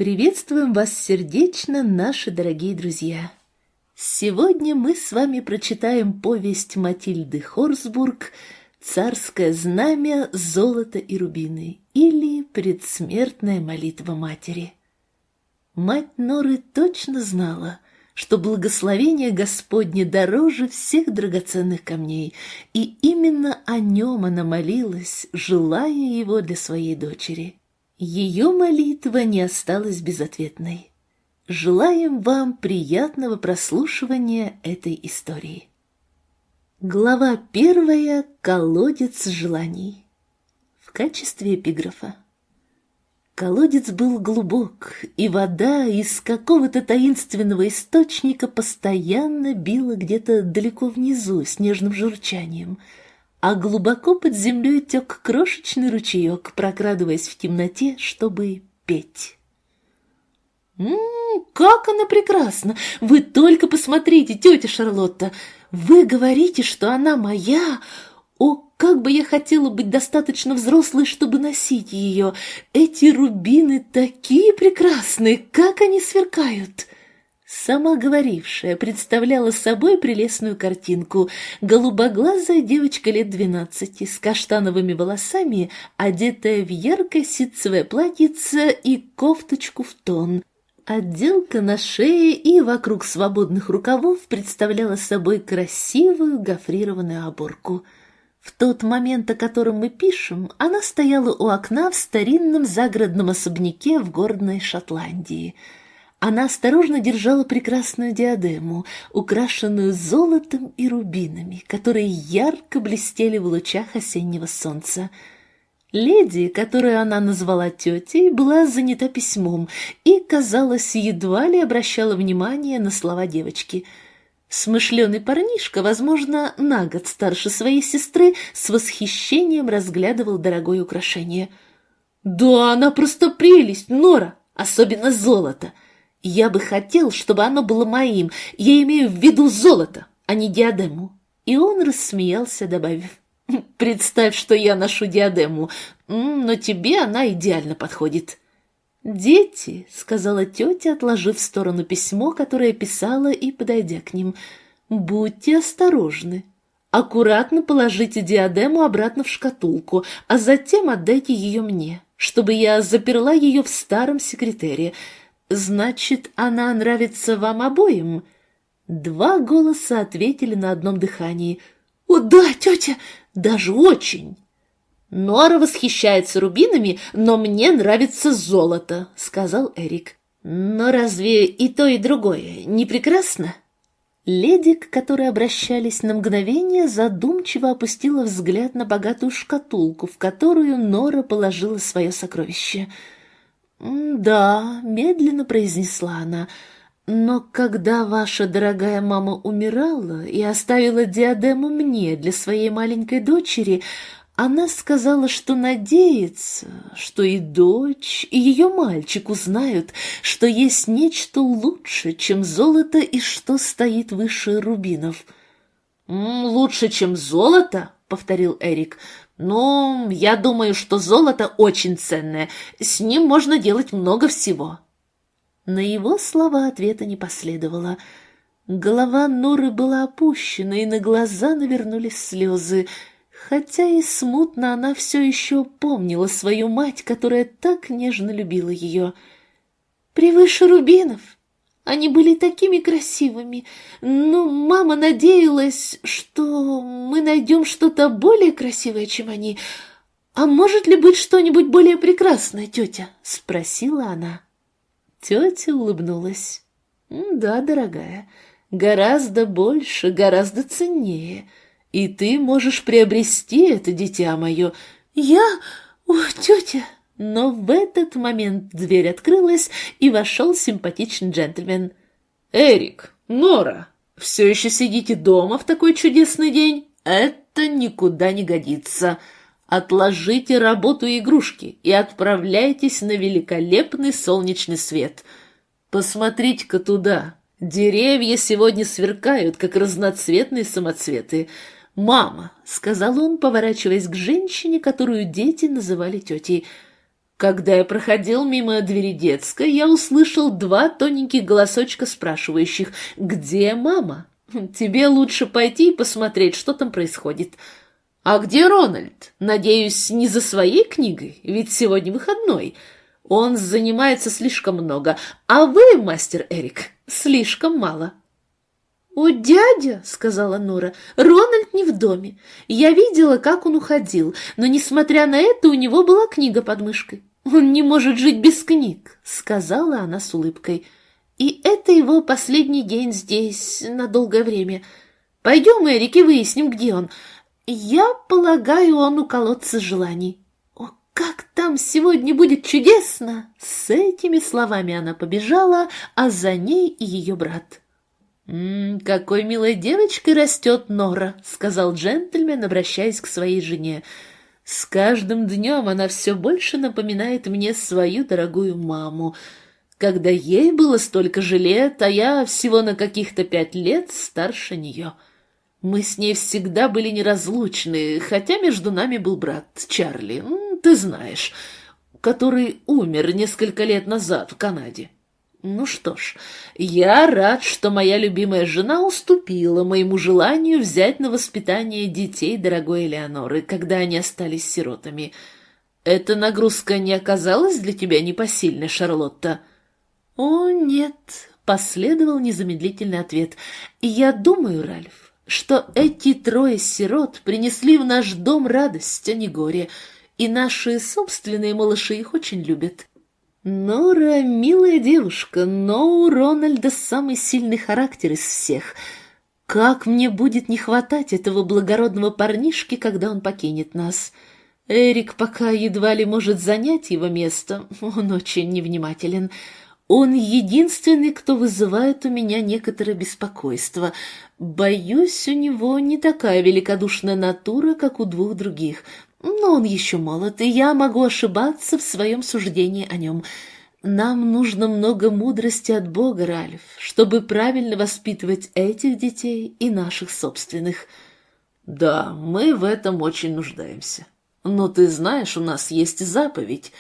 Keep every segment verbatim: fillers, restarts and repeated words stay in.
Приветствуем вас сердечно, наши дорогие друзья! Сегодня мы с вами прочитаем повесть Матильды Хорсбург «Царское знамя, золото и рубины» или «Предсмертная молитва матери». Мать Норы точно знала, что благословение Господне дороже всех драгоценных камней, и именно о нем она молилась, желая его для своей дочери. Ее молитва не осталась безответной. Желаем вам приятного прослушивания этой истории. Глава первая. Колодец желаний. В качестве эпиграфа. Колодец был глубок, и вода из какого-то таинственного источника постоянно била где-то далеко внизу с нежным журчанием, а глубоко под землей тек крошечный ручеек, прокрадываясь в темноте, чтобы петь. «М-м, как она прекрасна! Вы только посмотрите, тетя Шарлотта! Вы говорите, что она моя! О, как бы я хотела быть достаточно взрослой, чтобы носить ее! Эти рубины такие прекрасные, как они сверкают!» Сама говорившая представляла собой прелестную картинку. Голубоглазая девочка лет двенадцати с каштановыми волосами, одетая в яркое ситцевое платьице и кофточку в тон. Отделка на шее и вокруг свободных рукавов представляла собой красивую гофрированную оборку. В тот момент, о котором мы пишем, она стояла у окна в старинном загородном особняке в горной Шотландии. Она осторожно держала прекрасную диадему, украшенную золотом и рубинами, которые ярко блестели в лучах осеннего солнца. Леди, которую она назвала тетей, была занята письмом и, казалось, едва ли обращала внимание на слова девочки. Смышленый парнишка, возможно, на год старше своей сестры, с восхищением разглядывал дорогое украшение. «Да, она просто прелесть, Нора, особенно золото. Я бы хотел, чтобы оно было моим, я имею в виду золото, а не диадему». И он рассмеялся, добавив: «Представь, что я ношу диадему, но тебе она идеально подходит». «Дети», — сказала тетя, отложив в сторону письмо, которое писала, и подойдя к ним, — «будьте осторожны. Аккуратно положите диадему обратно в шкатулку, а затем отдайте ее мне, чтобы я заперла ее в старом секретере. Значит, она нравится вам обоим?» Два голоса ответили на одном дыхании. «О, да, тетя, даже очень!» «Нора восхищается рубинами, но мне нравится золото», — сказал Эрик. «Но разве и то, и другое не прекрасно?» Леди, к которой обращались, на мгновение задумчиво опустила взгляд на богатую шкатулку, в которую Нора положила свое сокровище. «Да», — медленно произнесла она, — «но когда ваша дорогая мама умирала и оставила диадему мне для своей маленькой дочери, она сказала, что надеется, что и дочь, и ее мальчик узнают, что есть нечто лучше, чем золото, и что стоит выше рубинов». «Лучше, чем золото?» — повторил Эрик. «Ну, я думаю, что золото очень ценное, с ним можно делать много всего». На его слова ответа не последовало. Голова Норы была опущена, и на глаза навернулись слезы, хотя и смутно она все еще помнила свою мать, которая так нежно любила ее. «Превыше рубинов! Они были такими красивыми, но мама надеялась, что мы найдем что-то более красивое, чем они. А может ли быть что-нибудь более прекрасное, тетя?» — спросила она. Тетя улыбнулась. «Да, дорогая, гораздо больше, гораздо ценнее. И ты можешь приобрести это, дитя мое». «Я? О, тетя!» Но в этот момент дверь открылась, и вошел симпатичный джентльмен. «Эрик, Нора, все еще сидите дома в такой чудесный день? Это никуда не годится. Отложите работу и игрушки и отправляйтесь на великолепный солнечный свет. Посмотрите-ка туда. Деревья сегодня сверкают, как разноцветные самоцветы. «Мама», — сказал он, поворачиваясь к женщине, которую дети называли тетей, — Когда я проходил мимо двери детской, я услышал два тоненьких голосочка, спрашивающих: «Где мама?» Тебе лучше пойти и посмотреть, что там происходит. А где Рональд? Надеюсь, не за своей книгой, ведь сегодня выходной. Он занимается слишком много, а вы, мастер Эрик, слишком мало. «О, дядя!» — сказала Нора, — «Рональд не в доме. Я видела, как он уходил, но, несмотря на это, у него была книга под мышкой. Он не может жить без книг», — сказала она с улыбкой. «И это его последний день здесь на долгое время. Пойдем, Эрик, и выясним, где он. Я полагаю, он у колодца желаний. О, как там сегодня будет чудесно!» С этими словами она побежала, а за ней и ее брат. «М-м, какой милой девочкой растет Нора», — сказал джентльмен, обращаясь к своей жене. «С каждым днем она все больше напоминает мне свою дорогую маму. Когда ей было столько же лет, а я всего на каких-то пять лет старше нее. Мы с ней всегда были неразлучны, хотя между нами был брат Чарли, ты знаешь, который умер несколько лет назад в Канаде. Ну что ж, я рад, что моя любимая жена уступила моему желанию взять на воспитание детей дорогой Элеоноры, когда они остались сиротами. Эта нагрузка не оказалась для тебя непосильной, Шарлотта?» «О, нет», — последовал незамедлительный ответ. «Я думаю, Ральф, что эти трое сирот принесли в наш дом радость, а не горе, и наши собственные малыши их очень любят. Нора — милая девушка, но у Рональда самый сильный характер из всех. Как мне будет не хватать этого благородного парнишки, когда он покинет нас? Эрик пока едва ли может занять его место, он очень невнимателен». Он единственный, кто вызывает у меня некоторое беспокойство. Боюсь, у него не такая великодушная натура, как у двух других. Но он еще молод, и я могу ошибаться в своем суждении о нем. Нам нужно много мудрости от Бога, Ральф, чтобы правильно воспитывать этих детей и наших собственных. Да, мы в этом очень нуждаемся. Но ты знаешь, у нас есть заповедь.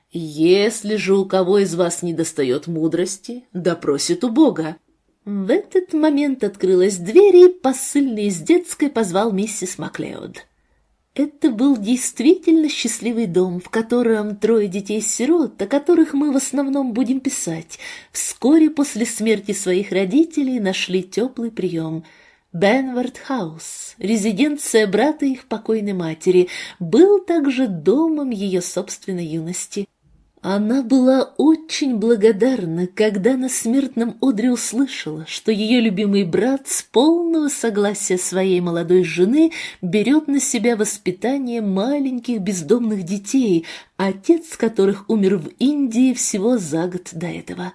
Если же у кого из вас недостает мудрости, да просит у Бога». В этот момент открылась дверь, и посыльный из детской позвал миссис Маклеод. Это был действительно счастливый дом, в котором трое детей-сирот, о которых мы в основном будем писать, вскоре после смерти своих родителей нашли теплый прием. Бенвард-хаус, резиденция брата их покойной матери, был также домом ее собственной юности. Она была очень благодарна, когда на смертном одре услышала, что ее любимый брат с полного согласия своей молодой жены берет на себя воспитание маленьких бездомных детей, отец которых умер в Индии всего за год до этого.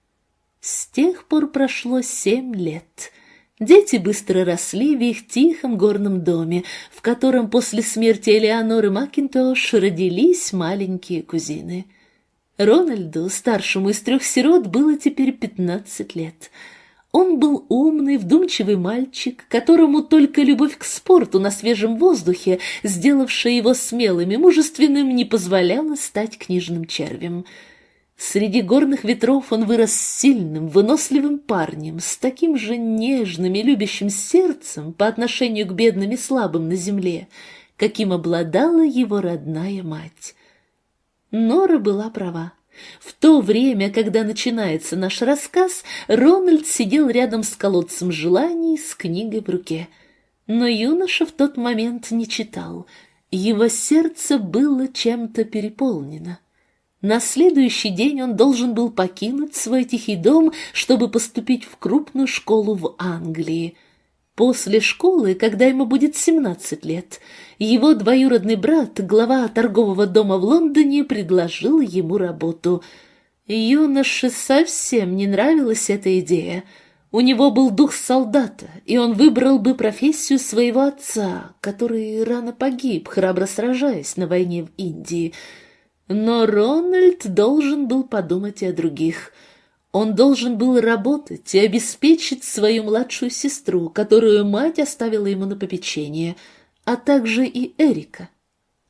С тех пор прошло семь лет. Дети быстро росли в их тихом горном доме, в котором после смерти Элеоноры Макинтош родились маленькие кузины. Рональду, старшему из трех сирот, было теперь пятнадцать лет. Он был умный, вдумчивый мальчик, которому только любовь к спорту на свежем воздухе, сделавшая его смелым и мужественным, не позволяла стать книжным червем. Среди горных ветров он вырос сильным, выносливым парнем, с таким же нежным и любящим сердцем по отношению к бедным и слабым на земле, каким обладала его родная мать. Нора была права. В то время, когда начинается наш рассказ, Рональд сидел рядом с колодцем желаний с книгой в руке. Но юноша в тот момент не читал. Его сердце было чем-то переполнено. На следующий день он должен был покинуть свой тихий дом, чтобы поступить в крупную школу в Англии. После школы, когда ему будет семнадцать лет, его двоюродный брат, глава торгового дома в Лондоне, предложил ему работу. Юноше совсем не нравилась эта идея. У него был дух солдата, и он выбрал бы профессию своего отца, который рано погиб, храбро сражаясь на войне в Индии. Но Рональд должен был подумать и о других. Он должен был работать и обеспечить свою младшую сестру, которую мать оставила ему на попечение, а также и Эрика.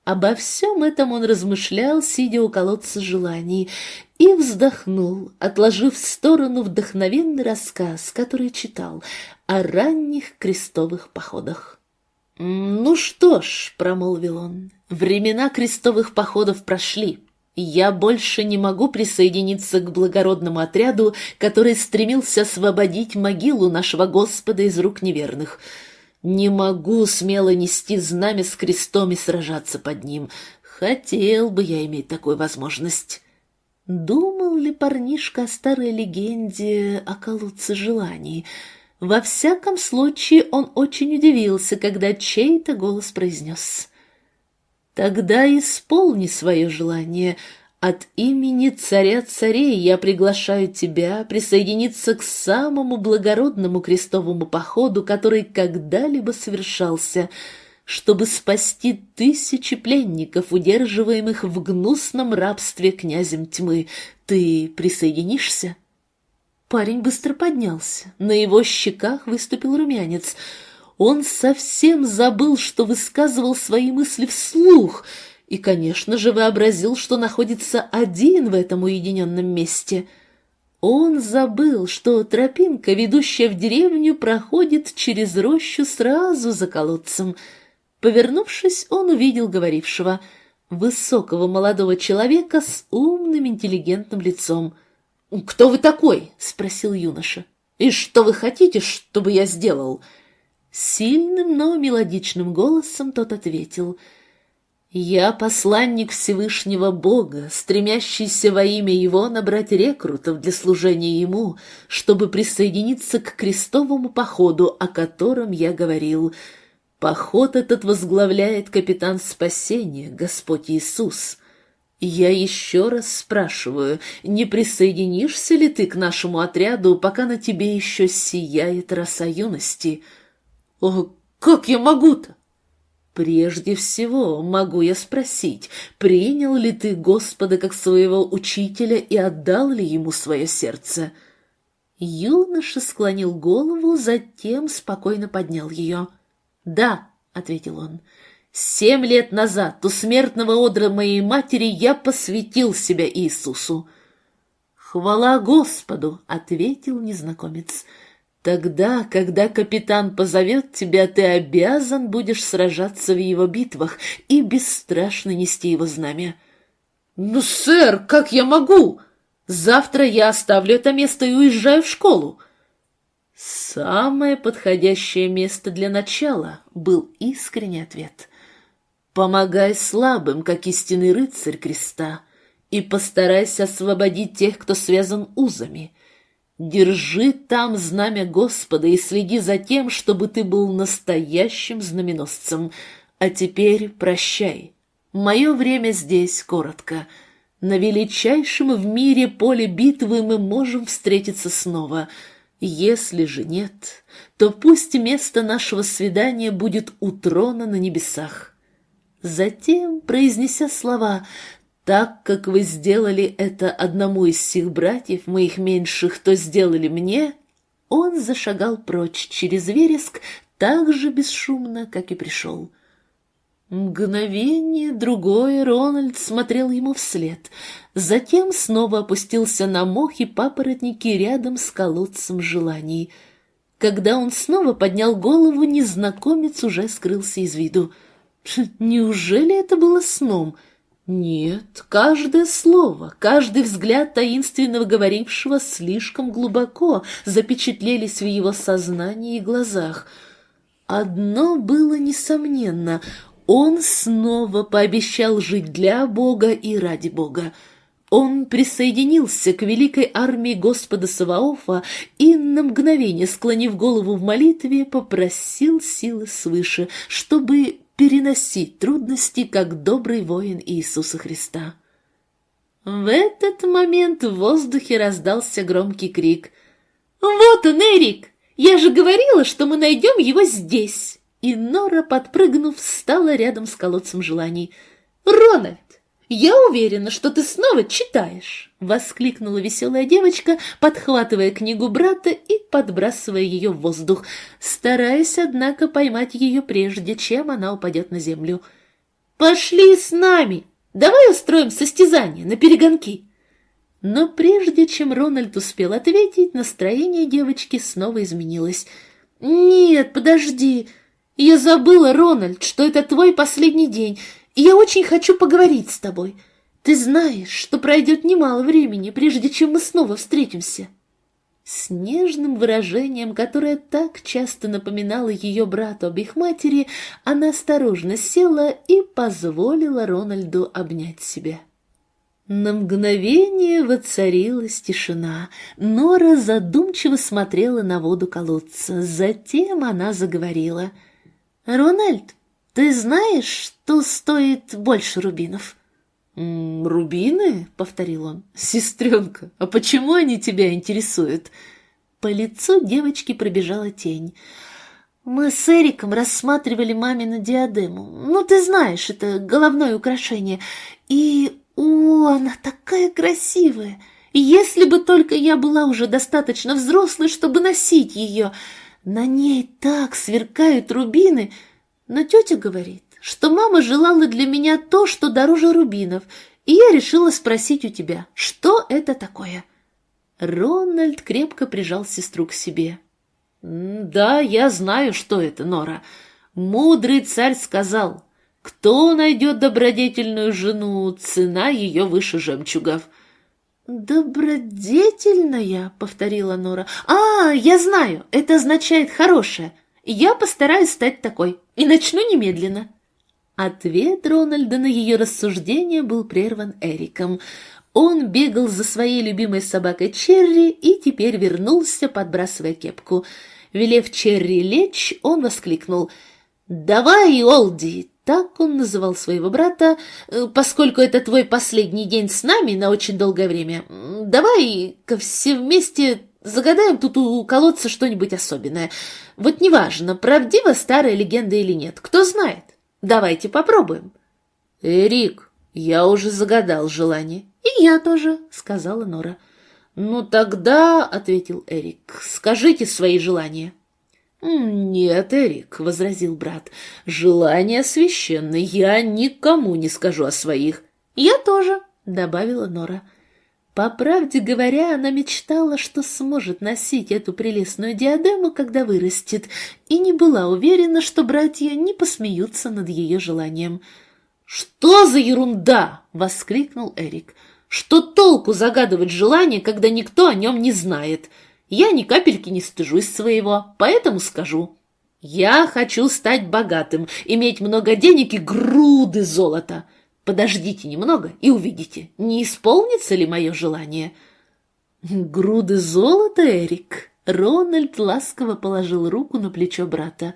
Обо всем этом он размышлял, сидя у колодца желаний, и вздохнул, отложив в сторону вдохновенный рассказ, который читал о ранних крестовых походах. «Ну что ж», — промолвил он, — «времена крестовых походов прошли. Я больше не могу присоединиться к благородному отряду, который стремился освободить могилу нашего Господа из рук неверных. Не могу смело нести знамя с крестом и сражаться под ним. Хотел бы я иметь такую возможность». Думал ли парнишка о старой легенде о колодце желаний? Во всяком случае, он очень удивился, когда чей-то голос произнес: «Тогда исполни свое желание. От имени царя царей я приглашаю тебя присоединиться к самому благородному крестовому походу, который когда-либо совершался, чтобы спасти тысячи пленников, удерживаемых в гнусном рабстве князем тьмы. Ты присоединишься?» Парень быстро поднялся, на его щеках выступил румянец. Он совсем забыл, что высказывал свои мысли вслух, и, конечно же, вообразил, что находится один в этом уединенном месте. Он забыл, что тропинка, ведущая в деревню, проходит через рощу сразу за колодцем. Повернувшись, он увидел говорившего, высокого молодого человека с умным интеллигентным лицом. «Кто вы такой?» — спросил юноша. «И что вы хотите, чтобы я сделал?» Сильным, но мелодичным голосом тот ответил: «Я посланник Всевышнего Бога, стремящийся во имя Его набрать рекрутов для служения Ему, чтобы присоединиться к крестовому походу, о котором я говорил. Поход этот возглавляет капитан спасения, Господь Иисус. Я еще раз спрашиваю, не присоединишься ли ты к нашему отряду, пока на тебе еще сияет роса юности?» «О, как я могу-то?» «Прежде всего, могу я спросить, принял ли ты Господа как своего учителя и отдал ли ему свое сердце?» Юноша склонил голову, затем спокойно поднял ее. «Да», — ответил он, — «семь лет назад, у смертного одра моей матери, я посвятил себя Иисусу». «Хвала Господу», — ответил незнакомец. «Тогда, когда капитан позовет тебя, ты обязан будешь сражаться в его битвах и бесстрашно нести его знамя». «Ну, сэр, как я могу? Завтра я оставлю это место и уезжаю в школу». «Самое подходящее место для начала», — был искренний ответ. «Помогай слабым, как истинный рыцарь креста, и постарайся освободить тех, кто связан узами. Держи там знамя Господа и следи за тем, чтобы ты был настоящим знаменосцем. А теперь прощай. Мое время здесь коротко. На величайшем в мире поле битвы мы можем встретиться снова. Если же нет, то пусть место нашего свидания будет у трона на небесах». Затем, произнеся слова «Так как вы сделали это одному из сих братьев моих меньших, то сделали мне», он зашагал прочь через вереск так же бесшумно, как и пришел. Мгновение, другое Рональд смотрел ему вслед, затем снова опустился на мох и папоротники рядом с колодцем желаний. Когда он снова поднял голову, незнакомец уже скрылся из виду. Неужели это было сном? Нет, каждое слово, каждый взгляд таинственного говорившего слишком глубоко запечатлелись в его сознании и глазах. Одно было несомненно — он снова пообещал жить для Бога и ради Бога. Он присоединился к великой армии Господа Саваофа и, на мгновение склонив голову в молитве, попросил силы свыше, чтобы переносить трудности, как добрый воин Иисуса Христа. В этот момент в воздухе раздался громкий крик. «Вот он, Эрик! Я же говорила, что мы найдем его здесь!» И Нора, подпрыгнув, встала рядом с колодцем желаний. «Рональд, я уверена, что ты снова читаешь!» — воскликнула веселая девочка, подхватывая книгу брата и подбрасывая ее в воздух, стараясь, однако, поймать ее прежде, чем она упадет на землю. «Пошли с нами! Давай устроим состязание на перегонки!» Но прежде чем Рональд успел ответить, настроение девочки снова изменилось. «Нет, подожди! Я забыла, Рональд, что это твой последний день, и я очень хочу поговорить с тобой. Ты знаешь, что пройдет немало времени, прежде чем мы снова встретимся». С нежным выражением, которое так часто напоминало ее брату об их матери, она осторожно села и позволила Рональду обнять себя. На мгновение воцарилась тишина. Нора задумчиво смотрела на воду колодца. Затем она заговорила. «Рональд, ты знаешь, что стоит больше рубинов?» «М, «Рубины?» — повторил он. «Сестренка, а почему они тебя интересуют?» По лицу девочки пробежала тень. «Мы с Эриком рассматривали мамину диадему. Ну, ты знаешь, это головное украшение. И, о, она такая красивая! И если бы только я была уже достаточно взрослой, чтобы носить ее. На ней так сверкают рубины. Но тетя говорит, что мама желала для меня то, что дороже рубинов, и я решила спросить у тебя, что это такое?» Рональд крепко прижал сестру к себе. «Да, я знаю, что это, Нора. Мудрый царь сказал, кто найдет добродетельную жену, цена ее выше жемчугов». «Добродетельная?» — повторила Нора. «А, я знаю, это означает хорошая. Я постараюсь стать такой и начну немедленно». Ответ Рональда на ее рассуждение был прерван Эриком. Он бегал за своей любимой собакой Черри и теперь вернулся, подбрасывая кепку. Велев Черри лечь, он воскликнул: «Давай, Олди!» Так он называл своего брата, поскольку это твой последний день с нами на очень долгое время. Давай-ка все вместе загадаем тут у колодца что-нибудь особенное. Вот неважно, правдива старая легенда или нет, кто знает. Давайте попробуем. Эрик, я уже загадал желание. И я тоже, сказала Нора. Ну тогда, ответил Эрик, скажите свои желания. «Нет, Эрик», — возразил брат, — «желания священны, я никому не скажу о своих». «Я тоже», — добавила Нора. По правде говоря, она мечтала, что сможет носить эту прелестную диадему, когда вырастет, и не была уверена, что братья не посмеются над ее желанием. «Что за ерунда!» — воскликнул Эрик. «Что толку загадывать желание, когда никто о нем не знает?» Я ни капельки не стыжусь своего, поэтому скажу. Я хочу стать богатым, иметь много денег и груды золота. Подождите немного и увидите, не исполнится ли мое желание. Груды золота, Эрик? Рональд ласково положил руку на плечо брата.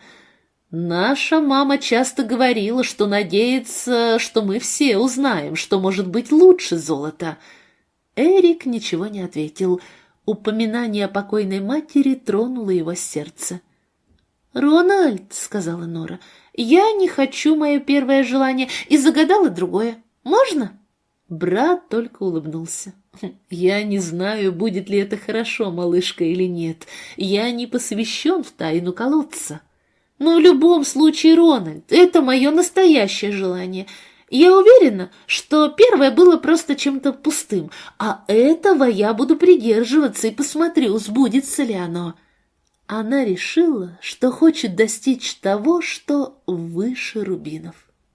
Наша мама часто говорила, что надеется, что мы все узнаем, что может быть лучше золота. Эрик ничего не ответил. Упоминание о покойной матери тронуло его сердце. «Рональд», — сказала Нора, — «я не хочу мое первое желание и загадала другое. Можно?» Брат только улыбнулся. «Я не знаю, будет ли это хорошо, малышка, или нет. Я не посвящен в тайну колодца. Но в любом случае, Рональд, это мое настоящее желание. Я уверена, что первое было просто чем-то пустым, а этого я буду придерживаться и посмотрю, сбудется ли оно». Она решила, что хочет достичь того, что выше рубинов.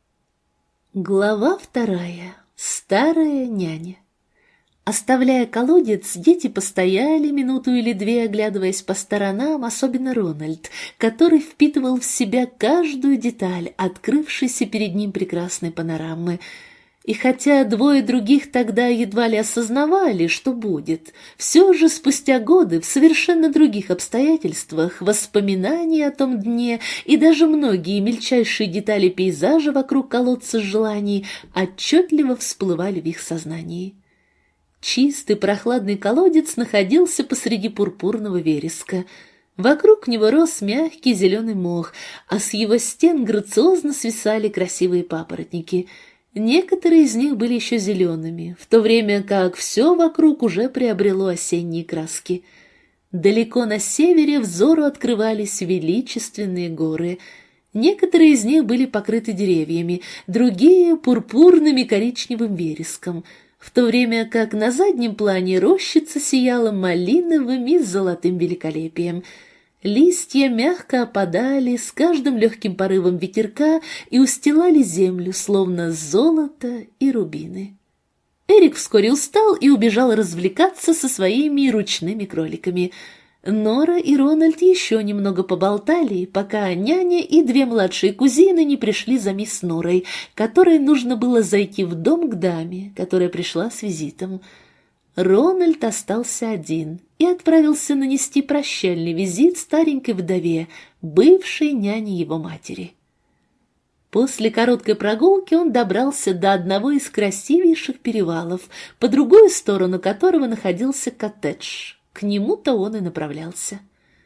Глава вторая. Старая няня. Оставляя колодец, дети постояли минуту или две, оглядываясь по сторонам, особенно Рональд, который впитывал в себя каждую деталь открывшейся перед ним прекрасной панорамы. И хотя двое других тогда едва ли осознавали, что будет, все же спустя годы в совершенно других обстоятельствах воспоминания о том дне и даже многие мельчайшие детали пейзажа вокруг колодца желаний отчетливо всплывали в их сознании. Чистый прохладный колодец находился посреди пурпурного вереска. Вокруг него рос мягкий зеленый мох, а с его стен грациозно свисали красивые папоротники. Некоторые из них были еще зелеными, в то время как все вокруг уже приобрело осенние краски. Далеко на севере взору открывались величественные горы. Некоторые из них были покрыты деревьями, другие — пурпурным и коричневым вереском, в то время как на заднем плане рощица сияла малиновым и золотым великолепием. Листья мягко опадали с каждым легким порывом ветерка и устилали землю, словно золото и рубины. Эрик вскоре устал и убежал развлекаться со своими ручными кроликами. Нора и Рональд еще немного поболтали, пока няня и две младшие кузины не пришли за мисс Норой, которой нужно было зайти в дом к даме, которая пришла с визитом. Рональд остался один и отправился нанести прощальный визит старенькой вдове, бывшей няне его матери. После короткой прогулки он добрался до одного из красивейших перевалов, по другую сторону которого находился коттедж. К нему-то он и направлялся.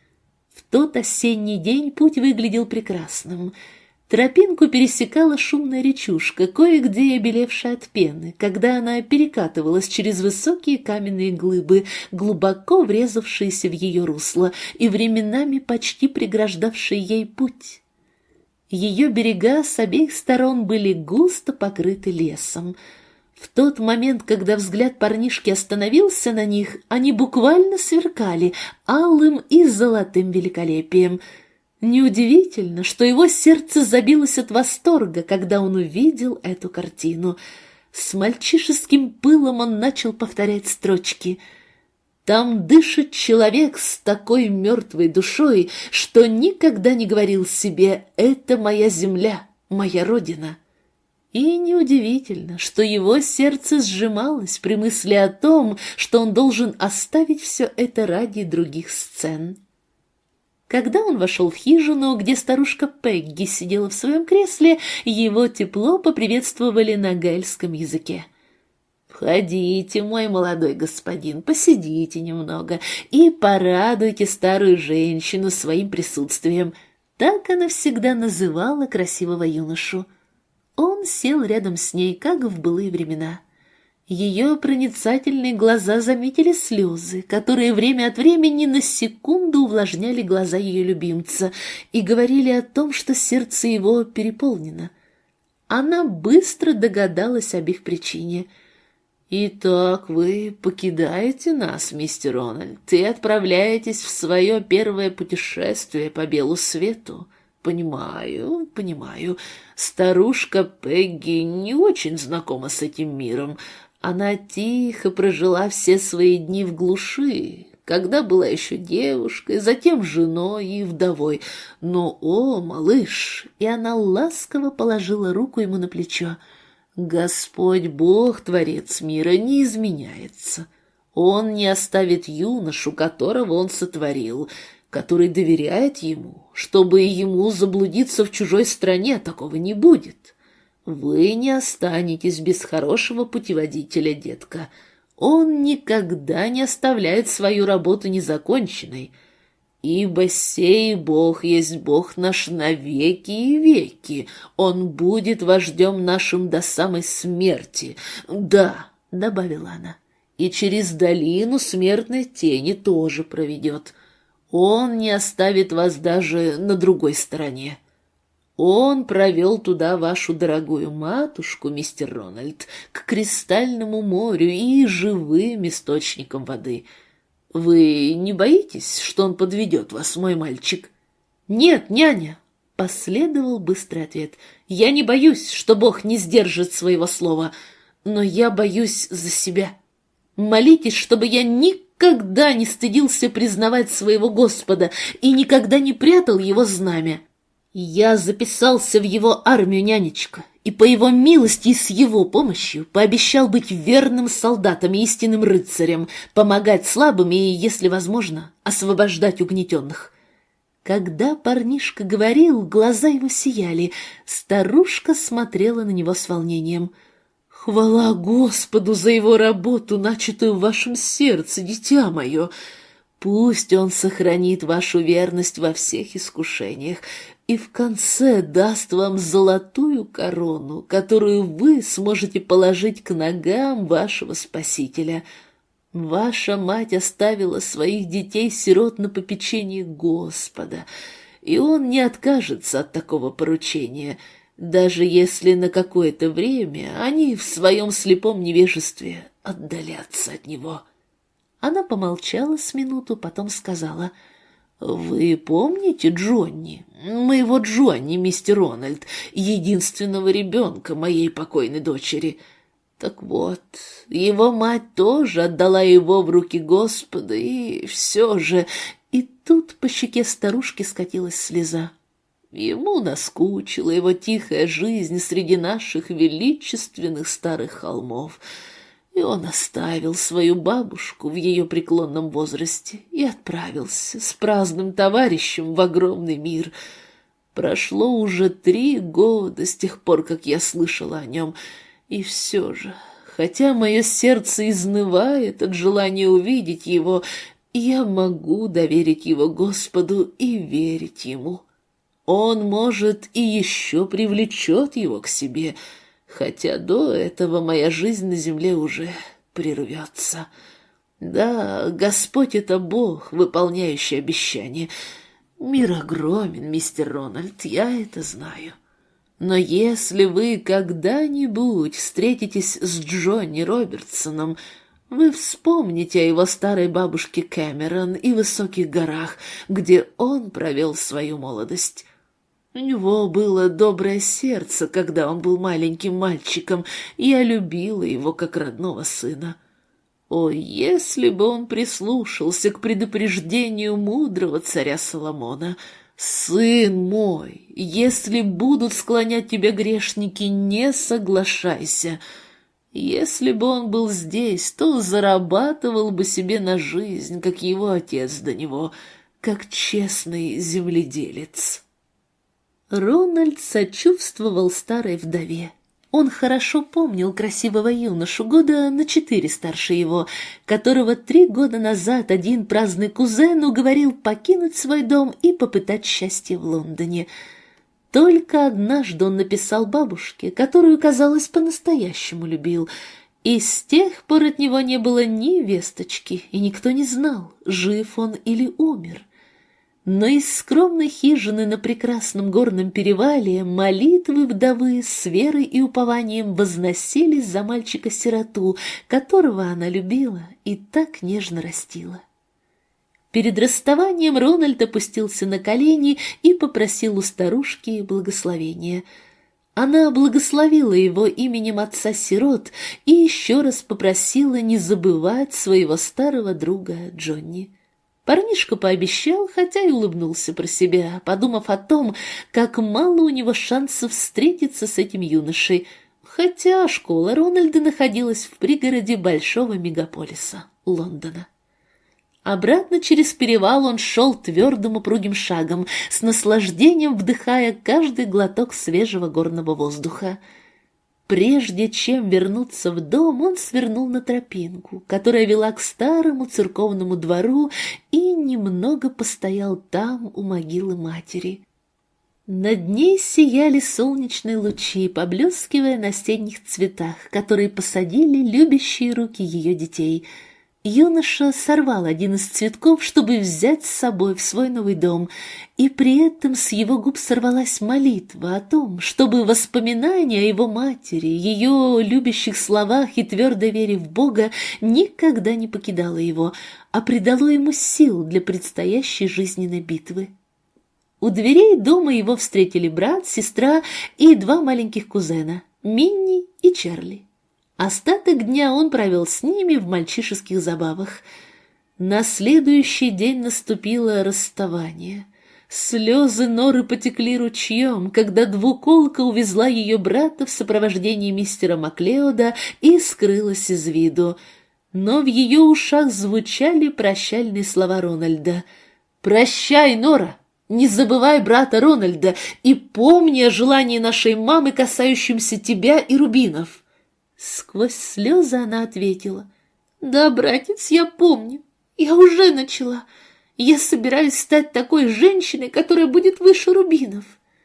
В тот осенний день путь выглядел прекрасным. Тропинку пересекала шумная речушка, кое-где обелевшая от пены, когда она перекатывалась через высокие каменные глыбы, глубоко врезавшиеся в ее русло и временами почти преграждавшие ей путь. Ее берега с обеих сторон были густо покрыты лесом. В тот момент, когда взгляд парнишки остановился на них, они буквально сверкали алым и золотым великолепием. Неудивительно, что его сердце забилось от восторга, когда он увидел эту картину. С мальчишеским пылом он начал повторять строчки. «Там дышит человек с такой мертвой душой, что никогда не говорил себе «это моя земля, моя родина». И неудивительно, что его сердце сжималось при мысли о том, что он должен оставить все это ради других сцен. Когда он вошел в хижину, где старушка Пегги сидела в своем кресле, его тепло поприветствовали на гельском языке. «Входите, мой молодой господин, посидите немного и порадуйте старую женщину своим присутствием». Так она всегда называла красивого юношу. Он сел рядом с ней, как в былые времена. Ее проницательные глаза заметили слезы, которые время от времени на секунду увлажняли глаза ее любимца и говорили о том, что сердце его переполнено. Она быстро догадалась об их причине. «Итак, вы покидаете нас, мистер Рональд, и отправляетесь в свое первое путешествие по белу свету?» «Понимаю, понимаю. Старушка Пегги не очень знакома с этим миром. Она тихо прожила все свои дни в глуши, когда была еще девушкой, затем женой и вдовой. Но, о, малыш!» И она ласково положила руку ему на плечо. «Господь Бог, Творец мира, не изменяется. Он не оставит юношу, которого он сотворил, который доверяет ему. Чтобы ему заблудиться в чужой стране, такого не будет. Вы не останетесь без хорошего путеводителя, детка. Он никогда не оставляет свою работу незаконченной. Ибо сей Бог есть Бог наш навеки и веки. Он будет вождем нашим до самой смерти. Да, — добавила она, — и через долину смертной тени тоже проведет. Он не оставит вас даже на другой стороне. Он провел туда вашу дорогую матушку, мистер Рональд, к кристальному морю и живым источникам воды. Вы не боитесь, что он подведет вас, мой мальчик?» «Нет, няня», — последовал быстрый ответ. «Я не боюсь, что Бог не сдержит своего слова, но я боюсь за себя. Молитесь, чтобы я никогда не стыдился признавать своего Господа и никогда не прятал его знамя. Я записался в его армию, нянечка, и по его милости и с его помощью пообещал быть верным солдатом и истинным рыцарем, помогать слабым и, если возможно, освобождать угнетенных». Когда парнишка говорил, глаза его сияли, старушка смотрела на него с волнением. «Хвала Господу за его работу, начатую в вашем сердце, дитя мое! Пусть он сохранит вашу верность во всех искушениях и в конце даст вам золотую корону, которую вы сможете положить к ногам вашего Спасителя. Ваша мать оставила своих детей-сирот на попечении Господа, и он не откажется от такого поручения, даже если на какое-то время они в своем слепом невежестве отдалятся от него». Она помолчала с минуту, потом сказала: «Вы помните Джонни, моего Джонни, мистер Рональд, единственного ребенка моей покойной дочери? Так вот, его мать тоже отдала его в руки Господа, и все же...» И тут по щеке старушки скатилась слеза. Ему наскучила его тихая жизнь среди наших величественных старых холмов, и он оставил свою бабушку в ее преклонном возрасте и отправился с праздным товарищем в огромный мир. Прошло уже три года с тех пор, как я слышала о нем, и все же, хотя мое сердце изнывает от желания увидеть его, я могу доверить его Господу и верить ему. Он, может, и еще привлечет его к себе, хотя до этого моя жизнь на земле уже прервется. Да, Господь — это Бог, выполняющий обещания. Мир огромен, мистер Рональд, я это знаю. Но если вы когда-нибудь встретитесь с Джонни Робертсоном, вы вспомните о его старой бабушке Кэмерон и высоких горах, где он провел свою молодость. У него было доброе сердце, когда он был маленьким мальчиком, и я любила его как родного сына. О, если бы он прислушался к предупреждению мудрого царя Соломона! «Сын мой, если будут склонять тебя грешники, не соглашайся». Если бы он был здесь, то зарабатывал бы себе на жизнь, как его отец до него, как честный земледелец. Рональд сочувствовал старой вдове. Он хорошо помнил красивого юношу, года на четыре старше его, которого три года назад один праздный кузен уговорил покинуть свой дом и попытать счастье в Лондоне. Только однажды он написал бабушке, которую, казалось, по-настоящему любил, и с тех пор от него не было ни весточки, и никто не знал, жив он или умер. Но из скромной хижины на прекрасном горном перевале молитвы вдовы с верой и упованием возносились за мальчика-сироту, которого она любила и так нежно растила. Перед расставанием Рональд опустился на колени и попросил у старушки благословения. Она благословила его именем отца-сирот и еще раз попросила не забывать своего старого друга Джонни. Парнишка пообещал, хотя и улыбнулся про себя, подумав о том, как мало у него шансов встретиться с этим юношей, хотя школа Рональда находилась в пригороде большого мегаполиса — Лондона. Обратно через перевал он шел твердым упругим шагом, с наслаждением вдыхая каждый глоток свежего горного воздуха. Прежде чем вернуться в дом, он свернул на тропинку, которая вела к старому церковному двору, и немного постоял там, у могилы матери. Над ней сияли солнечные лучи, поблескивая на осенних цветах, которые посадили любящие руки ее детей. Юноша сорвал один из цветков, чтобы взять с собой в свой новый дом, и при этом с его губ сорвалась молитва о том, чтобы воспоминания о его матери, ее любящих словах и твердой вере в Бога никогда не покидало его, а придало ему сил для предстоящей жизненной битвы. У дверей дома его встретили брат, сестра и два маленьких кузена — Минни и Чарли. Остаток дня он провел с ними в мальчишеских забавах. На следующий день наступило расставание. Слезы Норы потекли ручьем, когда двуколка увезла ее брата в сопровождении мистера Маклеода и скрылась из виду. Но в ее ушах звучали прощальные слова Рональда. «Прощай, Нора! Не забывай брата Рональда и помни о желании нашей мамы, касающемся тебя и рубинов». Сквозь слезы она ответила: «Да, братец, я помню. Я уже начала. Я собираюсь стать такой женщиной, которая будет выше рубинов».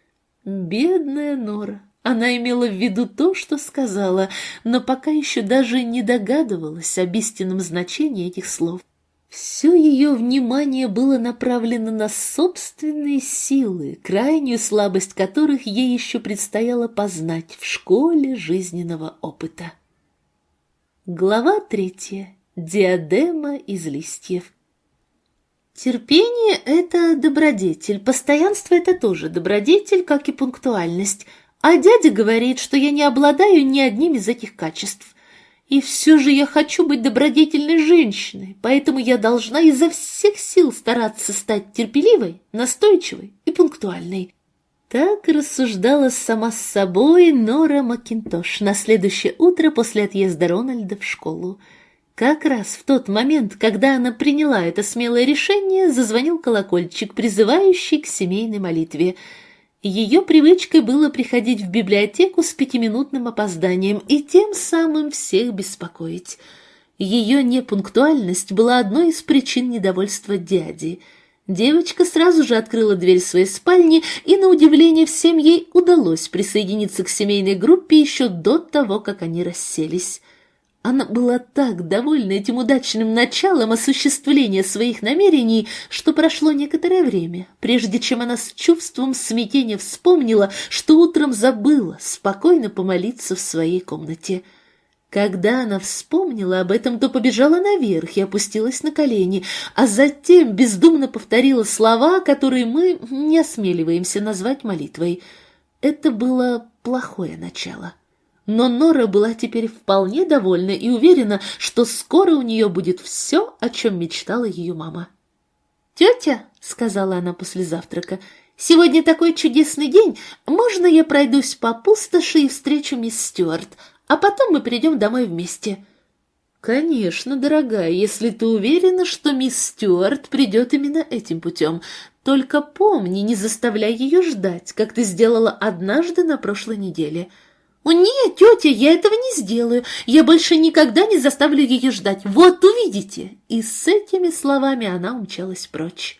Бедная Нора. Она имела в виду то, что сказала, но пока еще даже не догадывалась об истинном значении этих слов. Все ее внимание было направлено на собственные силы, крайнюю слабость которых ей еще предстояло познать в школе жизненного опыта. Глава третья. Диадема из листьев. Терпение — это добродетель, постоянство — это тоже добродетель, как и пунктуальность. А дядя говорит, что я не обладаю ни одним из этих качеств. И все же я хочу быть добродетельной женщиной, поэтому я должна изо всех сил стараться стать терпеливой, настойчивой и пунктуальной. Так рассуждала сама с собой Нора Макинтош на следующее утро после отъезда Рональда в школу. Как раз в тот момент, когда она приняла это смелое решение, зазвонил колокольчик, призывающий к семейной молитве. Ее привычкой было приходить в библиотеку с пятиминутным опозданием и тем самым всех беспокоить. Ее непунктуальность была одной из причин недовольства дяди. Девочка сразу же открыла дверь своей спальни, и, на удивление всем, ей удалось присоединиться к семейной группе еще до того, как они расселись. Она была так довольна этим удачным началом осуществления своих намерений, что прошло некоторое время, прежде чем она с чувством смятения вспомнила, что утром забыла спокойно помолиться в своей комнате. Когда она вспомнила об этом, то побежала наверх и опустилась на колени, а затем бездумно повторила слова, которые мы не осмеливаемся назвать молитвой. Это было плохое начало. Но Нора была теперь вполне довольна и уверена, что скоро у нее будет все, о чем мечтала ее мама. «Тетя», — сказала она после завтрака, — «сегодня такой чудесный день, можно я пройдусь по пустоши и встречу мисс Стюарт, а потом мы придем домой вместе?» «Конечно, дорогая, если ты уверена, что мисс Стюарт придет именно этим путем. Только помни, не заставляй ее ждать, как ты сделала однажды на прошлой неделе». «О, нет, тетя, я этого не сделаю. Я больше никогда не заставлю ее ждать. Вот увидите!» И с этими словами она умчалась прочь.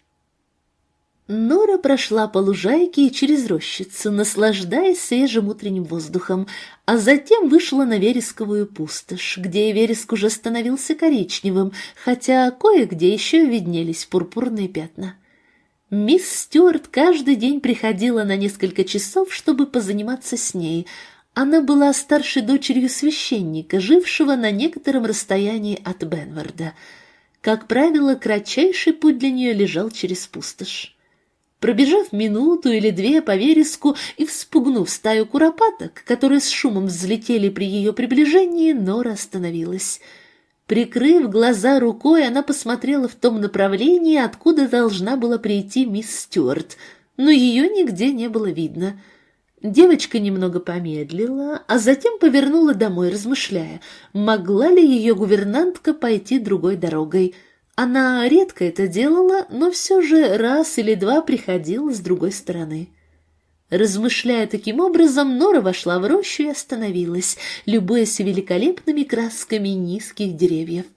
Нора прошла по лужайке и через рощицу, наслаждаясь свежим утренним воздухом, а затем вышла на вересковую пустошь, где вереск уже становился коричневым, хотя кое-где еще виднелись пурпурные пятна. Мисс Стюарт каждый день приходила на несколько часов, чтобы позаниматься с ней. Она была старшей дочерью священника, жившего на некотором расстоянии от Бенварда. Как правило, кратчайший путь для нее лежал через пустошь. Пробежав минуту или две по вереску и вспугнув стаю куропаток, которые с шумом взлетели при ее приближении, Нора остановилась. Прикрыв глаза рукой, она посмотрела в том направлении, откуда должна была прийти мисс Стюарт, но ее нигде не было видно. Девочка немного помедлила, а затем повернула домой, размышляя, могла ли ее гувернантка пойти другой дорогой. Она редко это делала, но все же раз или два приходила с другой стороны. Размышляя таким образом, Нора вошла в рощу и остановилась, любуясь великолепными красками низких деревьев.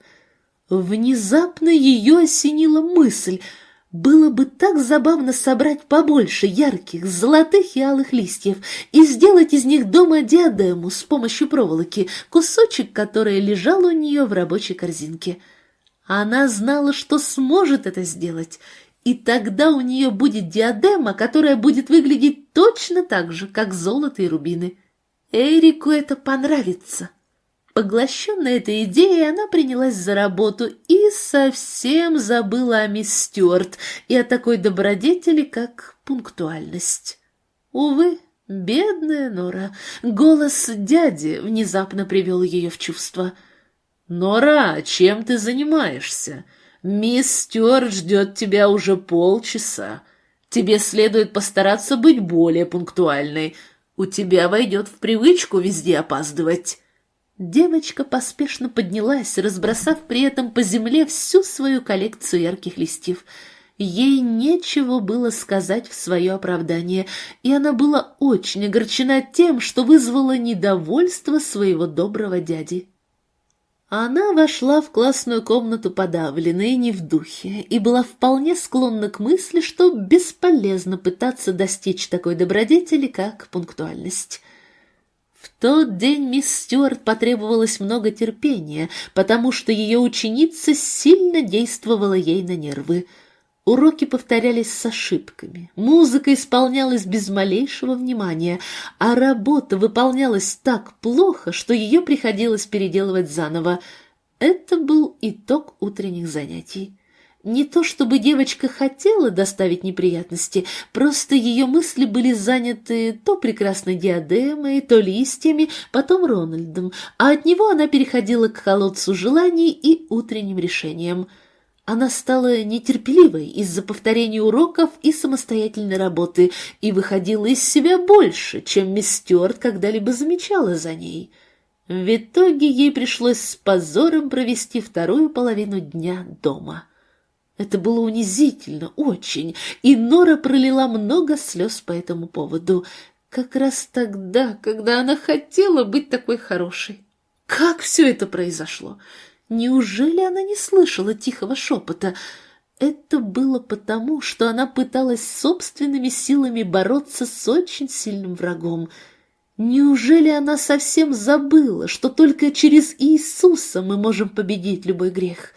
Внезапно ее осенила мысль — было бы так забавно собрать побольше ярких, золотых и алых листьев и сделать из них дома диадему с помощью проволоки, кусочек которой лежал у нее в рабочей корзинке. Она знала, что сможет это сделать, и тогда у нее будет диадема, которая будет выглядеть точно так же, как золото и рубины. Эрику это понравится. Поглощенная этой идеей, она принялась за работу и совсем забыла о мисс Стюарт и о такой добродетели, как пунктуальность. Увы, бедная Нора, голос дяди внезапно привел ее в чувство. «Нора, чем ты занимаешься? Мисс Стюарт ждет тебя уже полчаса. Тебе следует постараться быть более пунктуальной. У тебя войдет в привычку везде опаздывать». Девочка поспешно поднялась, разбросав при этом по земле всю свою коллекцию ярких листьев. Ей нечего было сказать в свое оправдание, и она была очень огорчена тем, что вызвала недовольство своего доброго дяди. Она вошла в классную комнату подавленная и не в духе, и была вполне склонна к мысли, что бесполезно пытаться достичь такой добродетели, как пунктуальность. В тот день мисс Стюарт потребовалось много терпения, потому что ее ученица сильно действовала ей на нервы. Уроки повторялись с ошибками, музыка исполнялась без малейшего внимания, а работа выполнялась так плохо, что ее приходилось переделывать заново. Это был итог утренних занятий. Не то чтобы девочка хотела доставить неприятности, просто ее мысли были заняты то прекрасной диадемой, то листьями, потом Рональдом, а от него она переходила к колодцу желаний и утренним решениям. Она стала нетерпеливой из-за повторения уроков и самостоятельной работы и выходила из себя больше, чем мисс Стюарт когда-либо замечала за ней. В итоге ей пришлось с позором провести вторую половину дня дома. Это было унизительно, очень, и Нора пролила много слез по этому поводу, как раз тогда, когда она хотела быть такой хорошей. Как все это произошло? Неужели она не слышала тихого шепота? Это было потому, что она пыталась собственными силами бороться с очень сильным врагом. Неужели она совсем забыла, что только через Иисуса мы можем победить любой грех?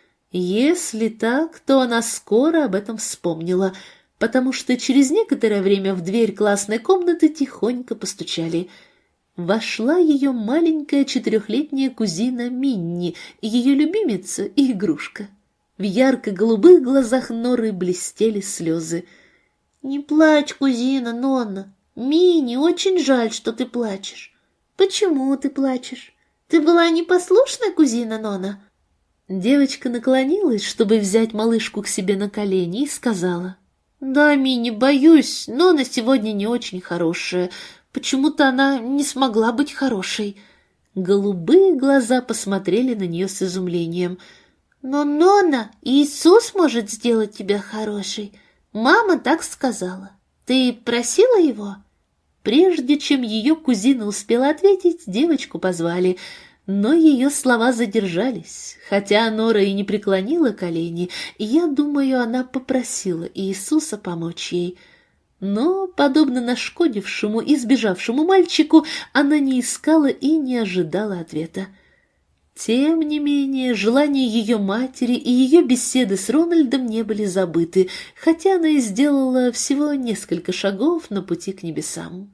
Если так, то она скоро об этом вспомнила, потому что через некоторое время в дверь классной комнаты тихонько постучали. Вошла ее маленькая четырехлетняя кузина Минни, ее любимица и игрушка. В ярко-голубых глазах Норы блестели слезы. «Не плачь, кузина Нонна. Минни, очень жаль, что ты плачешь». «Почему ты плачешь? Ты была непослушная, кузина Нонна?» Девочка наклонилась, чтобы взять малышку к себе на колени, и сказала: «Да, Минни, боюсь, Нонна сегодня не очень хорошая. Почему-то она не смогла быть хорошей». Голубые глаза посмотрели на нее с изумлением. «Но, Нонна, Иисус может сделать тебя хорошей. Мама так сказала. Ты просила его?» Прежде чем ее кузина успела ответить, девочку позвали, но ее слова задержались. Хотя Нора и не преклонила колени, я думаю, она попросила Иисуса помочь ей. Но, подобно нашкодившему и сбежавшему мальчику, она не искала и не ожидала ответа. Тем не менее, желания ее матери и ее беседы с Рональдом не были забыты, хотя она и сделала всего несколько шагов на пути к небесам.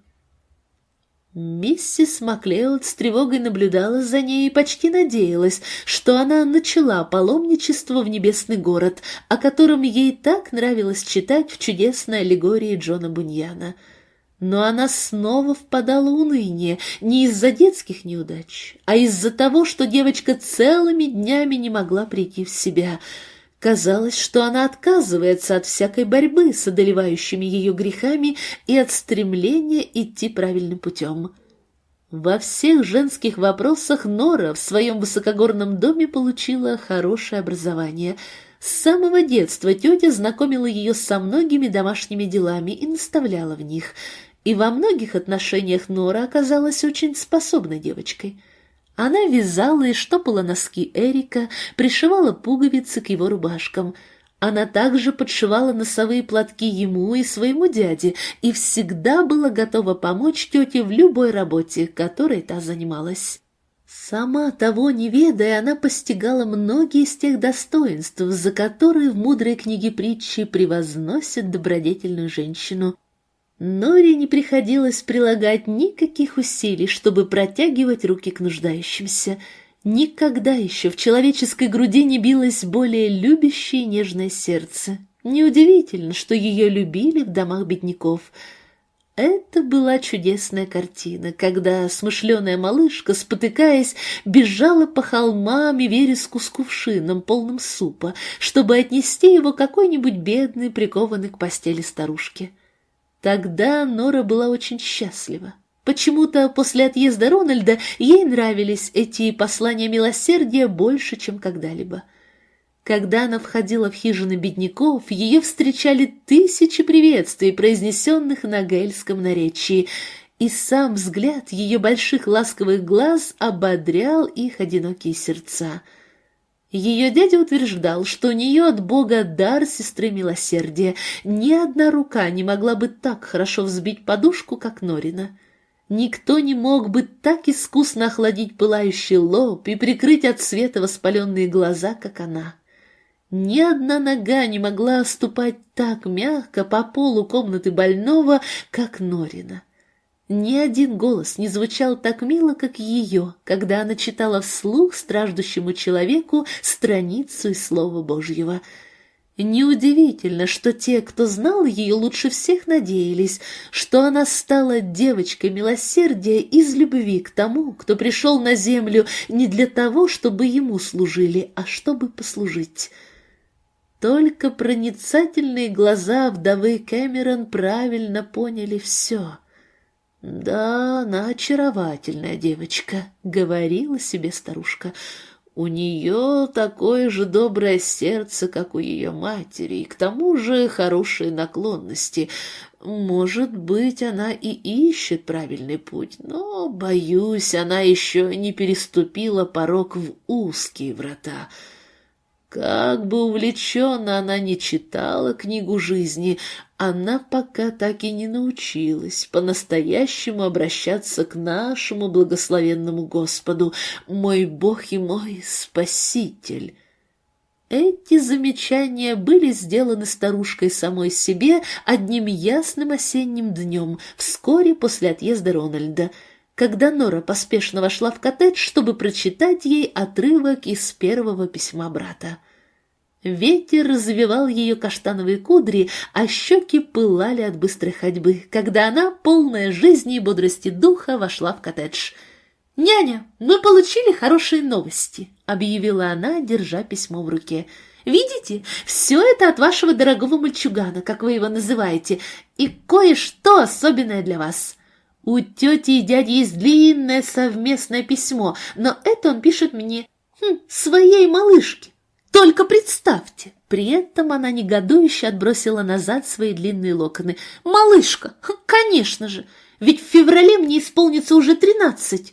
Миссис Маклеод с тревогой наблюдала за ней и почти надеялась, что она начала паломничество в небесный город, о котором ей так нравилось читать в чудесной аллегории Джона Буньяна. Но она снова впадала в уныние не из-за детских неудач, а из-за того, что девочка целыми днями не могла прийти в себя. Казалось, что она отказывается от всякой борьбы с одолевающими ее грехами и от стремления идти правильным путем. Во всех женских вопросах Нора в своем высокогорном доме получила хорошее образование. С самого детства тетя знакомила ее со многими домашними делами и наставляла в них, и во многих отношениях Нора оказалась очень способной девочкой. Она вязала и штопала носки Эрика, пришивала пуговицы к его рубашкам. Она также подшивала носовые платки ему и своему дяде и всегда была готова помочь тете в любой работе, которой та занималась. Сама того не ведая, она постигала многие из тех достоинств, за которые в мудрой книге притчи превозносят добродетельную женщину. Норе не приходилось прилагать никаких усилий, чтобы протягивать руки к нуждающимся. Никогда еще в человеческой груди не билось более любящее и нежное сердце. Неудивительно, что ее любили в домах бедняков. Это была чудесная картина, когда смышленая малышка, спотыкаясь, бежала по холмам и вереску с кувшином, полным супа, чтобы отнести его какой-нибудь бедной, прикованной к постели старушке. Тогда Нора была очень счастлива. Почему-то после отъезда Рональда ей нравились эти послания милосердия больше, чем когда-либо. Когда она входила в хижины бедняков, ее встречали тысячи приветствий, произнесенных на гаэльском наречии, и сам взгляд ее больших ласковых глаз ободрял их одинокие сердца. Ее дядя утверждал, что у нее от Бога дар сестры милосердия. Ни одна рука не могла бы так хорошо взбить подушку, как Норина. Никто не мог бы так искусно охладить пылающий лоб и прикрыть от света воспаленные глаза, как она. Ни одна нога не могла ступать так мягко по полу комнаты больного, как Норина. Ни один голос не звучал так мило, как ее, когда она читала вслух страждущему человеку страницу из Слова Божьего. Неудивительно, что те, кто знал ее, лучше всех надеялись, что она стала девочкой милосердия из любви к тому, кто пришел на землю не для того, чтобы ему служили, а чтобы послужить. Только проницательные глаза вдовы Кэмерон правильно поняли все. «Да, она очаровательная девочка», — говорила себе старушка. «У нее такое же доброе сердце, как у ее матери, и к тому же хорошие наклонности. Может быть, она и ищет правильный путь, но, боюсь, она еще не переступила порог в узкие врата». Как бы увлеченно она не читала книгу жизни, она пока так и не научилась по-настоящему обращаться к нашему благословенному Господу, мой Бог и мой Спаситель. Эти замечания были сделаны старушкой самой себе одним ясным осенним днем, вскоре после отъезда Рональда, когда Нора поспешно вошла в коттедж, чтобы прочитать ей отрывок из первого письма брата. Ветер развивал ее каштановые кудри, а щеки пылали от быстрой ходьбы, когда она, полная жизни и бодрости духа, вошла в коттедж. «Няня, мы получили хорошие новости», — объявила она, держа письмо в руке. «Видите, все это от вашего дорогого мальчугана, как вы его называете, и кое-что особенное для вас». У тети и дяди есть длинное совместное письмо, но это он пишет мне, хм, своей малышке. Только представьте!» При этом она негодующе отбросила назад свои длинные локоны. «Малышка! Конечно же! Ведь в феврале мне исполнится уже тринадцать!»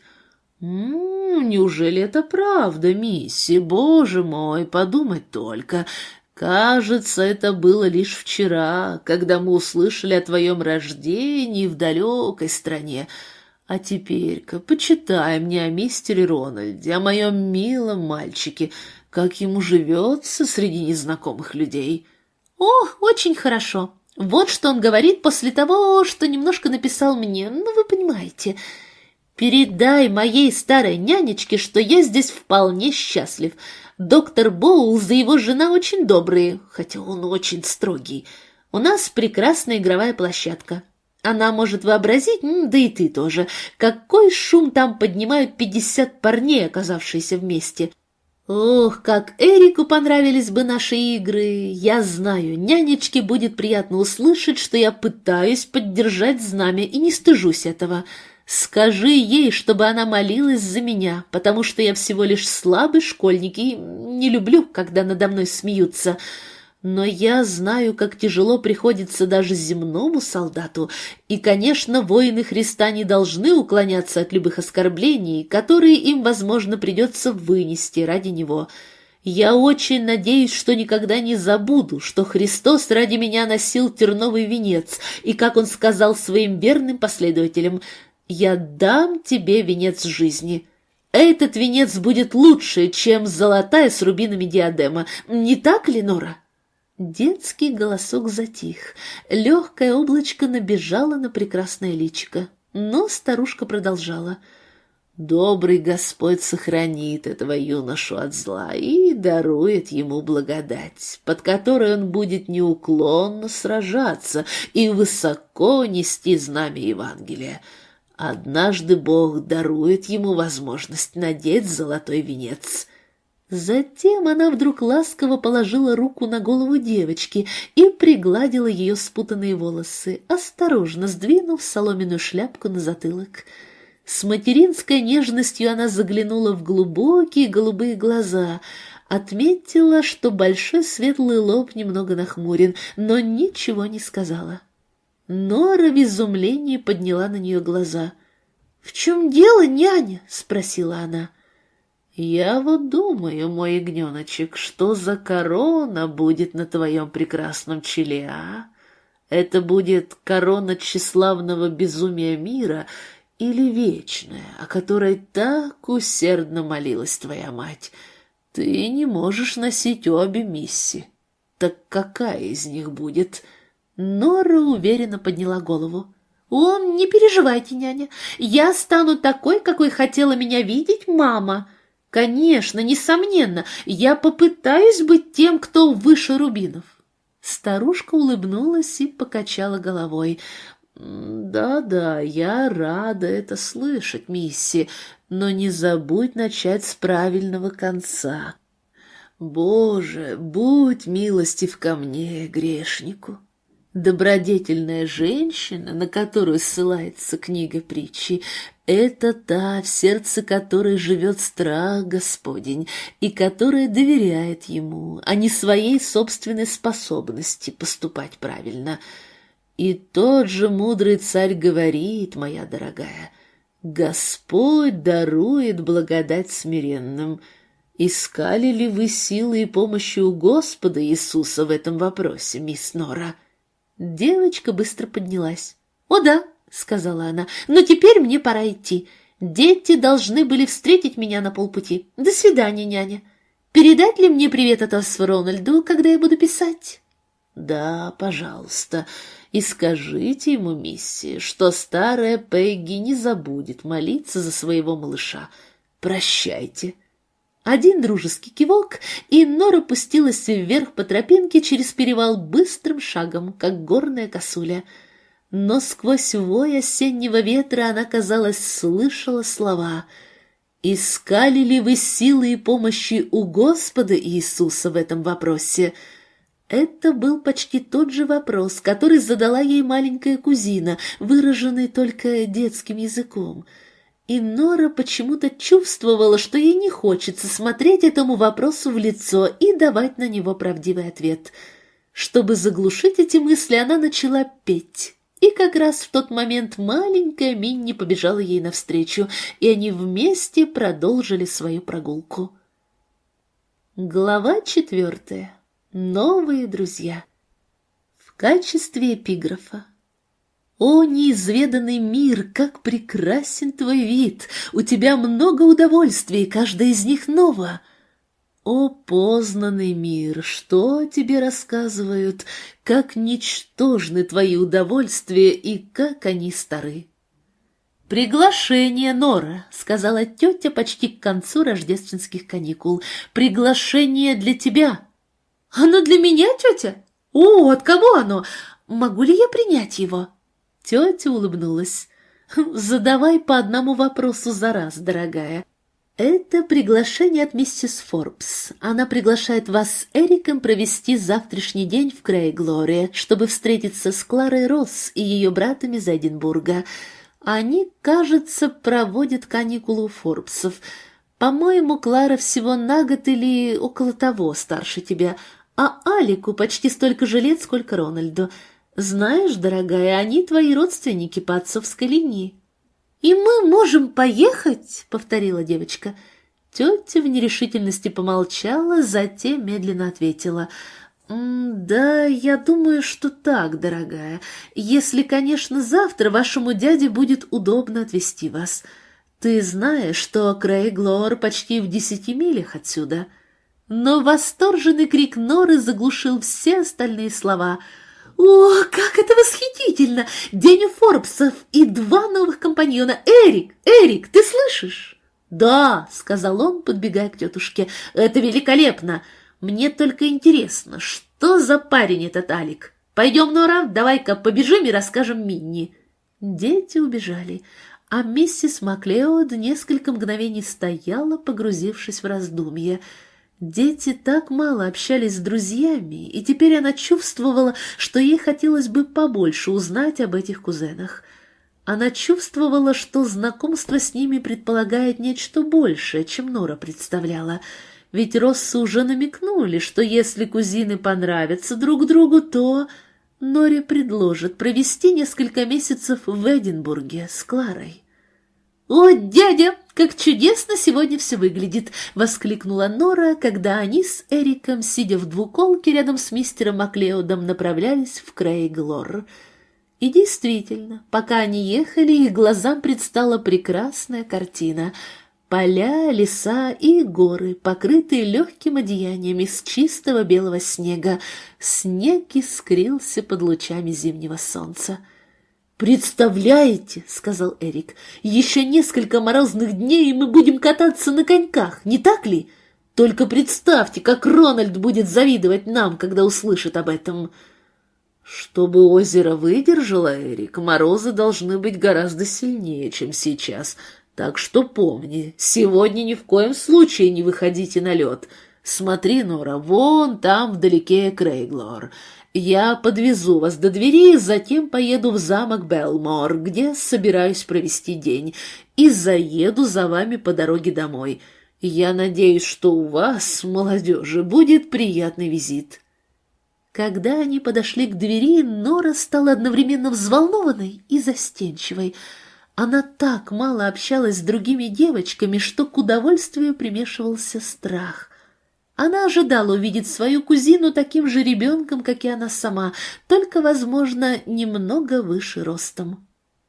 «М-м, неужели это правда, мисси? Боже мой, подумать только! Кажется, это было лишь вчера, когда мы услышали о твоем рождении в далекой стране. А теперь-ка почитай мне о мистере Рональде, о моем милом мальчике, как ему живется среди незнакомых людей». «О, очень хорошо. Вот что он говорит после того, что немножко написал мне, ну, вы понимаете. Передай моей старой нянечке, что я здесь вполне счастлив. Доктор Боулз и его жена очень добрые, хотя он очень строгий. У нас прекрасная игровая площадка. Она может вообразить, да и ты тоже, какой шум там поднимают пятьдесят парней, оказавшиеся вместе. Ох, как Эрику понравились бы наши игры. Я знаю, нянечке будет приятно услышать, что я пытаюсь поддержать знамя и не стыжусь этого. Скажи ей, чтобы она молилась за меня, потому что я всего лишь слабый школьник и не люблю, когда надо мной смеются. Но я знаю, как тяжело приходится даже земному солдату, и, конечно, воины Христа не должны уклоняться от любых оскорблений, которые им, возможно, придется вынести ради него. Я очень надеюсь, что никогда не забуду, что Христос ради меня носил терновый венец, и, как он сказал своим верным последователям, «Я дам тебе венец жизни». Этот венец будет лучше, чем золотая с рубинами диадема. Не так ли, Нора?» Детский голосок затих. Легкое облачко набежало на прекрасное личико. Но старушка продолжала. «Добрый Господь сохранит этого юношу от зла и дарует ему благодать, под которой он будет неуклонно сражаться и высоко нести знамя Евангелия. Однажды Бог дарует ему возможность надеть золотой венец». Затем она вдруг ласково положила руку на голову девочки и пригладила ее спутанные волосы, осторожно сдвинув соломенную шляпку на затылок. С материнской нежностью она заглянула в глубокие голубые глаза, отметила, что большой светлый лоб немного нахмурен, но ничего не сказала. Нора в изумлении подняла на нее глаза. «В чем дело, няня?» — спросила она. «Я вот думаю, мой ягненочек, что за корона будет на твоем прекрасном челе, а? Это будет корона тщеславного безумия мира или вечная, о которой так усердно молилась твоя мать? Ты не можешь носить обе, Мисси. Так какая из них будет?» Нора уверенно подняла голову. «О, не переживайте, няня, я стану такой, какой хотела меня видеть мама. Конечно, несомненно, я попытаюсь быть тем, кто выше рубинов». Старушка улыбнулась и покачала головой. «Да-да, я рада это слышать, Мисси, но не забудь начать с правильного конца. Боже, будь милостив ко мне, грешнику». Добродетельная женщина, на которую ссылается книга притчи, это та, в сердце которой живет страх Господень и которая доверяет ему, а не своей собственной способности поступать правильно. И тот же мудрый царь говорит, моя дорогая, «Господь дарует благодать смиренным». Искали ли вы силы и помощи у Господа Иисуса в этом вопросе, мисс Нора? Девочка быстро поднялась. «О да», — сказала она, — «но теперь мне пора идти. Дети должны были встретить меня на полпути. До свидания, няня. Передать ли мне привет от вас Рональду, когда я буду писать?» «Да, пожалуйста. И скажите ему, мисси, что старая Пегги не забудет молиться за своего малыша. Прощайте». Один дружеский кивок, и Нора пустилась вверх по тропинке через перевал быстрым шагом, как горная косуля. Но сквозь вой осеннего ветра она, казалось, слышала слова: «Искали ли вы силы и помощи у Господа Иисуса в этом вопросе?» Это был почти тот же вопрос, который задала ей маленькая кузина, выраженный только детским языком. И Нора почему-то чувствовала, что ей не хочется смотреть этому вопросу в лицо и давать на него правдивый ответ. Чтобы заглушить эти мысли, она начала петь. И как раз в тот момент маленькая Минни побежала ей навстречу, и они вместе продолжили свою прогулку. Глава четвертая. Новые друзья. В качестве эпиграфа. «О, неизведанный мир, как прекрасен твой вид! У тебя много удовольствий, каждое из них ново! О, познанный мир, что тебе рассказывают, как ничтожны твои удовольствия и как они стары!» «Приглашение, Нора», — сказала тетя почти к концу рождественских каникул. «Приглашение для тебя». «Оно для меня, тетя? О, от кого оно? Могу ли я принять его?» Тетя улыбнулась. «Задавай по одному вопросу за раз, дорогая. Это приглашение от миссис Форбс. Она приглашает вас с Эриком провести завтрашний день в Крейглоре, чтобы встретиться с Кларой Росс и ее братом из Эдинбурга. Они, кажется, проводят каникулы у Форбсов. По-моему, Клара всего на год или около того старше тебя, а Алику почти столько же лет, сколько Рональду. Знаешь, дорогая, они твои родственники по отцовской линии». «И мы можем поехать?» — повторила девочка. Тетя в нерешительности помолчала, затем медленно ответила. «Да, я думаю, что так, дорогая. Если, конечно, завтра вашему дяде будет удобно отвезти вас. Ты знаешь, что Крейглор почти в десяти милях отсюда». Но восторженный крик Норы заглушил все остальные слова. «О, как это восхитительно! День у Форбсов и два новых компаньона! Эрик, Эрик, ты слышишь?» «Да», — сказал он, подбегая к тетушке, — «это великолепно! Мне только интересно, что за парень этот Алик? Пойдем, Нора, давай-ка побежим и расскажем Минни». Дети убежали, а миссис Маклеод несколько мгновений стояла, погрузившись в раздумье. Дети так мало общались с друзьями, и теперь она чувствовала, что ей хотелось бы побольше узнать об этих кузенах. Она чувствовала, что знакомство с ними предполагает нечто большее, чем Нора представляла, ведь Россы уже намекнули, что если кузины понравятся друг другу, то Норе предложат провести несколько месяцев в Эдинбурге с Кларой. «О, дядя, как чудесно сегодня все выглядит!» — воскликнула Нора, когда они с Эриком, сидя в двуколке рядом с мистером Маклеодом, направлялись в Крейглор. И действительно, пока они ехали, их глазам предстала прекрасная картина. Поля, леса и горы, покрытые легким одеянием из чистого белого снега. Снег искрился под лучами зимнего солнца. «Представляете, — сказал Эрик, — еще несколько морозных дней, и мы будем кататься на коньках, не так ли? Только представьте, как Рональд будет завидовать нам, когда услышит об этом». «Чтобы озеро выдержало, Эрик, морозы должны быть гораздо сильнее, чем сейчас. Так что помни, сегодня ни в коем случае не выходите на лед. Смотри, Нора, вон там вдалеке Крейглор. Я подвезу вас до двери, затем поеду в замок Белмор, где собираюсь провести день, и заеду за вами по дороге домой. Я надеюсь, что у вас, молодежи, будет приятный визит». Когда они подошли к двери, Нора стала одновременно взволнованной и застенчивой. Она так мало общалась с другими девочками, что к удовольствию примешивался страх. Она ожидала увидеть свою кузину таким же ребенком, как и она сама, только, возможно, немного выше ростом.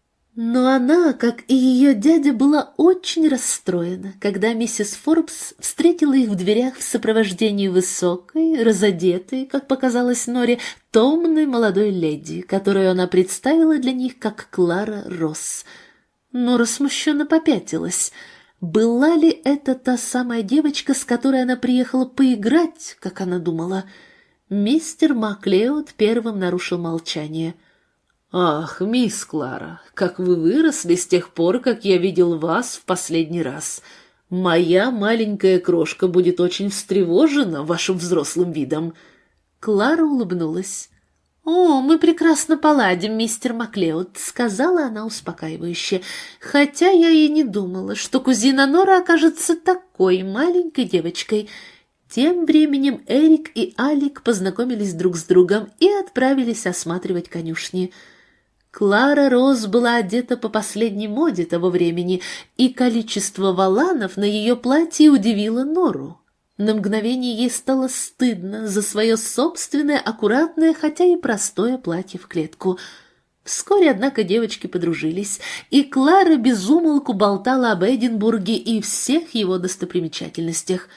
Но она, как и ее дядя, была очень расстроена, когда миссис Форбс встретила их в дверях в сопровождении высокой, разодетой, как показалось Норе, томной молодой леди, которую она представила для них как Клара Росс. Нора смущенно попятилась. Была ли это та самая девочка, с которой она приехала поиграть, как она думала? Мистер Маклеод первым нарушил молчание. «Ах, мисс Клара, как вы выросли с тех пор, как я видел вас в последний раз. Моя маленькая крошка будет очень встревожена вашим взрослым видом». Клара улыбнулась. «О, мы прекрасно поладим, мистер Маклеод», — сказала она успокаивающе, «хотя я и не думала, что кузина Нора окажется такой маленькой девочкой». Тем временем Эрик и Алик познакомились друг с другом и отправились осматривать конюшни. Клара Росс была одета по последней моде того времени, и количество воланов на ее платье удивило Нору. На мгновение ей стало стыдно за свое собственное аккуратное, хотя и простое платье в клетку. Вскоре, однако, девочки подружились, и Клара безумолку болтала об Эдинбурге и всех его достопримечательностях.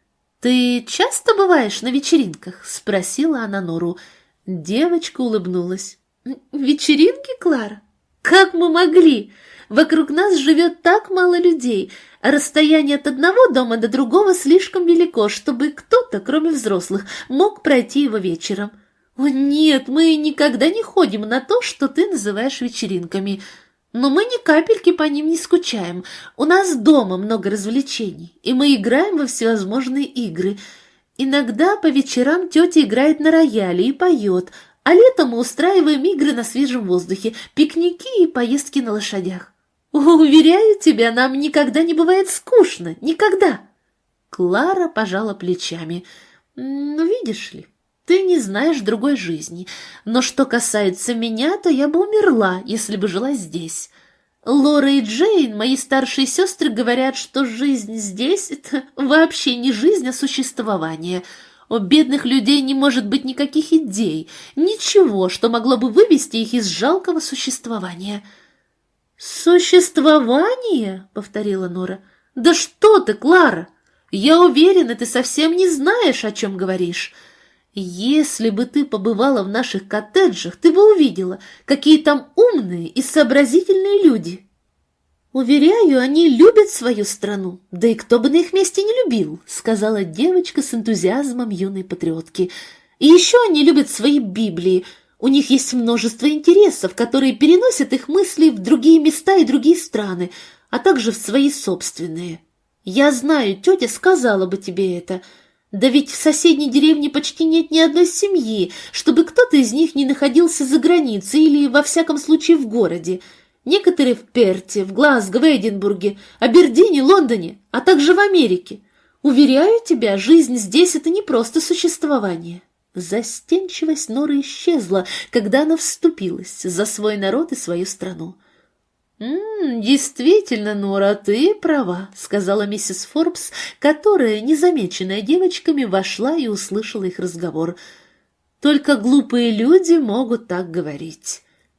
«Ты часто бываешь на вечеринках?» — спросила она Нору. Девочка улыбнулась. «Вечеринки, Клара? Как мы могли? Вокруг нас живет так мало людей, а расстояние от одного дома до другого слишком велико, чтобы кто-то, кроме взрослых, мог пройти его вечером. О нет, мы никогда не ходим на то, что ты называешь вечеринками. Но мы ни капельки по ним не скучаем. У нас дома много развлечений, и мы играем во всевозможные игры. Иногда по вечерам тетя играет на рояле и поет, а летом мы устраиваем игры на свежем воздухе, пикники и поездки на лошадях. Уверяю тебя, нам никогда не бывает скучно, никогда». Клара пожала плечами. «Ну, видишь ли, ты не знаешь другой жизни, но что касается меня, то я бы умерла, если бы жила здесь. Лора и Джейн, мои старшие сестры, говорят, что жизнь здесь — это вообще не жизнь, а существование. У бедных людей не может быть никаких идей, ничего, что могло бы вывести их из жалкого существования». «Существование?» — повторила Нора. «Да что ты, Клара! Я уверена, ты совсем не знаешь, о чем говоришь. Если бы ты побывала в наших коттеджах, ты бы увидела, какие там умные и сообразительные люди. Уверяю, они любят свою страну, да и кто бы на их месте не любил», — сказала девочка с энтузиазмом юной патриотки. «И еще они любят свои Библии. У них есть множество интересов, которые переносят их мысли в другие места и другие страны, а также в свои собственные. Я знаю, тетя сказала бы тебе это. Да ведь в соседней деревне почти нет ни одной семьи, чтобы кто-то из них не находился за границей или, во всяком случае, в городе. Некоторые в Перте, в Глазго, в Эдинбурге, Абердине, Лондоне, а также в Америке. Уверяю тебя, жизнь здесь — это не просто существование». Застенчивость Норы исчезла, когда она вступилась за свой народ и свою страну. «М-м, действительно, Нора, ты права», — сказала миссис Форбс, которая, незамеченная девочками, вошла и услышала их разговор. «Только глупые люди могут так говорить.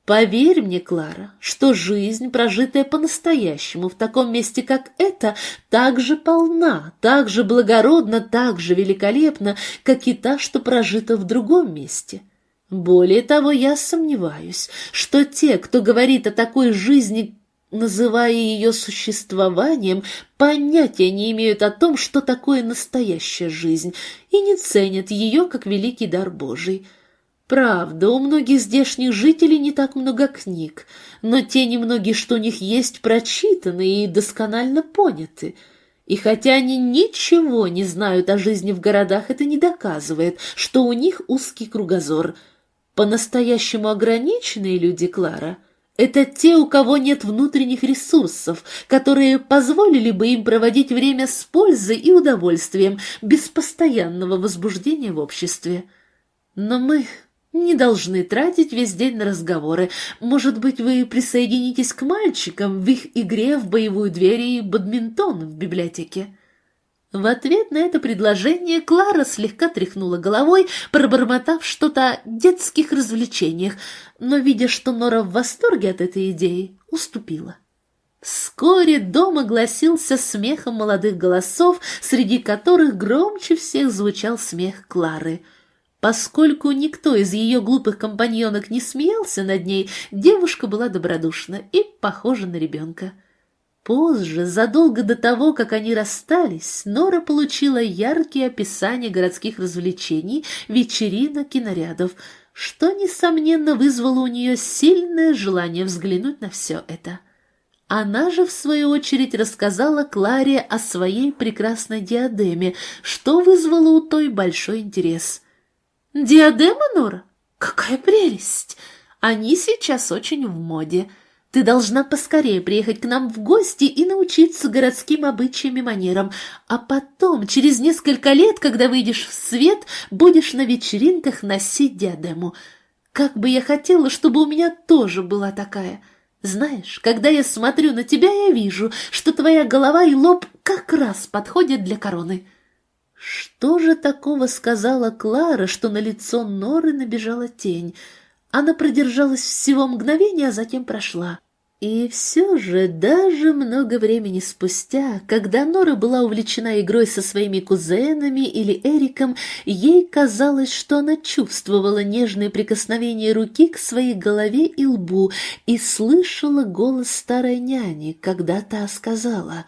Поверь мне, Клара, что жизнь, прожитая по-настоящему в таком месте, как это, так же полна, так же благородна, так же великолепна, как и та, что прожита в другом месте. Более того, я сомневаюсь, что те, кто говорит о такой жизни, называя ее существованием, понятия не имеют о том, что такое настоящая жизнь, и не ценят ее как великий дар Божий. Правда, у многих здешних жителей не так много книг, но те немногие, что у них есть, прочитаны и досконально поняты. И хотя они ничего не знают о жизни в городах, это не доказывает, что у них узкий кругозор. По-настоящему ограниченные люди, Клара, это те, у кого нет внутренних ресурсов, которые позволили бы им проводить время с пользой и удовольствием, без постоянного возбуждения в обществе. Но мы не должны тратить весь день на разговоры. Может быть, вы присоединитесь к мальчикам в их игре в боевую дверь и бадминтон в библиотеке?» В ответ на это предложение Клара слегка тряхнула головой, пробормотав что-то о детских развлечениях, но, видя, что Нора в восторге от этой идеи, уступила. Вскоре дом огласился смехом молодых голосов, среди которых громче всех звучал смех Клары. Поскольку никто из ее глупых компаньонок не смеялся над ней, девушка была добродушна и похожа на ребенка. Позже, задолго до того, как они расстались, Нора получила яркие описания городских развлечений, вечеринок и нарядов, что, несомненно, вызвало у нее сильное желание взглянуть на все это. Она же, в свою очередь, рассказала Кларе о своей прекрасной диадеме, что вызвало у той большой интерес. «Диадема, Нора? Какая прелесть! Они сейчас очень в моде. Ты должна поскорее приехать к нам в гости и научиться городским обычаям и манерам, а потом, через несколько лет, когда выйдешь в свет, будешь на вечеринках носить диадему. Как бы я хотела, чтобы у меня тоже была такая. Знаешь, когда я смотрю на тебя, я вижу, что твоя голова и лоб как раз подходят для короны». Что же такого сказала Клара, что на лицо Норы набежала тень? Она продержалась всего мгновение, а затем прошла. И все же, даже много времени спустя, когда Нора была увлечена игрой со своими кузенами или Эриком, ей казалось, что она чувствовала нежные прикосновения руки к своей голове и лбу и слышала голос старой няни, когда та сказала: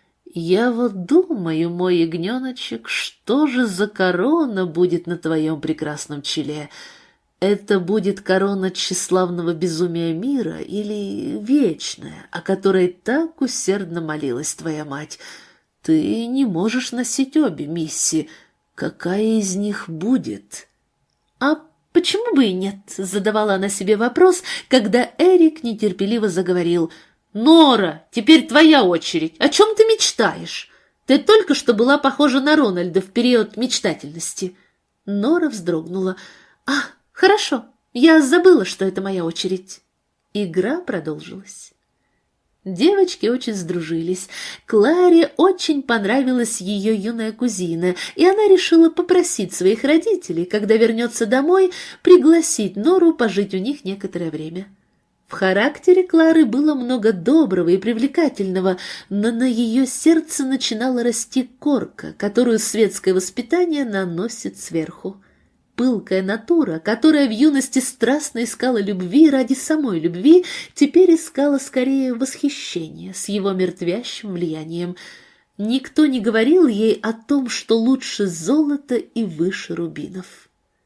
«Я вот думаю, мой ягненочек, что же за корона будет на твоем прекрасном челе? Это будет корона тщеславного безумия мира или вечная, о которой так усердно молилась твоя мать? Ты не можешь носить обе, Мисси. Какая из них будет?» «А почему бы и нет?» — задавала она себе вопрос, когда Эрик нетерпеливо заговорил: «Нора, теперь твоя очередь. О чем ты мечтаешь? Ты только что была похожа на Рональда в период мечтательности». Нора вздрогнула. «А, хорошо, я забыла, что это моя очередь». Игра продолжилась. Девочки очень сдружились. Кларе очень понравилась ее юная кузина, и она решила попросить своих родителей, когда вернется домой, пригласить Нору пожить у них некоторое время. В характере Клары было много доброго и привлекательного, но на ее сердце начинала расти корка, которую светское воспитание наносит сверху. Пылкая натура, которая в юности страстно искала любви ради самой любви, теперь искала скорее восхищение с его мертвящим влиянием. Никто не говорил ей о том, что лучше золота и выше рубинов.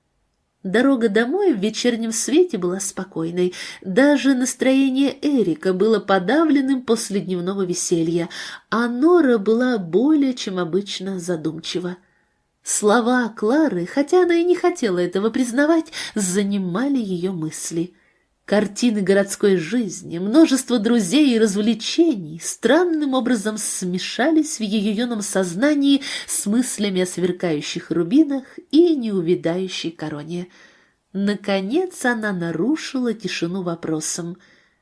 Дорога домой в вечернем свете была спокойной. Даже настроение Эрика было подавленным после дневного веселья, а Нора была более чем обычно задумчива. Слова Клары, хотя она и не хотела этого признавать, занимали ее мысли. Картины городской жизни, множество друзей и развлечений странным образом смешались в ее юном сознании с мыслями о сверкающих рубинах и неувядающей короне. Наконец она нарушила тишину вопросом: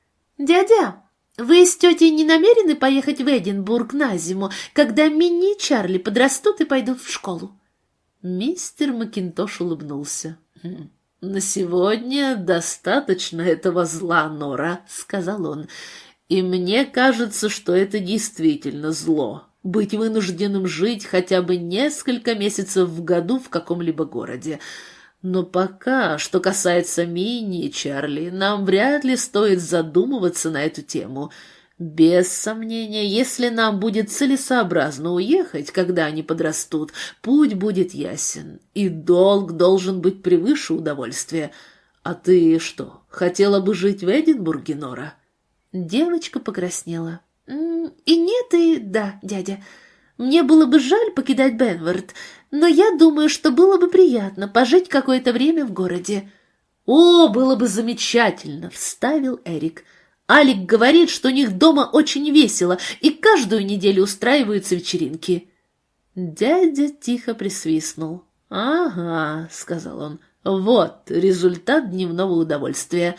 «Дядя, вы с тетей не намерены поехать в Эдинбург на зиму, когда Минни и Чарли подрастут и пойдут в школу?» Мистер Макинтош улыбнулся. «На сегодня достаточно этого зла, Нора», — сказал он. «И мне кажется, что это действительно зло. Быть вынужденным жить хотя бы несколько месяцев в году в каком-либо городе. Но пока, что касается Минни и Чарли, нам вряд ли стоит задумываться на эту тему. Без сомнения, если нам будет целесообразно уехать, когда они подрастут, путь будет ясен, и долг должен быть превыше удовольствия. А ты что, хотела бы жить в Эдинбурге, Нора?» Девочка покраснела. «И нет, и да, дядя. Мне было бы жаль покидать Бенворд, но я думаю, что было бы приятно пожить какое-то время в городе». «О, было бы замечательно!» — вставил Эрик. «Алик говорит, что у них дома очень весело, и каждую неделю устраиваются вечеринки». Дядя тихо присвистнул. «Ага», — сказал он, — «вот результат дневного удовольствия».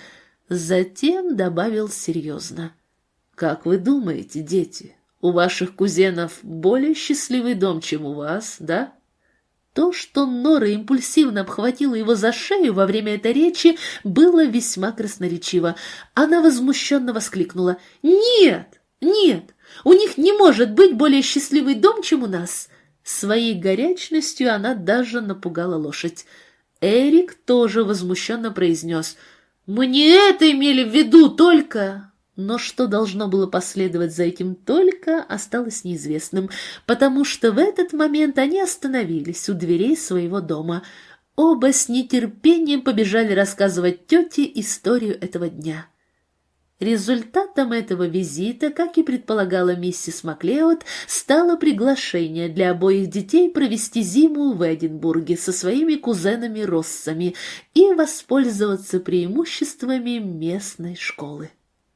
Затем добавил серьезно. «Как вы думаете, дети, у ваших кузенов более счастливый дом, чем у вас, да?» То, что Нора импульсивно обхватила его за шею во время этой речи, было весьма красноречиво. Она возмущенно воскликнула: «Нет, нет, у них не может быть более счастливый дом, чем у нас!» Своей горячностью она даже напугала лошадь. Эрик тоже возмущенно произнес: «Мы не это имели в виду, только...» Но что должно было последовать за этим «только» осталось неизвестным, потому что в этот момент они остановились у дверей своего дома. Оба с нетерпением побежали рассказывать тете историю этого дня. Результатом этого визита, как и предполагала миссис Маклеод, стало приглашение для обоих детей провести зиму в Эдинбурге со своими кузенами Россами и воспользоваться преимуществами местной школы.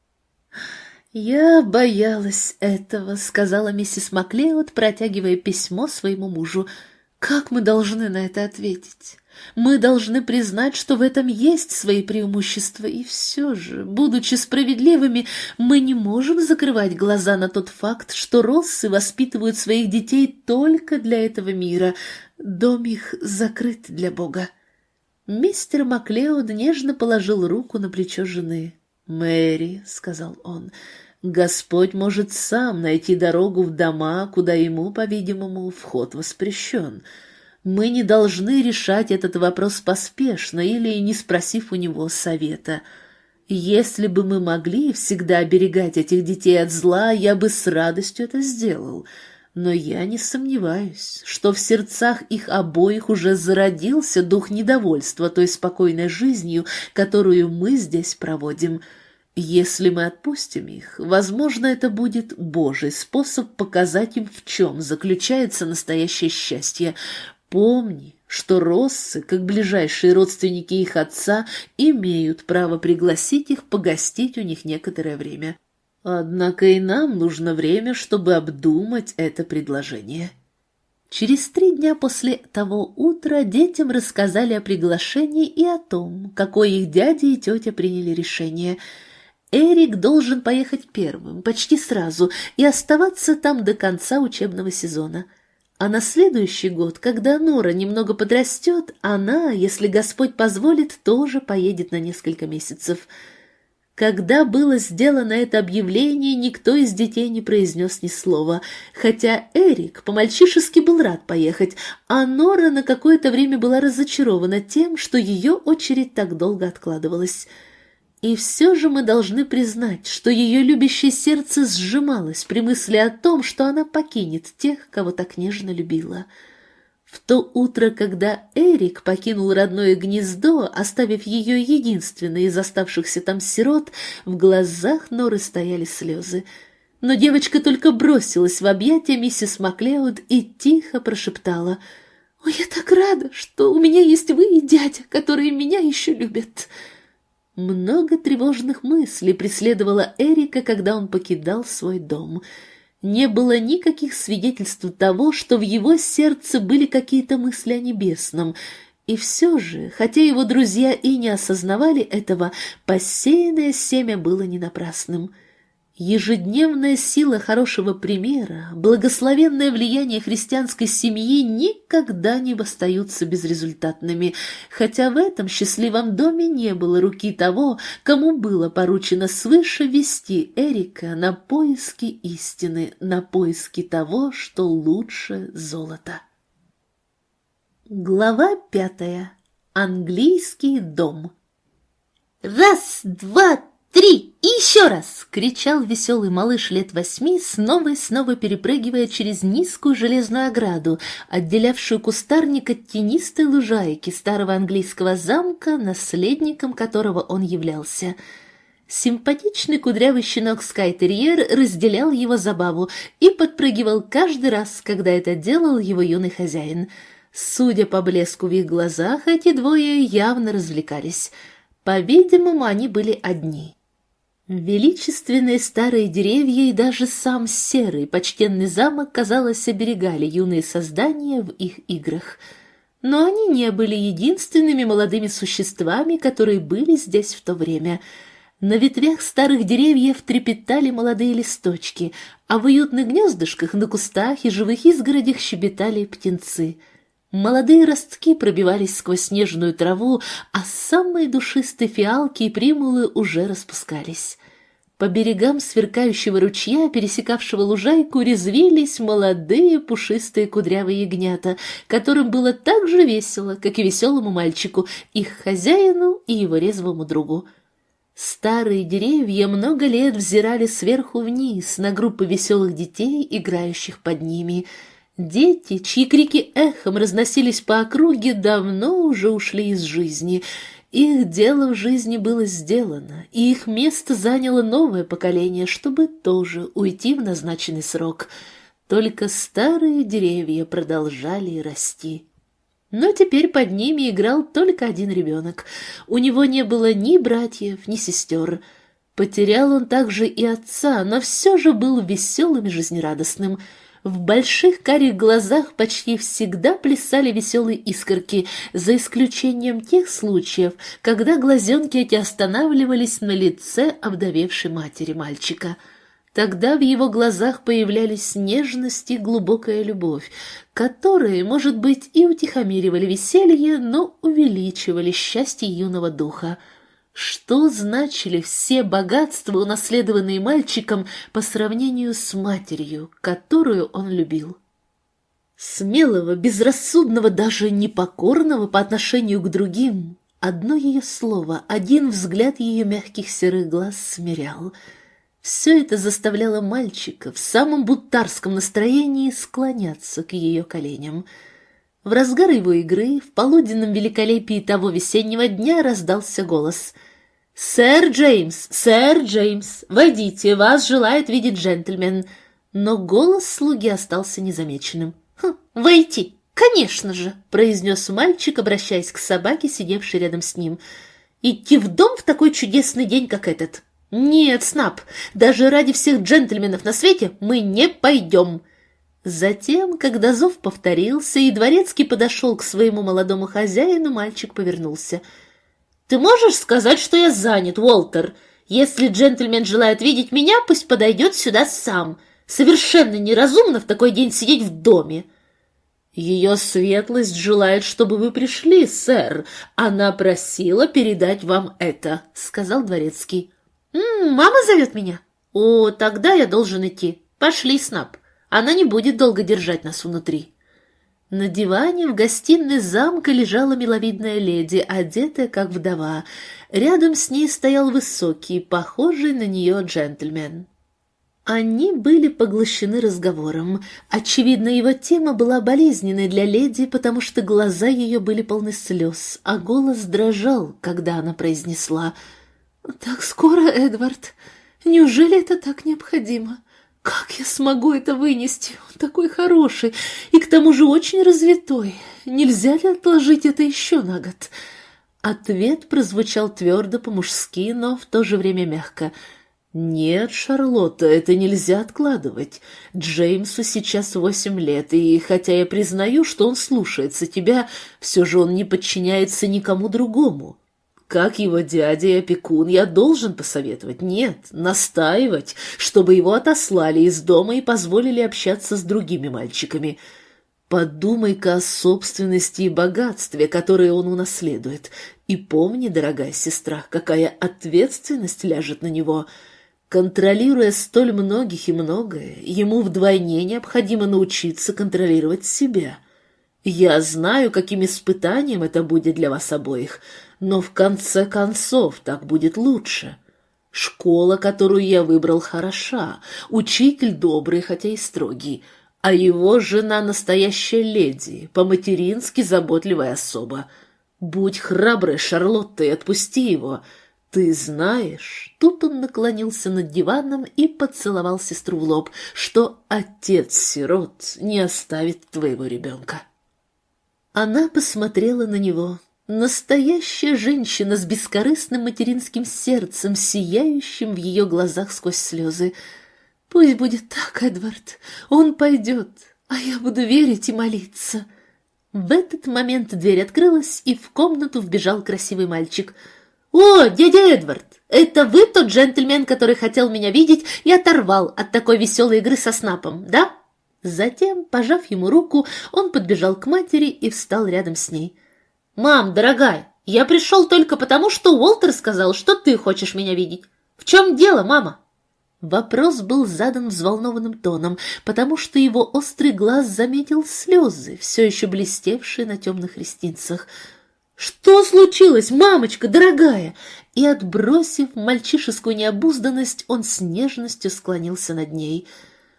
«Я боялась этого», — сказала миссис Маклеод, протягивая письмо своему мужу. «Как мы должны на это ответить? Мы должны признать, что в этом есть свои преимущества, и все же, будучи справедливыми, мы не можем закрывать глаза на тот факт, что Россы воспитывают своих детей только для этого мира. Дом их закрыт для Бога». Мистер Маклеод нежно положил руку на плечо жены. «Мэри», — сказал он, — «Господь может сам найти дорогу в дома, куда ему, по-видимому, вход воспрещен. Мы не должны решать этот вопрос поспешно или не спросив у него совета. Если бы мы могли всегда оберегать этих детей от зла, я бы с радостью это сделал. Но я не сомневаюсь, что в сердцах их обоих уже зародился дух недовольства той спокойной жизнью, которую мы здесь проводим. Если мы отпустим их, возможно, это будет Божий способ показать им, в чем заключается настоящее счастье. Помни, что Россы, как ближайшие родственники их отца, имеют право пригласить их погостить у них некоторое время. Однако и нам нужно время, чтобы обдумать это предложение». Через три дня после того утра детям рассказали о приглашении и о том, какое их дядя и тетя приняли решение. Эрик должен поехать первым, почти сразу, и оставаться там до конца учебного сезона. А на следующий год, когда Нора немного подрастет, она, если Господь позволит, тоже поедет на несколько месяцев. Когда было сделано это объявление, никто из детей не произнес ни слова, хотя Эрик по-мальчишески был рад поехать, а Нора на какое-то время была разочарована тем, что ее очередь так долго откладывалась. И все же мы должны признать, что ее любящее сердце сжималось при мысли о том, что она покинет тех, кого так нежно любила. В то утро, когда Эрик покинул родное гнездо, оставив ее единственной из оставшихся там сирот, в глазах Норы стояли слезы. Но девочка только бросилась в объятия миссис Маклеод и тихо прошептала: «Ой, я так рада, что у меня есть вы и дядя, которые меня еще любят». Много тревожных мыслей преследовало Эрика, когда он покидал свой дом. Не было никаких свидетельств того, что в его сердце были какие-то мысли о небесном, и все же, хотя его друзья и не осознавали этого, посеянное семя было не напрасным. Ежедневная сила хорошего примера, благословенное влияние христианской семьи никогда не остаются безрезультатными, хотя в этом счастливом доме не было руки того, кому было поручено свыше вести Эрика на поиски истины, на поиски того, что лучше золота. Глава пятая. Английский дом. «Раз, два, три и еще раз!» — кричал веселый малыш лет восьми, снова и снова перепрыгивая через низкую железную ограду, отделявшую кустарник от тенистой лужайки старого английского замка, наследником которого он являлся. Симпатичный кудрявый щенок скайтерьер разделял его забаву и подпрыгивал каждый раз, когда это делал его юный хозяин. Судя по блеску в их глазах, эти двое явно развлекались. По-видимому, они были одни. Величественные старые деревья и даже сам серый почтенный замок, казалось, оберегали юные создания в их играх. Но они не были единственными молодыми существами, которые были здесь в то время. На ветвях старых деревьев трепетали молодые листочки, а в уютных гнездышках на кустах и живых изгородях щебетали птенцы. Молодые ростки пробивались сквозь снежную траву, а самые душистые фиалки и примулы уже распускались. По берегам сверкающего ручья, пересекавшего лужайку, резвились молодые пушистые кудрявые ягнята, которым было так же весело, как и веселому мальчику, их хозяину и его резвому другу. Старые деревья много лет взирали сверху вниз на группы веселых детей, играющих под ними. Дети, чьи крики эхом разносились по округе, давно уже ушли из жизни. Их дело в жизни было сделано, и их место заняло новое поколение, чтобы тоже уйти в назначенный срок. Только старые деревья продолжали расти. Но теперь под ними играл только один ребенок. У него не было ни братьев, ни сестер. Потерял он также и отца, но все же был веселым и жизнерадостным. В больших карих глазах почти всегда плясали веселые искорки, за исключением тех случаев, когда глазенки эти останавливались на лице овдовевшей матери мальчика. Тогда в его глазах появлялись нежность и глубокая любовь, которые, может быть, и утихомиривали веселье, но увеличивали счастье юного духа. Что значили все богатства, унаследованные мальчиком, по сравнению с матерью, которую он любил? Смелого, безрассудного, даже непокорного по отношению к другим, одно ее слово, один взгляд ее мягких серых глаз смирял. Все это заставляло мальчика в самом бунтарском настроении склоняться к ее коленям. В разгар его игры, в полуденном великолепии того весеннего дня раздался голос: «Сэр Джеймс! Сэр Джеймс! Войдите, вас желает видеть джентльмен!» Но голос слуги остался незамеченным. «Хм, войти! Конечно же!» — произнес мальчик, обращаясь к собаке, сидевшей рядом с ним. «Идти в дом в такой чудесный день, как этот? Нет, Снап, даже ради всех джентльменов на свете мы не пойдем!» Затем, когда зов повторился и дворецкий подошел к своему молодому хозяину, мальчик повернулся. «Ты можешь сказать, что я занят, Уолтер? Если джентльмен желает видеть меня, пусть подойдет сюда сам. Совершенно неразумно в такой день сидеть в доме». «Ее светлость желает, чтобы вы пришли, сэр. Она просила передать вам это», — сказал дворецкий. «М-м, мама зовет меня? О, тогда я должен идти. Пошли, Снап. Она не будет долго держать нас внутри». На диване в гостиной замка лежала миловидная леди, одетая как вдова. Рядом с ней стоял высокий, похожий на нее джентльмен. Они были поглощены разговором. Очевидно, его тема была болезненной для леди, потому что глаза ее были полны слез, а голос дрожал, когда она произнесла: «Так скоро, Эдвард? Неужели это так необходимо? Как я смогу это вынести? Он такой хороший и к тому же очень развитой. Нельзя ли отложить это еще на год?» Ответ прозвучал твердо по-мужски, но в то же время мягко. «Нет, Шарлотта, это нельзя откладывать. Джеймсу сейчас восемь лет, и хотя я признаю, что он слушается тебя, все же он не подчиняется никому другому». Как его дядя и опекун я должен посоветовать? Нет, настаивать, чтобы его отослали из дома и позволили общаться с другими мальчиками. Подумай-ка о собственности и богатстве, которые он унаследует. И помни, дорогая сестра, какая ответственность ляжет на него. Контролируя столь многих и многое, ему вдвойне необходимо научиться контролировать себя. Я знаю, каким испытанием это будет для вас обоих, но в конце концов так будет лучше. Школа, которую я выбрал, хороша, учитель добрый, хотя и строгий, а его жена настоящая леди, по-матерински заботливая особа. Будь храброй, Шарлотта, и отпусти его. Ты знаешь, тут он наклонился над диваном и поцеловал сестру в лоб, что отец-сирот не оставит твоего ребенка. Она посмотрела на него. Настоящая женщина с бескорыстным материнским сердцем, сияющим в ее глазах сквозь слезы. «Пусть будет так, Эдвард. Он пойдет, а я буду верить и молиться». В этот момент дверь открылась, и в комнату вбежал красивый мальчик. «О, дядя Эдвард, это вы тот джентльмен, который хотел меня видеть и оторвал от такой веселой игры со Снапом, да?» Затем, пожав ему руку, он подбежал к матери и встал рядом с ней. «Мам, дорогая, я пришел только потому, что Уолтер сказал, что ты хочешь меня видеть. В чем дело, мама?» Вопрос был задан взволнованным тоном, потому что его острый глаз заметил слезы, все еще блестевшие на темных ресницах. «Что случилось, мамочка дорогая?» И, отбросив мальчишескую необузданность, он с нежностью склонился над ней.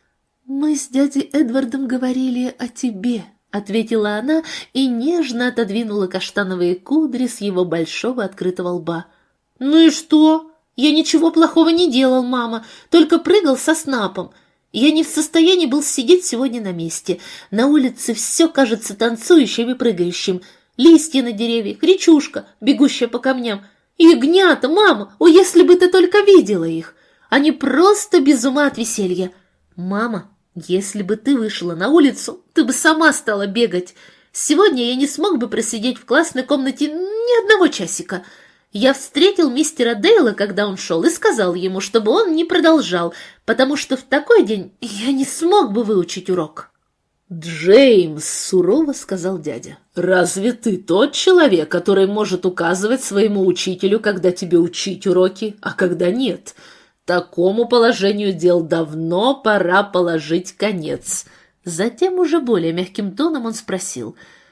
«Мы с дядей Эдвардом говорили о тебе», — ответила она и нежно отодвинула каштановые кудри с его большого открытого лба. «Ну и что? Я ничего плохого не делал, мама, только прыгал со Снапом. Я не в состоянии был сидеть сегодня на месте. На улице все кажется танцующим и прыгающим. Листья на деревьях, речушка, бегущая по камням. Ягнята, мама, о, если бы ты только видела их! Они просто без ума от веселья. Мама, если бы ты вышла на улицу, ты бы сама стала бегать. Сегодня я не смог бы просидеть в классной комнате ни одного часика. Я встретил мистера Дейла, когда он шел, и сказал ему, чтобы он не продолжал, потому что в такой день я не смог бы выучить урок». «Джеймс», — сурово сказал дядя, — «разве ты тот человек, который может указывать своему учителю, когда тебе учить уроки, а когда нет? Такому положению дел давно пора положить конец». Затем уже более мягким тоном он спросил: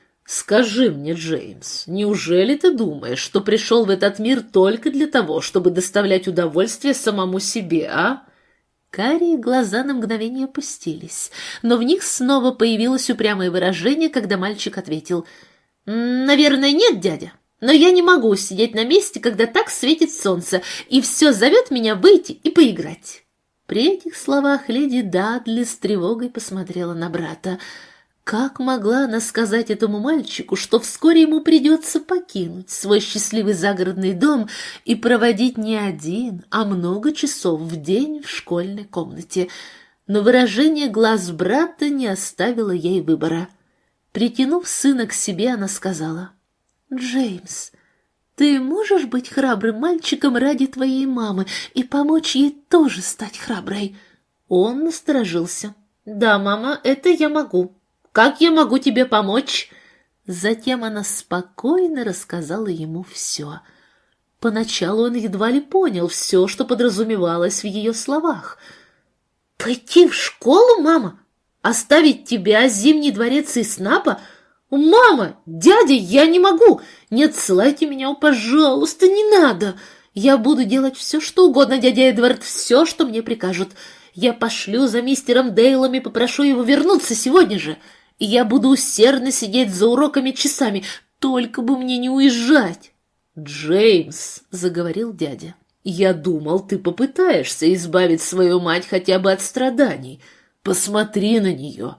«Скажи мне, Джеймс, неужели ты думаешь, что пришел в этот мир только для того, чтобы доставлять удовольствие самому себе, а?» Карие глаза на мгновение опустились, но в них снова появилось упрямое выражение, когда мальчик ответил: «Наверное, нет, дядя. Но я не могу сидеть на месте, когда так светит солнце, и все зовет меня выйти и поиграть». При этих словах леди Дадли с тревогой посмотрела на брата. Как могла она сказать этому мальчику, что вскоре ему придется покинуть свой счастливый загородный дом и проводить не один, а много часов в день в школьной комнате? Но выражение глаз брата не оставило ей выбора. Притянув сына к себе, она сказала: «Джеймс, ты можешь быть храбрым мальчиком ради твоей мамы и помочь ей тоже стать храброй?» Он насторожился. «Да, мама, это я могу. Как я могу тебе помочь?» Затем она спокойно рассказала ему все. Поначалу он едва ли понял все, что подразумевалось в ее словах. «Пойти в школу, мама? Оставить тебя, Зимний дворец и Снапа? Мама, дядя, я не могу! Не отсылайте меня, пожалуйста, не надо! Я буду делать все, что угодно, дядя Эдвард, все, что мне прикажут. Я пошлю за мистером Дейлом и попрошу его вернуться сегодня же. И я буду усердно сидеть за уроками часами, только бы мне не уезжать». «Джеймс», — заговорил дядя, — «я думал, ты попытаешься избавить свою мать хотя бы от страданий. Посмотри на нее».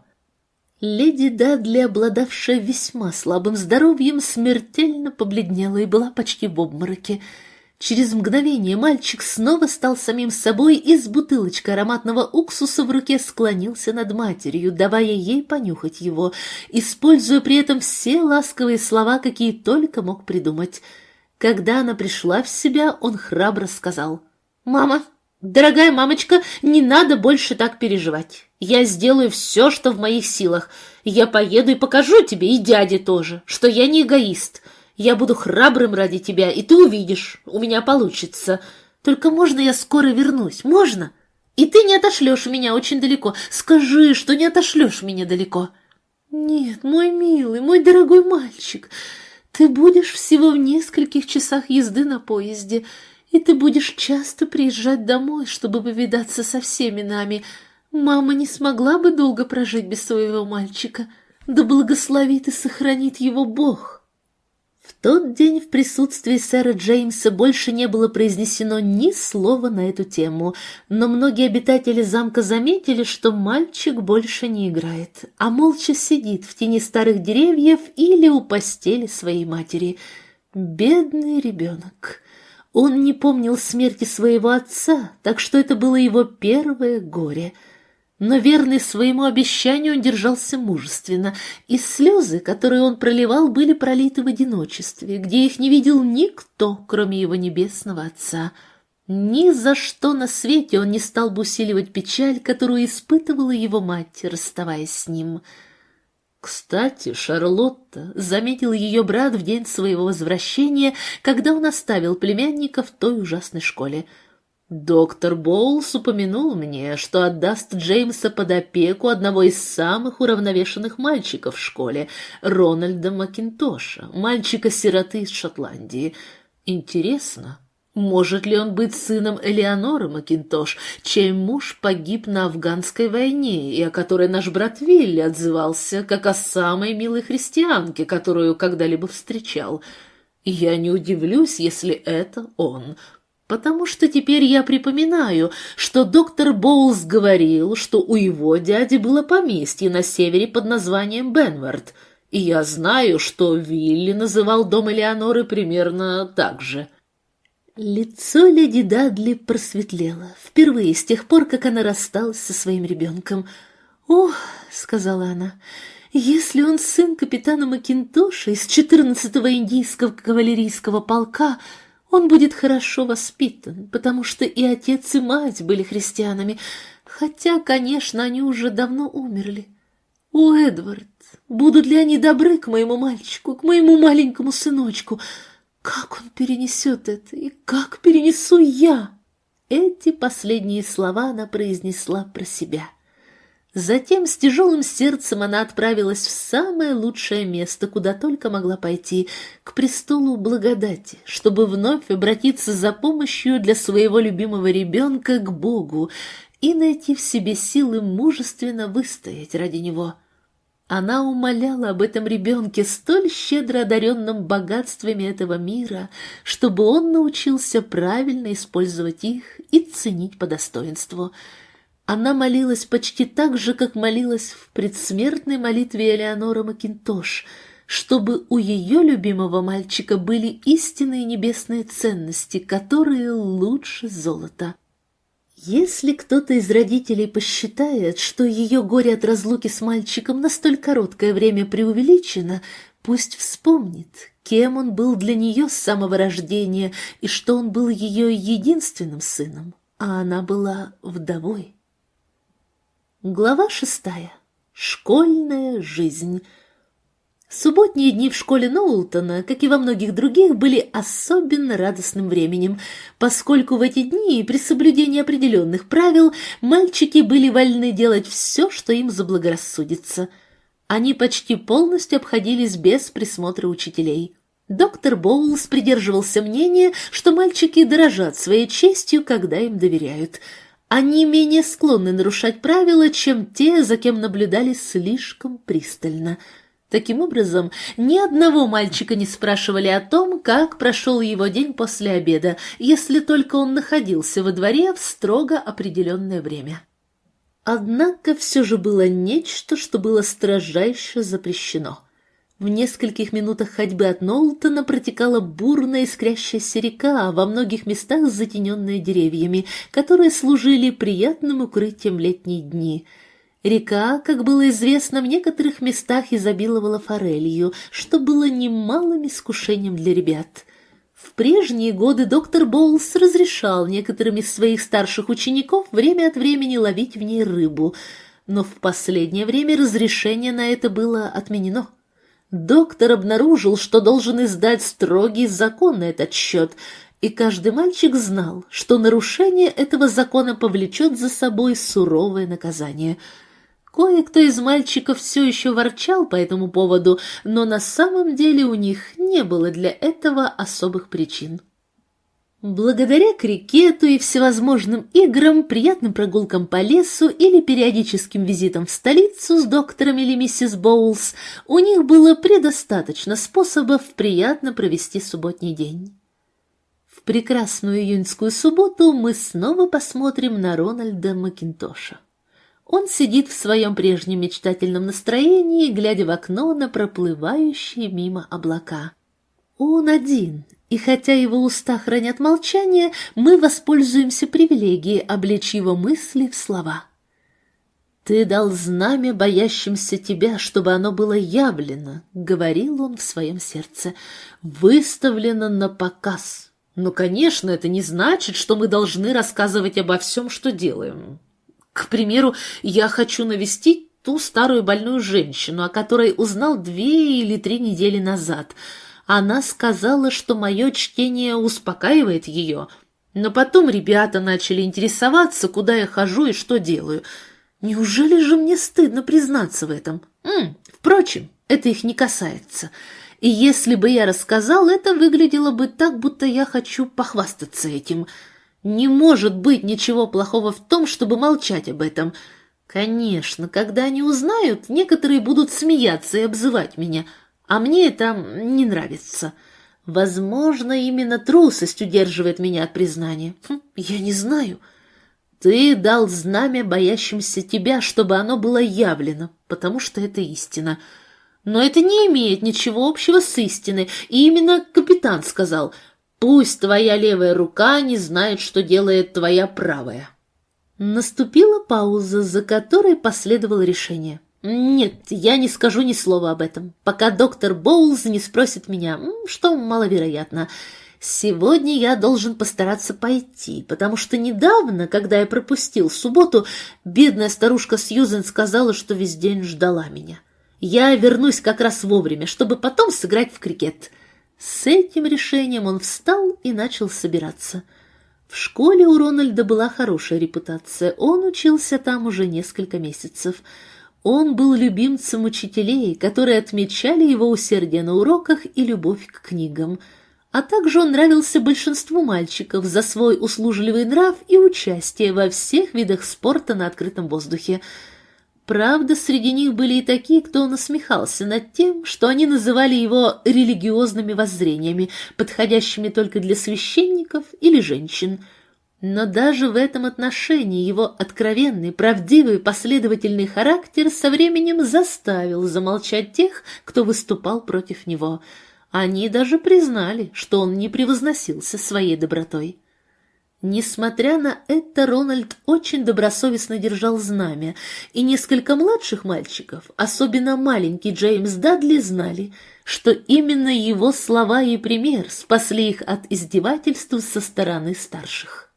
Леди Дадли, обладавшая весьма слабым здоровьем, смертельно побледнела и была почти в обмороке. Через мгновение мальчик снова стал самим собой и с бутылочкой ароматного уксуса в руке склонился над матерью, давая ей понюхать его, используя при этом все ласковые слова, какие только мог придумать. Когда она пришла в себя, он храбро сказал: «Мама, дорогая мамочка, не надо больше так переживать. Я сделаю все, что в моих силах. Я поеду и покажу тебе, и дяде тоже, что я не эгоист. Я буду храбрым ради тебя, и ты увидишь, у меня получится. Только можно я скоро вернусь? Можно? И ты не отошлешь меня очень далеко. Скажи, что не отошлешь меня далеко». «Нет, мой милый, мой дорогой мальчик, ты будешь всего в нескольких часах езды на поезде, и ты будешь часто приезжать домой, чтобы повидаться со всеми нами. Мама не смогла бы долго прожить без своего мальчика. Да благословит и сохранит его Бог». В тот день в присутствии сэра Джеймса больше не было произнесено ни слова на эту тему, но многие обитатели замка заметили, что мальчик больше не играет, а молча сидит в тени старых деревьев или у постели своей матери. Бедный ребенок. Он не помнил смерти своего отца, так что это было его первое горе. Но верный своему обещанию он держался мужественно, и слезы, которые он проливал, были пролиты в одиночестве, где их не видел никто, кроме его небесного отца. Ни за что на свете он не стал бы усиливать печаль, которую испытывала его мать, расставаясь с ним. Кстати, Шарлотта заметил ее брат в день своего возвращения, когда он оставил племянника в той ужасной школе. «Доктор Боулс упомянул мне, что отдаст Джеймса под опеку одного из самых уравновешенных мальчиков в школе, Рональда Макинтоша, мальчика-сироты из Шотландии. Интересно, может ли он быть сыном Элеоноры Макинтош, чей муж погиб на афганской войне и о которой наш брат Вилли отзывался как о самой милой христианке, которую когда-либо встречал? Я не удивлюсь, если это он». Потому что теперь я припоминаю, что доктор Боулс говорил, что у его дяди было поместье на севере под названием Бенвард, и я знаю, что Вилли называл дом Элеоноры примерно так же. Лицо леди Дадли просветлело, впервые с тех пор, как она рассталась со своим ребенком. «Ох», — сказала она, — «если он сын капитана Макинтоша из четырнадцатого индийского кавалерийского полка, он будет хорошо воспитан, потому что и отец, и мать были христианами, хотя, конечно, они уже давно умерли. О, Эдвард, будут ли они добры к моему мальчику, к моему маленькому сыночку? Как он перенесет это, и как перенесу я?» Эти последние слова она произнесла про себя. Затем с тяжелым сердцем она отправилась в самое лучшее место, куда только могла пойти, к престолу благодати, чтобы вновь обратиться за помощью для своего любимого ребенка к Богу и найти в себе силы мужественно выстоять ради него. Она умоляла об этом ребенке, столь щедро одаренном богатствами этого мира, чтобы он научился правильно использовать их и ценить по достоинству. Она молилась почти так же, как молилась в предсмертной молитве Элеонора Макинтош, чтобы у ее любимого мальчика были истинные небесные ценности, которые лучше золота. Если кто-то из родителей посчитает, что ее горе от разлуки с мальчиком на столь короткое время преувеличено, пусть вспомнит, кем он был для нее с самого рождения и что он был ее единственным сыном, а она была вдовой. Глава шестая. Школьная жизнь. Субботние дни в школе Ноултона, как и во многих других, были особенно радостным временем, поскольку в эти дни, при соблюдении определенных правил, мальчики были вольны делать все, что им заблагорассудится. Они почти полностью обходились без присмотра учителей. Доктор Боулс придерживался мнения, что мальчики дорожат своей честью, когда им доверяют. Они менее склонны нарушать правила, чем те, за кем наблюдали слишком пристально. Таким образом, ни одного мальчика не спрашивали о том, как прошел его день после обеда, если только он находился во дворе в строго определенное время. Однако все же было нечто, что было строжайше запрещено. В нескольких минутах ходьбы от Ноултона протекала бурная искрящаяся река, во многих местах затененная деревьями, которые служили приятным укрытием в летние дни. Река, как было известно, в некоторых местах изобиловала форелью, что было немалым искушением для ребят. В прежние годы доктор Боулс разрешал некоторым из своих старших учеников время от времени ловить в ней рыбу, но в последнее время разрешение на это было отменено. Доктор обнаружил, что должен издать строгий закон на этот счет, и каждый мальчик знал, что нарушение этого закона повлечет за собой суровое наказание. Кое-кто из мальчиков все еще ворчал по этому поводу, но на самом деле у них не было для этого особых причин. Благодаря крикету и всевозможным играм, приятным прогулкам по лесу или периодическим визитам в столицу с доктором или миссис Боулс, у них было предостаточно способов приятно провести субботний день. В прекрасную июньскую субботу мы снова посмотрим на Рональда Макинтоша. Он сидит в своем прежнем мечтательном настроении, глядя в окно на проплывающие мимо облака. Он один, и хотя его уста хранят молчание, мы воспользуемся привилегией облечь его мысли в слова. «Ты дал знамя боящимся тебя, чтобы оно было явлено», — говорил он в своем сердце, — «выставлено на показ. Но, конечно, это не значит, что мы должны рассказывать обо всем, что делаем». К примеру, я хочу навестить ту старую больную женщину, о которой узнал две или три недели назад. Она сказала, что мое чтение успокаивает ее, но потом ребята начали интересоваться, куда я хожу и что делаю. Неужели же мне стыдно признаться в этом? М, впрочем, это их не касается. И если бы я рассказал, это выглядело бы так, будто я хочу похвастаться этим. Не может быть ничего плохого в том, чтобы молчать об этом. Конечно, когда они узнают, некоторые будут смеяться и обзывать меня, а мне это не нравится. Возможно, именно трусость удерживает меня от признания. Хм, я не знаю. Ты дал знамя боящимся тебя, чтобы оно было явлено, потому что это истина. Но это не имеет ничего общего с истиной, и именно капитан сказал: «Пусть твоя левая рука не знает, что делает твоя правая». Наступила пауза, за которой последовало решение. «Нет, я не скажу ни слова об этом, пока доктор Боулс не спросит меня, что маловероятно. Сегодня я должен постараться пойти, потому что недавно, когда я пропустил субботу, бедная старушка Сьюзен сказала, что весь день ждала меня. Я вернусь как раз вовремя, чтобы потом сыграть в крикет». С этим решением он встал и начал собираться. В школе у Рональда была хорошая репутация, он учился там уже несколько месяцев. Он был любимцем учителей, которые отмечали его усердие на уроках и любовь к книгам. А также он нравился большинству мальчиков за свой услужливый нрав и участие во всех видах спорта на открытом воздухе. Правда, среди них были и такие, кто насмехался над тем, что они называли его религиозными воззрениями, подходящими только для священников или женщин. Но даже в этом отношении его откровенный, правдивый, последовательный характер со временем заставил замолчать тех, кто выступал против него. Они даже признали, что он не превозносился своей добротой. Несмотря на это, Рональд очень добросовестно держал знамя, и несколько младших мальчиков, особенно маленький Джеймс Дадли, знали, что именно его слова и пример спасли их от издевательств со стороны старших.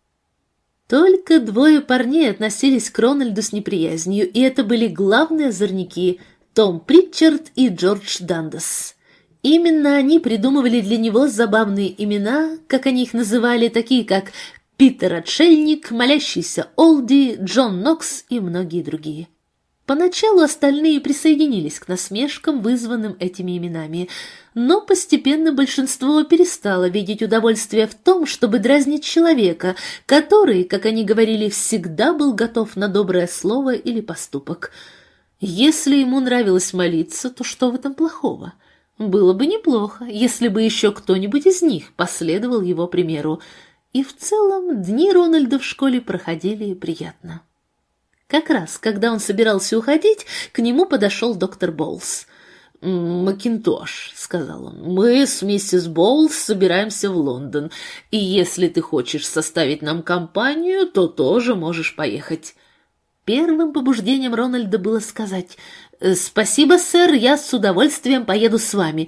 Только двое парней относились к Рональду с неприязнью, и это были главные озорники — Том Притчард и Джордж Дандас. Именно они придумывали для него забавные имена, как они их называли, такие как Питер Отшельник, Молящийся Олди, Джон Нокс и многие другие. Поначалу остальные присоединились к насмешкам, вызванным этими именами, но постепенно большинство перестало видеть удовольствие в том, чтобы дразнить человека, который, как они говорили, всегда был готов на доброе слово или поступок. Если ему нравилось молиться, то что в этом плохого? Было бы неплохо, если бы еще кто-нибудь из них последовал его примеру. И в целом дни Рональда в школе проходили приятно. Как раз, когда он собирался уходить, к нему подошел доктор Боулс. «Макинтош», — сказал он, — «мы с миссис Боулс собираемся в Лондон, и если ты хочешь составить нам компанию, то тоже можешь поехать». Первым побуждением Рональда было сказать: «Спасибо, сэр, я с удовольствием поеду с вами,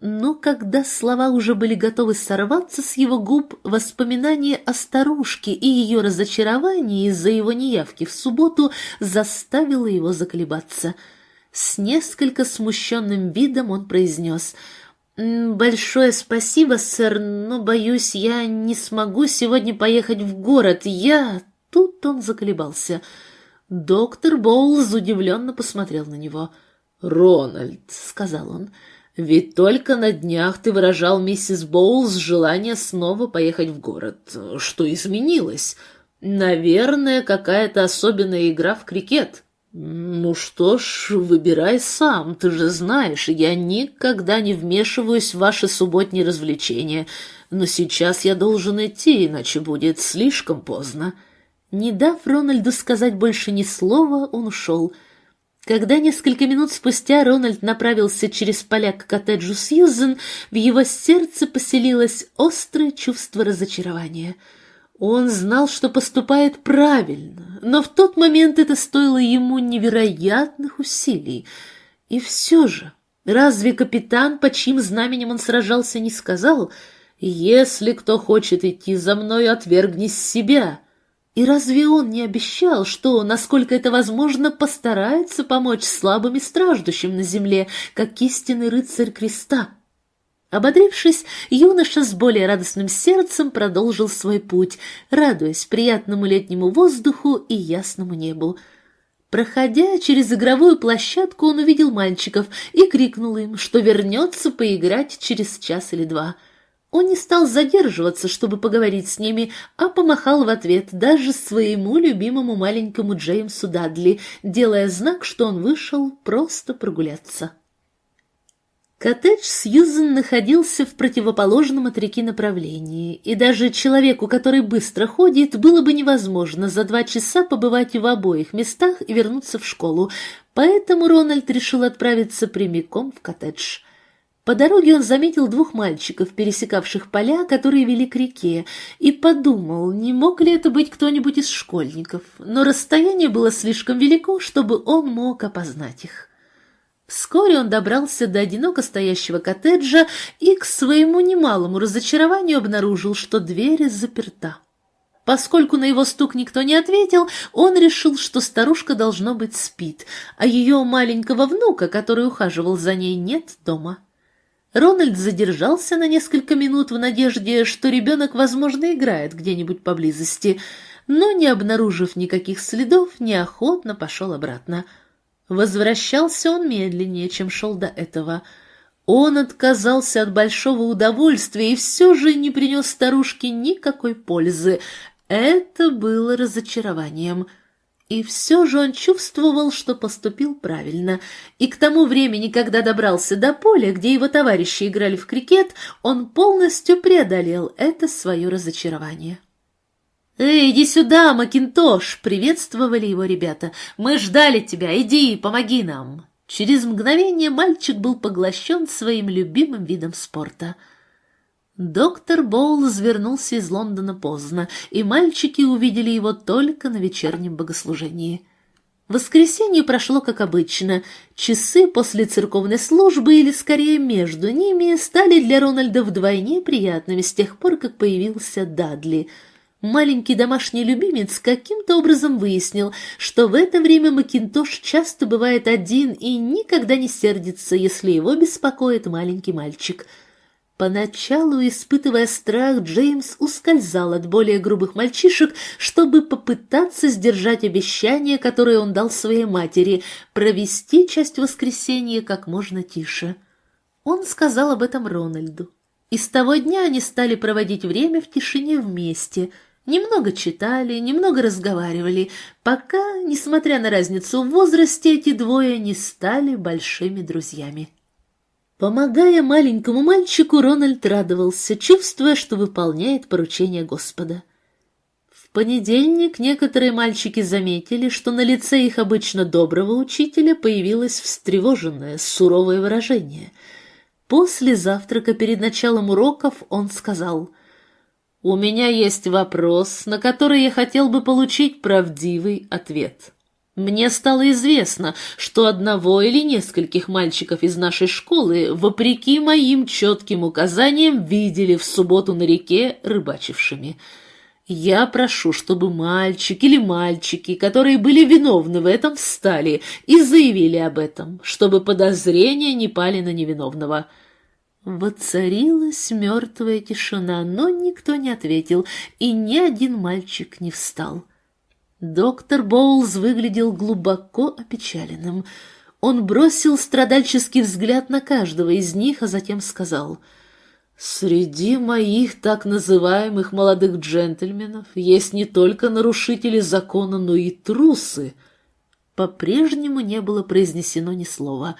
Но когда слова уже были готовы сорваться с его губ, воспоминание о старушке и ее разочаровании из-за его неявки в субботу заставило его заколебаться. С несколько смущенным видом он произнес: «Большое спасибо, сэр, но, боюсь, я не смогу сегодня поехать в город. Я...» Тут он заколебался. Доктор Боулз удивленно посмотрел на него. «Рональд», — сказал он, — «ведь только на днях ты выражал миссис Боулз желание снова поехать в город. Что изменилось? Наверное, какая-то особенная игра в крикет». «Ну что ж, выбирай сам, ты же знаешь, я никогда не вмешиваюсь в ваши субботние развлечения, но сейчас я должен идти, иначе будет слишком поздно». Не дав Рональду сказать больше ни слова, он ушел. Когда несколько минут спустя Рональд направился через поля к коттеджу Сьюзен, в его сердце поселилось острое чувство разочарования. Он знал, что поступает правильно, но в тот момент это стоило ему невероятных усилий. И все же, разве капитан, под чьим знаменем он сражался, не сказал: «Если кто хочет идти за мной, отвергни себя»? И разве он не обещал, что, насколько это возможно, постарается помочь слабым и страждущим на земле, как истинный рыцарь креста? Ободрившись, юноша с более радостным сердцем продолжил свой путь, радуясь приятному летнему воздуху и ясному небу. Проходя через игровую площадку, он увидел мальчиков и крикнул им, что вернется поиграть через час или два. Он не стал задерживаться, чтобы поговорить с ними, а помахал в ответ даже своему любимому маленькому Джеймсу Дадли, делая знак, что он вышел просто прогуляться. Коттедж Сьюзен находился в противоположном от реки направлении, и даже человеку, который быстро ходит, было бы невозможно за два часа побывать в обоих местах и вернуться в школу, поэтому Рональд решил отправиться прямиком в коттедж. По дороге он заметил двух мальчиков, пересекавших поля, которые вели к реке, и подумал, не мог ли это быть кто-нибудь из школьников, но расстояние было слишком велико, чтобы он мог опознать их. Вскоре он добрался до одиноко стоящего коттеджа и к своему немалому разочарованию обнаружил, что дверь заперта. Поскольку на его стук никто не ответил, он решил, что старушка, должно быть, спит, а ее маленького внука, который ухаживал за ней, нет дома. Рональд задержался на несколько минут в надежде, что ребенок, возможно, играет где-нибудь поблизости, но, не обнаружив никаких следов, неохотно пошел обратно. Возвращался он медленнее, чем шел до этого. Он отказался от большого удовольствия и все же не принес старушке никакой пользы. Это было разочарованием. И все же он чувствовал, что поступил правильно, и к тому времени, когда добрался до поля, где его товарищи играли в крикет, он полностью преодолел это свое разочарование. «Эй, иди сюда, Макинтош!» — приветствовали его ребята. «Мы ждали тебя, иди, помоги нам!» Через мгновение мальчик был поглощен своим любимым видом спорта. Доктор Боулз вернулся из Лондона поздно, и мальчики увидели его только на вечернем богослужении. Воскресенье прошло как обычно. Часы после церковной службы, или скорее между ними, стали для Рональда вдвойне приятными с тех пор, как появился Дадли. Маленький домашний любимец каким-то образом выяснил, что в это время Макинтош часто бывает один и никогда не сердится, если его беспокоит маленький мальчик. Поначалу, испытывая страх, Джеймс ускользал от более грубых мальчишек, чтобы попытаться сдержать обещание, которое он дал своей матери, провести часть воскресенья как можно тише. Он сказал об этом Рональду. И с того дня они стали проводить время в тишине вместе. Немного читали, немного разговаривали, пока, несмотря на разницу в возрасте, эти двое не стали большими друзьями. Помогая маленькому мальчику, Рональд радовался, чувствуя, что выполняет поручение Господа. В понедельник некоторые мальчики заметили, что на лице их обычно доброго учителя появилось встревоженное, суровое выражение. После завтрака перед началом уроков он сказал: «У меня есть вопрос, на который я хотел бы получить правдивый ответ». Мне стало известно, что одного или нескольких мальчиков из нашей школы, вопреки моим четким указаниям, видели в субботу на реке рыбачившими. Я прошу, чтобы мальчик или мальчики, которые были виновны в этом, встали и заявили об этом, чтобы подозрения не пали на невиновного». Воцарилась мертвая тишина, но никто не ответил, и ни один мальчик не встал. Доктор Боулз выглядел глубоко опечаленным. Он бросил страдальческий взгляд на каждого из них, а затем сказал: «Среди моих так называемых молодых джентльменов есть не только нарушители закона, но и трусы». По-прежнему не было произнесено ни слова.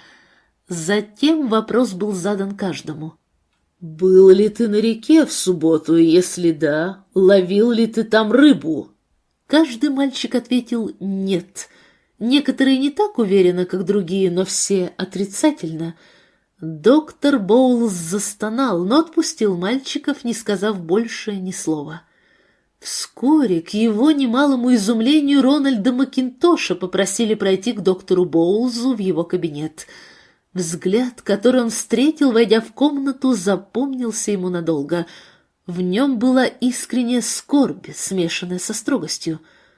Затем вопрос был задан каждому. «Был ли ты на реке в субботу, и если да, ловил ли ты там рыбу?» Каждый мальчик ответил «нет». Некоторые не так уверенно, как другие, но все отрицательно. Доктор Боулз застонал, но отпустил мальчиков, не сказав больше ни слова. Вскоре, к его немалому изумлению, Рональда Макинтоша попросили пройти к доктору Боулзу в его кабинет. Взгляд, который он встретил, войдя в комнату, запомнился ему надолго. В нем была искренняя скорбь, смешанная со строгостью.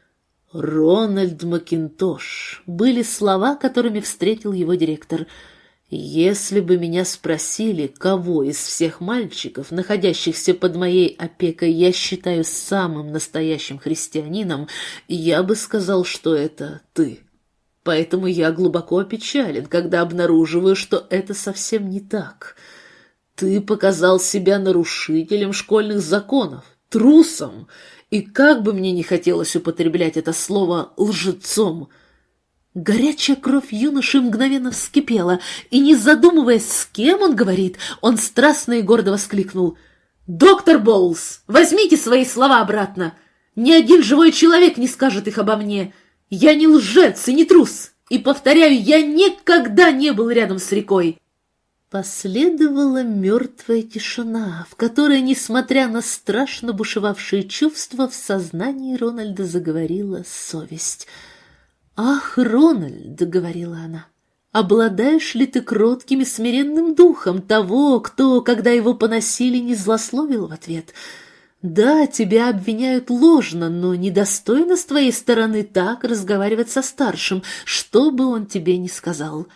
«Рональд Макинтош» были слова, которыми встретил его директор. «Если бы меня спросили, кого из всех мальчиков, находящихся под моей опекой, я считаю самым настоящим христианином, я бы сказал, что это ты. Поэтому я глубоко опечален, когда обнаруживаю, что это совсем не так. Ты показал себя нарушителем школьных законов, трусом, и как бы мне не хотелось употреблять это слово лжецом». Горячая кровь юноши мгновенно вскипела, и, не задумываясь, с кем он говорит, он страстно и гордо воскликнул: «Доктор Боулз, возьмите свои слова обратно! Ни один живой человек не скажет их обо мне! Я не лжец и не трус, и, повторяю, я никогда не был рядом с рекой!» Последовала мертвая тишина, в которой, несмотря на страшно бушевавшие чувства, в сознании Рональда заговорила совесть. «Ах, Рональд, — говорила она, — обладаешь ли ты кротким и смиренным духом того, кто, когда его поносили, не злословил в ответ? Да, тебя обвиняют ложно, но недостойно с твоей стороны так разговаривать со старшим, что бы он тебе ни сказал».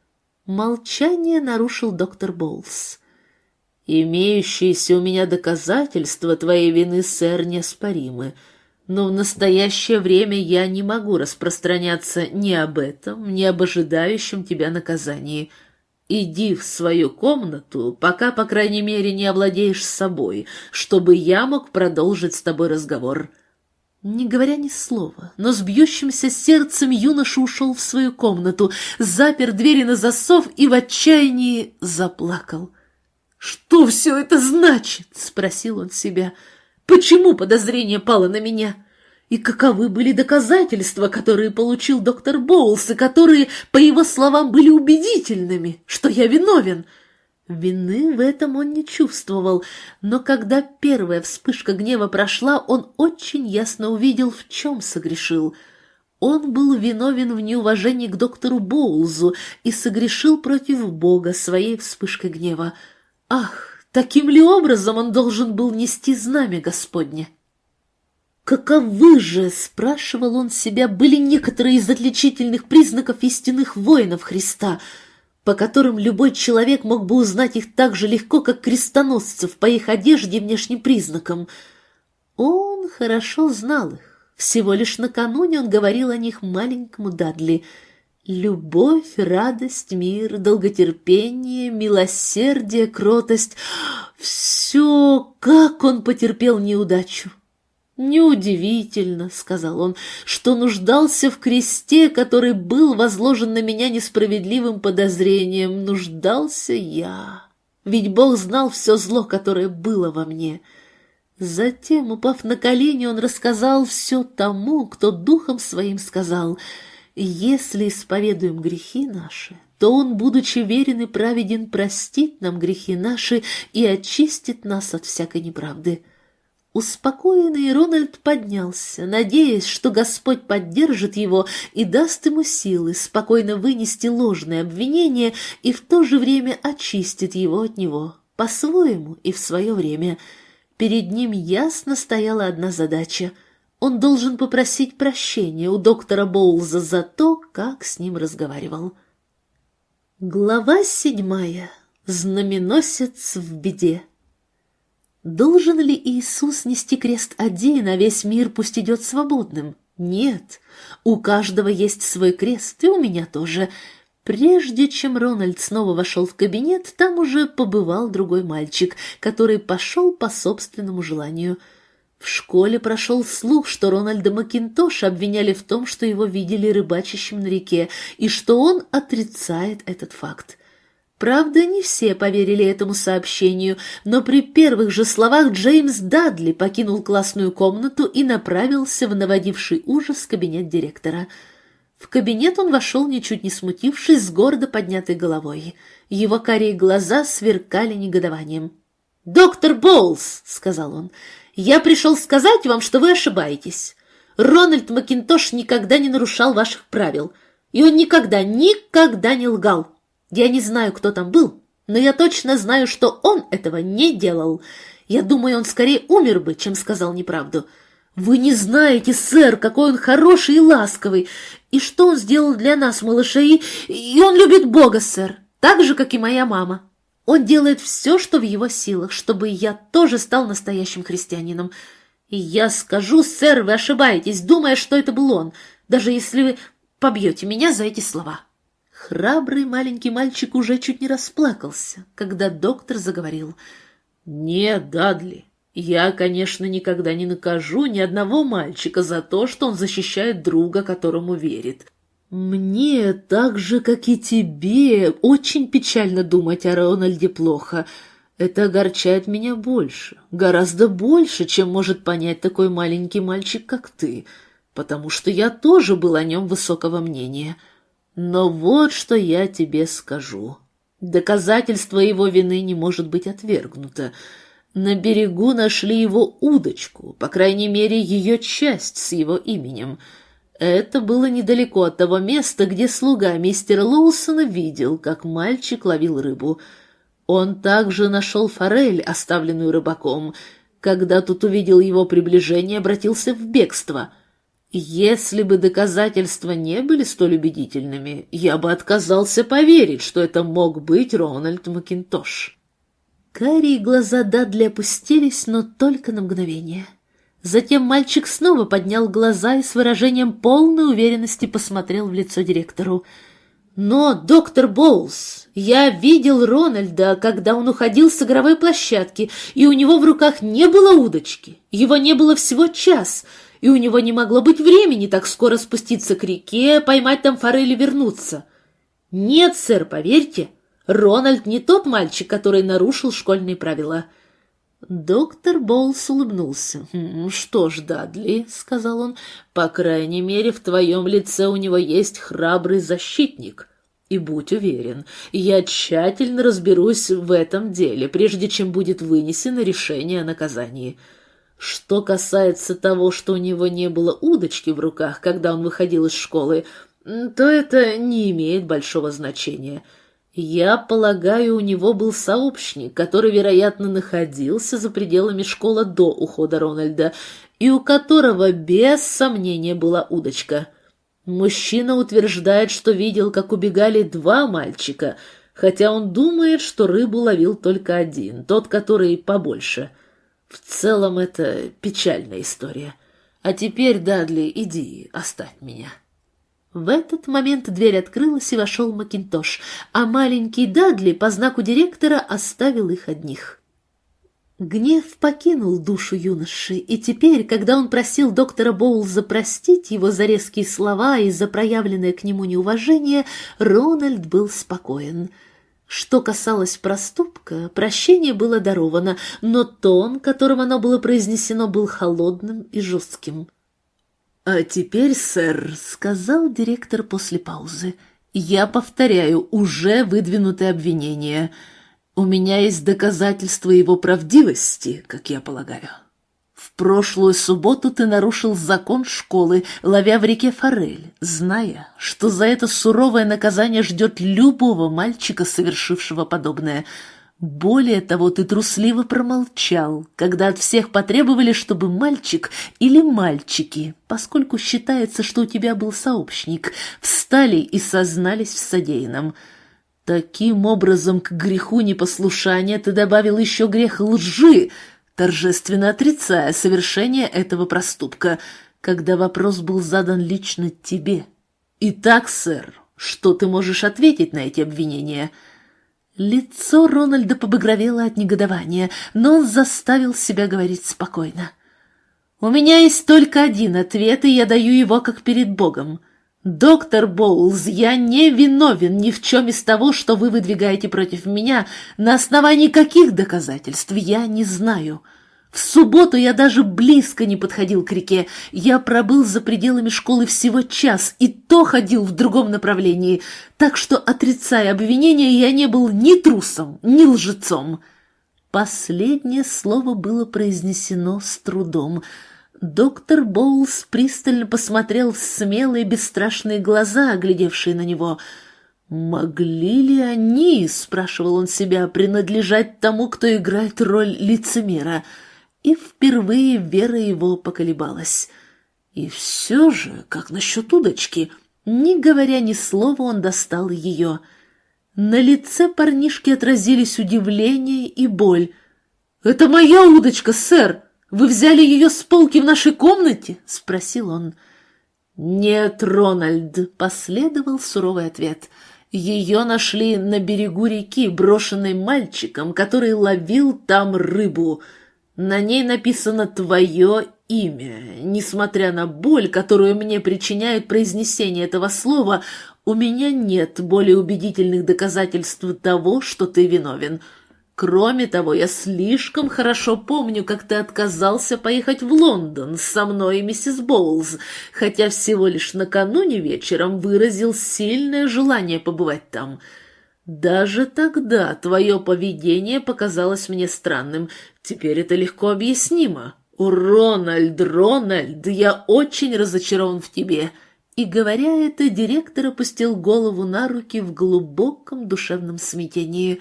Молчание нарушил доктор Боулз. «Имеющиеся у меня доказательства твоей вины, сэр, неоспоримы. Но в настоящее время я не могу распространяться ни об этом, ни об ожидающем тебя наказании. Иди в свою комнату, пока, по крайней мере, не овладеешь собой, чтобы я мог продолжить с тобой разговор». Не говоря ни слова, но с бьющимся сердцем юноша ушел в свою комнату, запер двери на засов и в отчаянии заплакал. «Что все это значит?» — спросил он себя. «Почему подозрение пало на меня? И каковы были доказательства, которые получил доктор Боулз, и которые, по его словам, были убедительными, что я виновен?» Вины в этом он не чувствовал, но когда первая вспышка гнева прошла, он очень ясно увидел, в чем согрешил. Он был виновен в неуважении к доктору Боулзу и согрешил против Бога своей вспышкой гнева. Ах, таким ли образом он должен был нести знамя Господне? «Каковы же, — спрашивал он себя, — были некоторые из отличительных признаков истинных воинов Христа, по которым любой человек мог бы узнать их так же легко, как крестоносцев, по их одежде и внешним признакам?» Он хорошо знал их. Всего лишь накануне он говорил о них маленькому Дадли. Любовь, радость, мир, долготерпение, милосердие, кротость — все, как он потерпел неудачу. «Неудивительно, — сказал он, — что нуждался в кресте, который был возложен на меня несправедливым подозрением. Нуждался я, ведь Бог знал все зло, которое было во мне». Затем, упав на колени, он рассказал все тому, кто духом своим сказал: «Если исповедуем грехи наши, то Он, будучи верен и праведен, простит нам грехи наши и очистит нас от всякой неправды». Успокоенный Рональд поднялся, надеясь, что Господь поддержит его и даст ему силы спокойно вынести ложное обвинение и в то же время очистит его от него, по-своему и в свое время. Перед ним ясно стояла одна задача. Он должен попросить прощения у доктора Боулза за то, как с ним разговаривал. Глава седьмая. Знаменосец в беде. Должен ли Иисус нести крест один, а весь мир пусть идет свободным? Нет. У каждого есть свой крест, и у меня тоже. Прежде чем Рональд снова вошел в кабинет, там уже побывал другой мальчик, который пошел по собственному желанию. В школе прошел слух, что Рональда Макинтоша обвиняли в том, что его видели рыбачащим на реке, и что он отрицает этот факт. Правда, не все поверили этому сообщению, но при первых же словах Джеймс Дадли покинул классную комнату и направился в наводивший ужас кабинет директора. В кабинет он вошел, ничуть не смутившись, с гордо поднятой головой. Его карие глаза сверкали негодованием. «Доктор Боулз», — сказал он, — «я пришел сказать вам, что вы ошибаетесь. Рональд Макинтош никогда не нарушал ваших правил, и он никогда, никогда не лгал. Я не знаю, кто там был, но я точно знаю, что он этого не делал. Я думаю, он скорее умер бы, чем сказал неправду. Вы не знаете, сэр, какой он хороший и ласковый, и что он сделал для нас, малышей, и он любит Бога, сэр, так же, как и моя мама. Он делает все, что в его силах, чтобы я тоже стал настоящим христианином. И я скажу, сэр, вы ошибаетесь, думая, что это был он, даже если вы побьете меня за эти слова». Храбрый маленький мальчик уже чуть не расплакался, когда доктор заговорил. «Нет, Дадли, я, конечно, никогда не накажу ни одного мальчика за то, что он защищает друга, которому верит. Мне, так же, как и тебе, очень печально думать о Рональде плохо. Это огорчает меня больше, гораздо больше, чем может понять такой маленький мальчик, как ты, потому что я тоже был о нем высокого мнения». Но вот что я тебе скажу. Доказательство его вины не может быть отвергнуто. На берегу нашли его удочку, по крайней мере, ее часть с его именем. Это было недалеко от того места, где слуга мистера Лоусона видел, как мальчик ловил рыбу. Он также нашел форель, оставленную рыбаком. Когда тот увидел его приближение, обратился в бегство — Если бы доказательства не были столь убедительными, я бы отказался поверить, что это мог быть Рональд Макинтош. Карие глаза Дадли опустились, но только на мгновение. Затем мальчик снова поднял глаза и с выражением полной уверенности посмотрел в лицо директору. «Но, доктор Боулз, я видел Рональда, когда он уходил с игровой площадки, и у него в руках не было удочки. Его не было всего час, и у него не могло быть времени так скоро спуститься к реке, поймать там форель и вернуться. Нет, сэр, поверьте, Рональд не тот мальчик, который нарушил школьные правила». Доктор Боулз улыбнулся. «Что ж, Дадли, — сказал он, — по крайней мере, в твоем лице у него есть храбрый защитник. И будь уверен, я тщательно разберусь в этом деле, прежде чем будет вынесено решение о наказании. Что касается того, что у него не было удочки в руках, когда он выходил из школы, то это не имеет большого значения». Я полагаю, у него был сообщник, который, вероятно, находился за пределами школы до ухода Рональда, и у которого, без сомнения, была удочка. Мужчина утверждает, что видел, как убегали два мальчика, хотя он думает, что рыбу ловил только один, тот, который побольше. В целом, это печальная история. А теперь, Дадли, иди, оставь меня». В этот момент дверь открылась, и вошел Макинтош, а маленький Дадли по знаку директора оставил их одних. Гнев покинул душу юноши, и теперь, когда он просил доктора Боулза простить его за резкие слова и за проявленное к нему неуважение, Рональд был спокоен. Что касалось проступка, прощение было даровано, но тон, которым оно было произнесено, был холодным и жестким. «А теперь, сэр, — сказал директор после паузы, — я повторяю уже выдвинутое обвинение. У меня есть доказательства его правдивости, как я полагаю». В прошлую субботу ты нарушил закон школы, ловя в реке форель, зная, что за это суровое наказание ждет любого мальчика, совершившего подобное. Более того, ты трусливо промолчал, когда от всех потребовали, чтобы мальчик или мальчики, поскольку считается, что у тебя был сообщник, встали и сознались в содеянном. Таким образом, к греху непослушания ты добавил еще грех лжи, торжественно отрицая совершение этого проступка, когда вопрос был задан лично тебе. Итак, сэр, что ты можешь ответить на эти обвинения?» Лицо Рональда побагровело от негодования, но он заставил себя говорить спокойно. «У меня есть только один ответ, и я даю его как перед Богом. Доктор Боулз, я не виновен ни в чем из того, что вы выдвигаете против меня, на основании каких доказательств, я не знаю. В субботу я даже близко не подходил к реке, я пробыл за пределами школы всего час, и то ходил в другом направлении, так что, отрицая обвинения, я не был ни трусом, ни лжецом». Последнее слово было произнесено с трудом. Доктор Боулз пристально посмотрел в смелые бесстрашные глаза, глядевшие на него. «Могли ли они, — спрашивал он себя, — принадлежать тому, кто играет роль лицемера?» И впервые вера его поколебалась. И все же, как насчет удочки? Не говоря ни слова, он достал ее. На лице парнишки отразились удивление и боль. «Это моя удочка, сэр! Вы взяли ее с полки в нашей комнате?» — спросил он. «Нет, Рональд», — последовал суровый ответ. «Ее нашли на берегу реки, брошенной мальчиком, который ловил там рыбу. На ней написано твое имя. Несмотря на боль, которую мне причиняет произнесение этого слова, у меня нет более убедительных доказательств того, что ты виновен. Кроме того, я слишком хорошо помню, как ты отказался поехать в Лондон со мной и миссис Боулз, хотя всего лишь накануне вечером выразил сильное желание побывать там. Даже тогда твое поведение показалось мне странным. Теперь это легко объяснимо. О, Рональд, Рональд, я очень разочарован в тебе». И, говоря это, директор опустил голову на руки в глубоком душевном смятении.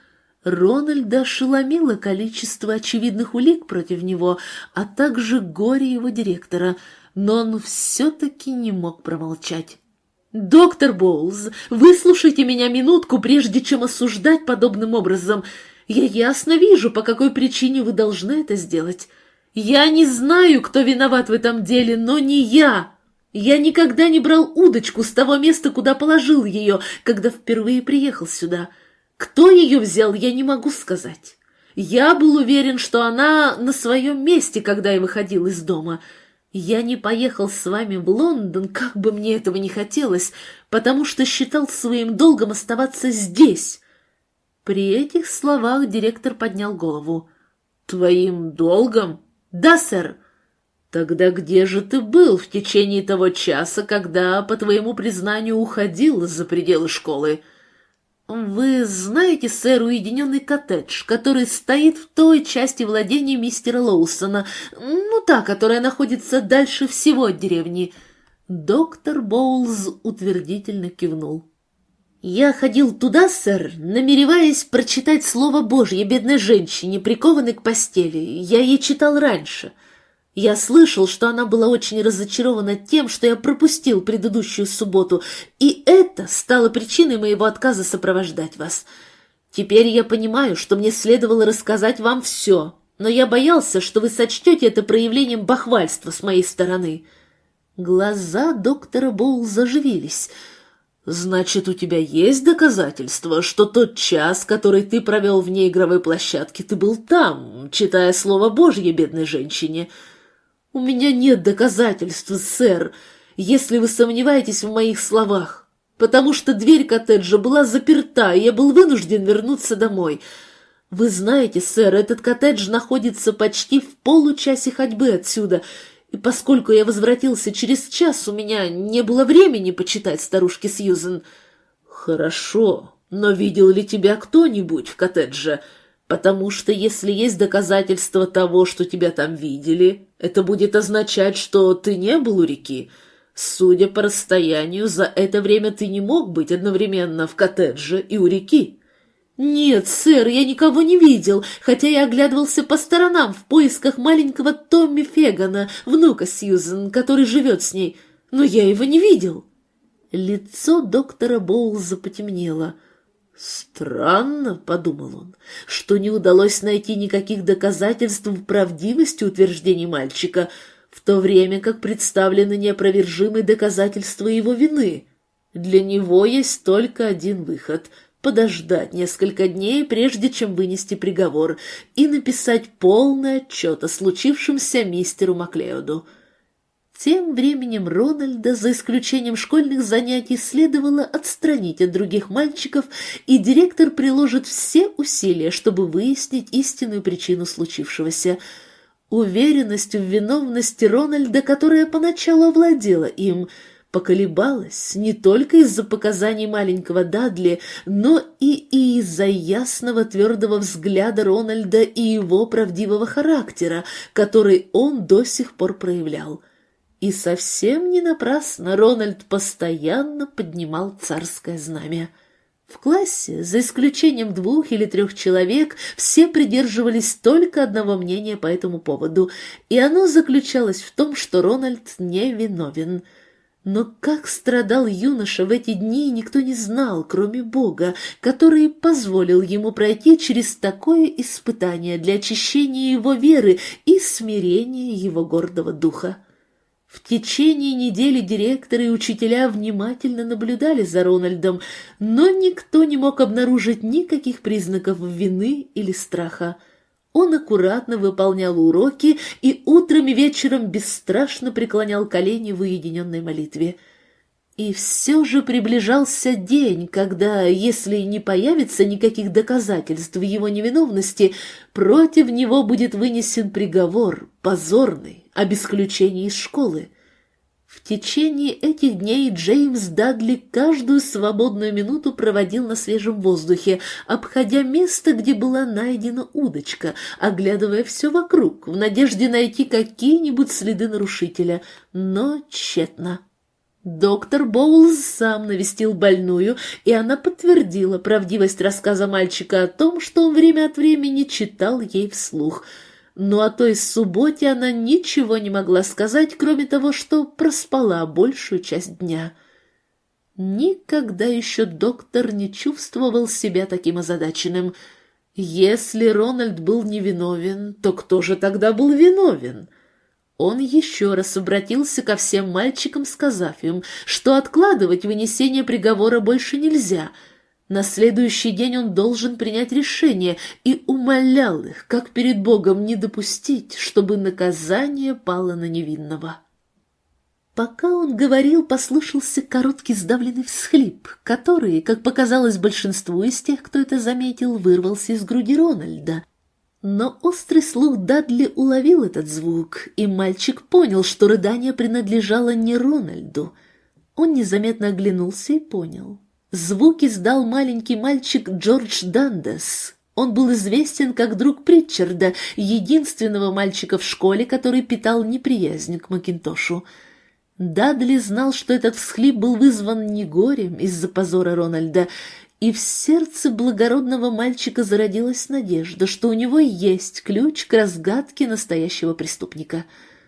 Рональда ошеломило количество очевидных улик против него, а также горе его директора, но он все-таки не мог промолчать. «Доктор Боулз, выслушайте меня минутку, прежде чем осуждать подобным образом. Я ясно вижу, по какой причине вы должны это сделать. Я не знаю, кто виноват в этом деле, но не я. Я никогда не брал удочку с того места, куда положил ее, когда впервые приехал сюда. Кто ее взял, я не могу сказать. Я был уверен, что она на своем месте, когда я выходил из дома. Я не поехал с вами в Лондон, как бы мне этого не хотелось, потому что считал своим долгом оставаться здесь». При этих словах директор поднял голову. «Твоим долгом?» «Да, сэр». «Тогда где же ты был в течение того часа, когда, по твоему признанию, уходил за пределы школы?» «Вы знаете, сэр, уединенный коттедж, который стоит в той части владения мистера Лоусона, ну, та, которая находится дальше всего от деревни?» Доктор Боулз утвердительно кивнул. «Я ходил туда, сэр, намереваясь прочитать Слово Божье бедной женщине, прикованной к постели. Я ей читал раньше. Я слышал, что она была очень разочарована тем, что я пропустил предыдущую субботу, и это стало причиной моего отказа сопровождать вас. Теперь я понимаю, что мне следовало рассказать вам все, но я боялся, что вы сочтете это проявлением бахвальства с моей стороны». Глаза доктора Боулза оживились. «Значит, у тебя есть доказательства, что тот час, который ты провел вне игровой площадки, ты был там, читая Слово Божье бедной женщине?» «У меня нет доказательств, сэр, если вы сомневаетесь в моих словах, потому что дверь коттеджа была заперта, и я был вынужден вернуться домой. Вы знаете, сэр, этот коттедж находится почти в получасе ходьбы отсюда, и поскольку я возвратился через час, у меня не было времени почитать старушке Сьюзен». «Хорошо, но видел ли тебя кто-нибудь в коттедже?» Потому что если есть доказательства того, что тебя там видели, это будет означать, что ты не был у реки. Судя по расстоянию, за это время ты не мог быть одновременно в коттедже и у реки». «Нет, сэр, я никого не видел, хотя я оглядывался по сторонам в поисках маленького Томми Фегана, внука Сьюзен, который живет с ней, но я его не видел». Лицо доктора Боулза потемнело. «Странно», — подумал он, — «что не удалось найти никаких доказательств правдивости утверждений мальчика, в то время как представлены неопровержимые доказательства его вины. Для него есть только один выход — подождать несколько дней, прежде чем вынести приговор, и написать полный отчет о случившемся мистеру Маклеоду». Тем временем Рональда, за исключением школьных занятий, следовало отстранить от других мальчиков, и директор приложит все усилия, чтобы выяснить истинную причину случившегося. Уверенность в виновности Рональда, которая поначалу овладела им, поколебалась не только из-за показаний маленького Дадли, но и из-за ясного твердого взгляда Рональда и его правдивого характера, который он до сих пор проявлял. И совсем не напрасно Рональд постоянно поднимал царское знамя. В классе, за исключением двух или трех человек, все придерживались только одного мнения по этому поводу, и оно заключалось в том, что Рональд невиновен. Но как страдал юноша в эти дни, никто не знал, кроме Бога, который позволил ему пройти через такое испытание для очищения его веры и смирения его гордого духа. В течение недели директоры и учителя внимательно наблюдали за Рональдом, но никто не мог обнаружить никаких признаков вины или страха. Он аккуратно выполнял уроки и утром и вечером бесстрашно преклонял колени в уединенной молитве. И все же приближался день, когда, если не появится никаких доказательств его невиновности, против него будет вынесен приговор, позорный, об исключении из школы. В течение этих дней Джеймс Дадли каждую свободную минуту проводил на свежем воздухе, обходя место, где была найдена удочка, оглядывая все вокруг, в надежде найти какие-нибудь следы нарушителя, но тщетно. Доктор Боулз сам навестил больную, и она подтвердила правдивость рассказа мальчика о том, что он время от времени читал ей вслух. Но о той субботе она ничего не могла сказать, кроме того, что проспала большую часть дня. Никогда еще доктор не чувствовал себя таким озадаченным. Если Рональд был невиновен, то кто же тогда был виновен? Он еще раз обратился ко всем мальчикам, сказав им, что откладывать вынесение приговора больше нельзя. На следующий день он должен принять решение, и умолял их, как перед Богом, не допустить, чтобы наказание пало на невинного. Пока он говорил, послышался короткий сдавленный всхлип, который, как показалось большинству из тех, кто это заметил, вырвался из груди Рональда. Но острый слух Дадли уловил этот звук, и мальчик понял, что рыдание принадлежало не Рональду. Он незаметно оглянулся и понял. Звук издал маленький мальчик Джордж Дандес. Он был известен как друг Притчарда, единственного мальчика в школе, который питал неприязнь к Макинтошу. Дадли знал, что этот всхлип был вызван не горем из-за позора Рональда, и в сердце благородного мальчика зародилась надежда, что у него есть ключ к разгадке настоящего преступника.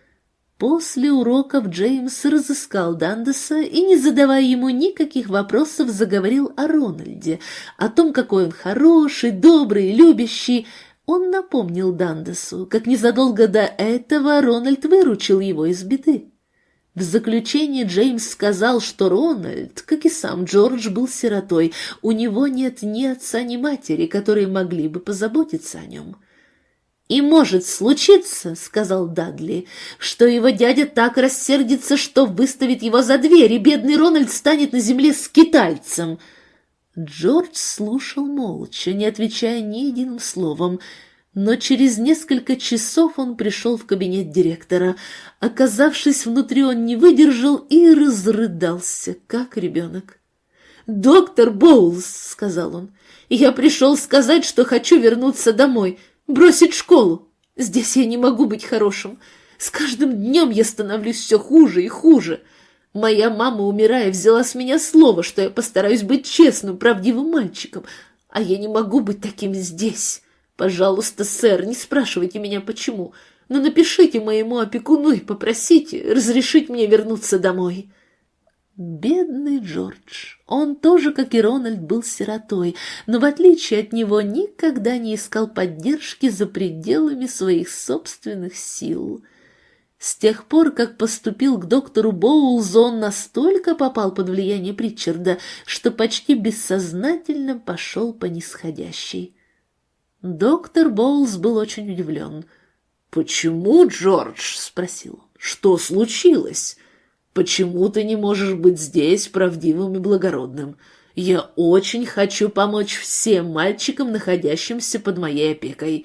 После уроков Джеймс разыскал Дандеса и, не задавая ему никаких вопросов, заговорил о Рональде, о том, какой он хороший, добрый, любящий. Он напомнил Дандесу, как незадолго до этого Рональд выручил его из беды. В заключение Джеймс сказал, что Рональд, как и сам Джордж, был сиротой, у него нет ни отца, ни матери, которые могли бы позаботиться о нем. «И может случиться, — сказал Дадли, — что его дядя так рассердится, что выставит его за дверь, и бедный Рональд станет на земле скитальцем». Джордж слушал молча, не отвечая ни единым словом, но через несколько часов он пришел в кабинет директора. Оказавшись внутри, он не выдержал и разрыдался, как ребенок. «Доктор Боулс», — сказал он, — «я пришел сказать, что хочу вернуться домой, бросить школу. Здесь я не могу быть хорошим. С каждым днем я становлюсь все хуже и хуже. Моя мама, умирая, взяла с меня слово, что я постараюсь быть честным, правдивым мальчиком, а я не могу быть таким здесь. Пожалуйста, сэр, не спрашивайте меня, почему, но напишите моему опекуну и попросите разрешить мне вернуться домой». Бедный Джордж. Он тоже, как и Рональд, был сиротой, но в отличие от него никогда не искал поддержки за пределами своих собственных сил. С тех пор, как поступил к доктору Боулзу, он настолько попал под влияние Притчарда, что почти бессознательно пошел по нисходящей. Доктор Боулз был очень удивлен. «Почему, Джордж?» — спросил он. «Что случилось? Почему ты не можешь быть здесь правдивым и благородным? Я очень хочу помочь всем мальчикам, находящимся под моей опекой».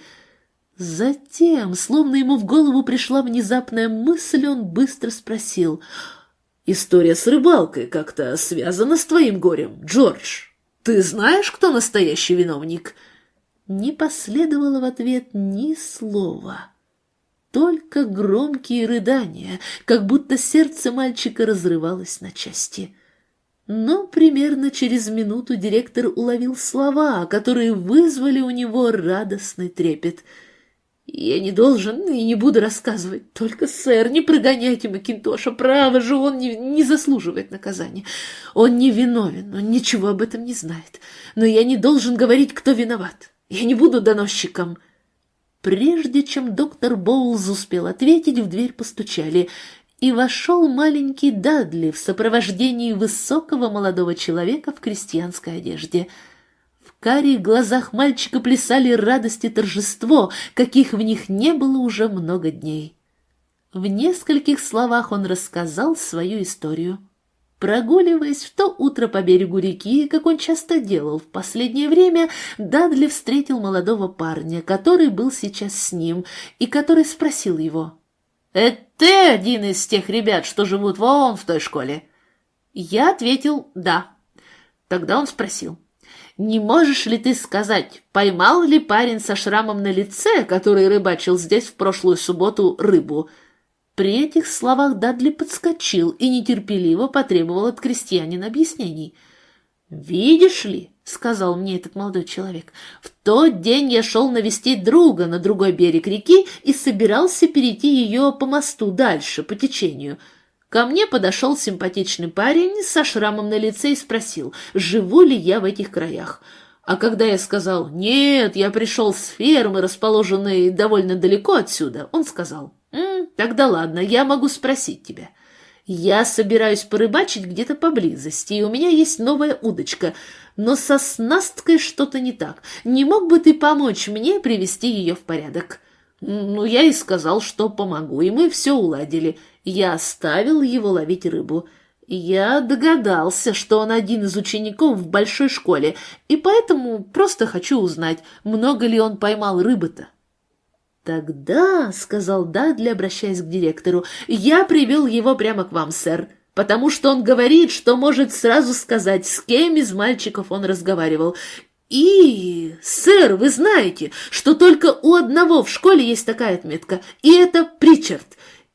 Затем, словно ему в голову пришла внезапная мысль, он быстро спросил: «История с рыбалкой как-то связана с твоим горем, Джордж? Ты знаешь, кто настоящий виновник?» Не последовало в ответ ни слова. Только громкие рыдания, как будто сердце мальчика разрывалось на части. Но примерно через минуту директор уловил слова, которые вызвали у него радостный трепет. «Я не должен и не буду рассказывать. Только, сэр, не прогоняйте Макинтоша. Право же, он не, не заслуживает наказания. Он не виновен, он ничего об этом не знает. Но я не должен говорить, кто виноват. Я не буду доносчиком». Прежде чем доктор Боулз успел ответить, в дверь постучали, и вошел маленький Дадли в сопровождении высокого молодого человека в крестьянской одежде. В карих глазах мальчика плясали радость и торжество, каких в них не было уже много дней. В нескольких словах он рассказал свою историю. Прогуливаясь в то утро по берегу реки, как он часто делал в последнее время, Дадли встретил молодого парня, который был сейчас с ним, и который спросил его: «Это ты один из тех ребят, что живут вон в той школе?» Я ответил «да». Тогда он спросил: «Не можешь ли ты сказать, поймал ли парень со шрамом на лице, который рыбачил здесь в прошлую субботу, рыбу?» При этих словах Дадли подскочил и нетерпеливо потребовал от крестьянина объяснений. «Видишь ли, — сказал мне этот молодой человек, — в тот день я шел навестить друга на другой берег реки и собирался перейти ее по мосту дальше, по течению. Ко мне подошел симпатичный парень со шрамом на лице и спросил, живу ли я в этих краях. А когда я сказал: «Нет, я пришел с фермы, расположенной довольно далеко отсюда», он сказал: «М, тогда ладно, я могу спросить тебя. Я собираюсь порыбачить где-то поблизости, и у меня есть новая удочка, но со снасткой что-то не так. Не мог бы ты помочь мне привести ее в порядок?» Ну, я и сказал, что помогу, и мы все уладили. Я оставил его ловить рыбу. Я догадался, что он один из учеников в большой школе, и поэтому просто хочу узнать, много ли он поймал рыбы-то. «Тогда, — сказал Дадли, обращаясь к директору, — я привел его прямо к вам, сэр, потому что он говорит, что может сразу сказать, с кем из мальчиков он разговаривал. И, сэр, вы знаете, что только у одного в школе есть такая отметка, и это Притчард.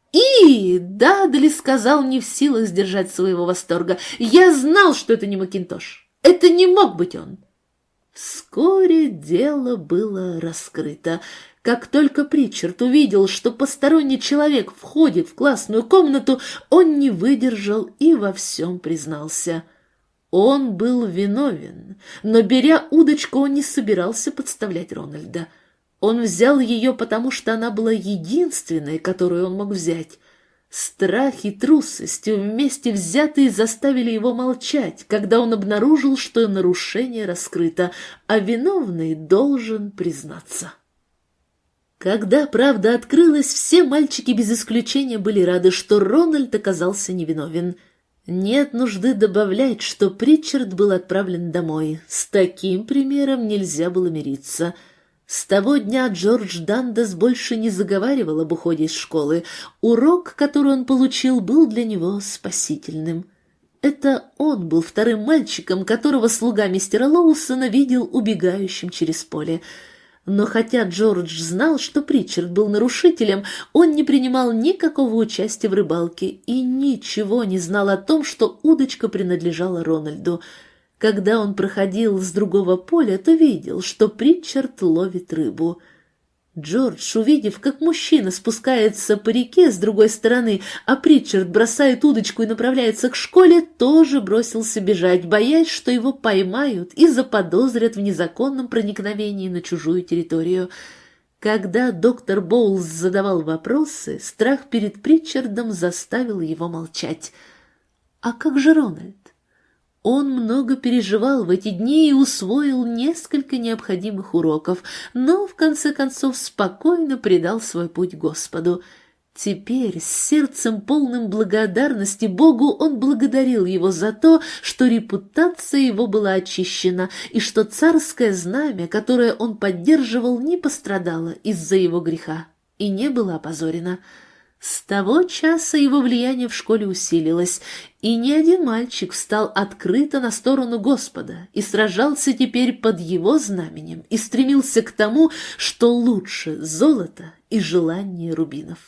И, Дадли сказал, не в силах сдержать своего восторга, я знал, что это не Макинтош. Это не мог быть он». Вскоре дело было раскрыто. Как только Притчард увидел, что посторонний человек входит в классную комнату, он не выдержал и во всем признался. Он был виновен, но, беря удочку, он не собирался подставлять Рональда. Он взял ее, потому что она была единственной, которую он мог взять. Страх и трусость вместе взятые заставили его молчать, когда он обнаружил, что нарушение раскрыто, а виновный должен признаться. Когда правда открылась, все мальчики без исключения были рады, что Рональд оказался невиновен. Нет нужды добавлять, что Притчард был отправлен домой. С таким примером нельзя было мириться. С того дня Джордж Дандас больше не заговаривал об уходе из школы. Урок, который он получил, был для него спасительным. Это он был вторым мальчиком, которого слуга мистера Лоусона видел убегающим через поле. Но хотя Джордж знал, что Причард был нарушителем, он не принимал никакого участия в рыбалке и ничего не знал о том, что удочка принадлежала Рональду. Когда он проходил с другого поля, то видел, что Причард ловит рыбу. Джордж, увидев, как мужчина спускается по реке с другой стороны, а Причард бросает удочку и направляется к школе, тоже бросился бежать, боясь, что его поймают и заподозрят в незаконном проникновении на чужую территорию. Когда доктор Боулс задавал вопросы, страх перед Причардом заставил его молчать. А как же Рональд? Он много переживал в эти дни и усвоил несколько необходимых уроков, но в конце концов спокойно предал свой путь Господу. Теперь, с сердцем полным благодарности Богу, он благодарил его за то, что репутация его была очищена и что царское знамя, которое он поддерживал, не пострадало из-за его греха и не было опозорено. С того часа его влияние в школе усилилось, и ни один мальчик встал открыто на сторону Господа и сражался теперь под его знаменем и стремился к тому, что лучше золота и желания рубинов.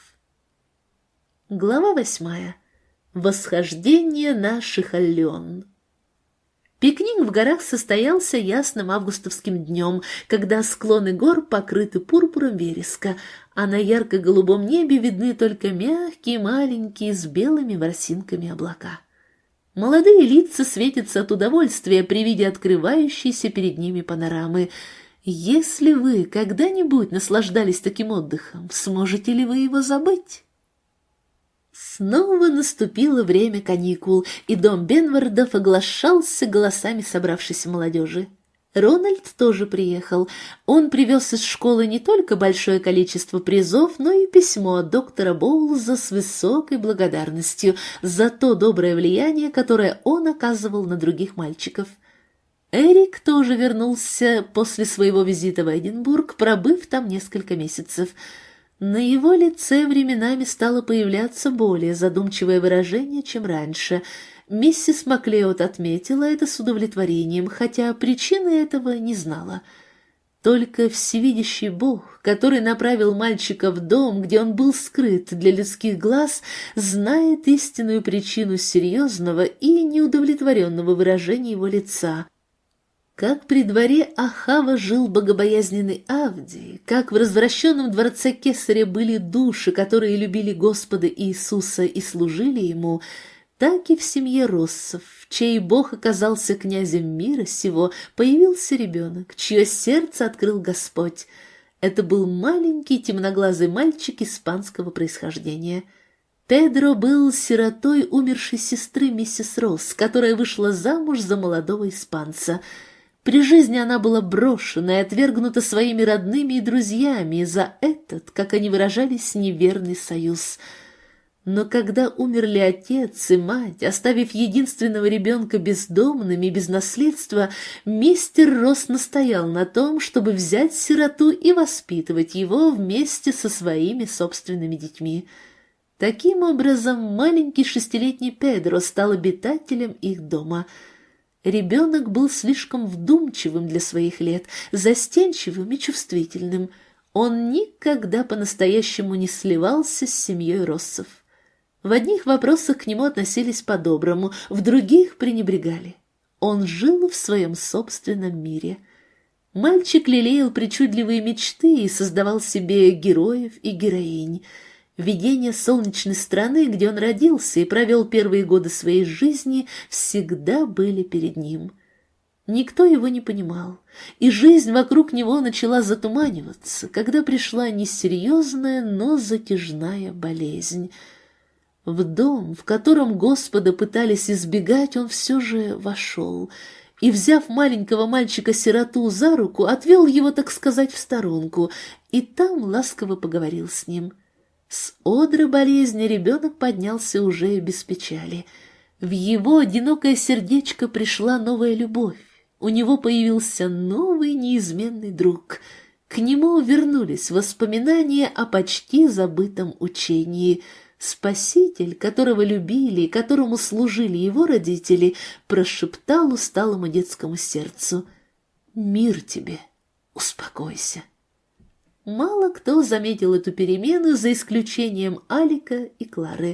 Глава восьмая. Восхождение на Шихаллион. Пикник в горах состоялся ясным августовским днем, когда склоны гор покрыты пурпуром вереска, а на ярко-голубом небе видны только мягкие, маленькие, с белыми ворсинками облака. Молодые лица светятся от удовольствия при виде открывающейся перед ними панорамы. Если вы когда-нибудь наслаждались таким отдыхом, сможете ли вы его забыть? Снова наступило время каникул, и дом Бенвардов оглашался голосами собравшейся молодежи. Рональд тоже приехал. Он привез из школы не только большое количество призов, но и письмо от доктора Боулза с высокой благодарностью за то доброе влияние, которое он оказывал на других мальчиков. Эрик тоже вернулся после своего визита в Эдинбург, пробыв там несколько месяцев. На его лице временами стало появляться более задумчивое выражение, чем раньше. Миссис Маклеод отметила это с удовлетворением, хотя причины этого не знала. Только всевидящий Бог, который направил мальчика в дом, где он был скрыт для людских глаз, знает истинную причину серьезного и неудовлетворенного выражения его лица. Как при дворе Ахава жил богобоязненный Авдий, как в развращенном дворце Кесаря были души, которые любили Господа Иисуса и служили Ему, так и в семье Россов, чей Бог оказался князем мира сего, появился ребенок, чье сердце открыл Господь. Это был маленький темноглазый мальчик испанского происхождения. Педро был сиротой умершей сестры миссис Росс, которая вышла замуж за молодого испанца. При жизни она была брошена и отвергнута своими родными и друзьями за этот, как они выражались, неверный союз. Но когда умерли отец и мать, оставив единственного ребенка бездомным и без наследства, мистер Росс настоял на том, чтобы взять сироту и воспитывать его вместе со своими собственными детьми. Таким образом, маленький шестилетний Педро стал обитателем их дома. Ребенок был слишком вдумчивым для своих лет, застенчивым и чувствительным. Он никогда по-настоящему не сливался с семьей Россов. В одних вопросах к нему относились по-доброму, в других пренебрегали. Он жил в своем собственном мире. Мальчик лелеял причудливые мечты и создавал себе героев и героинь. Видения солнечной страны, где он родился и провел первые годы своей жизни, всегда были перед ним. Никто его не понимал, и жизнь вокруг него начала затуманиваться, когда пришла несерьезная, но затяжная болезнь. В дом, в котором Господа пытались избегать, он все же вошел, и, взяв маленького мальчика-сироту за руку, отвел его, так сказать, в сторонку, и там ласково поговорил с ним. С одры болезни ребенок поднялся уже без печали. В его одинокое сердечко пришла новая любовь. У него появился новый неизменный друг. К нему вернулись воспоминания о почти забытом учении. Спаситель, которого любили и которому служили его родители, прошептал усталому детскому сердцу: «Мир тебе, успокойся». Мало кто заметил эту перемену, за исключением Алика и Клары.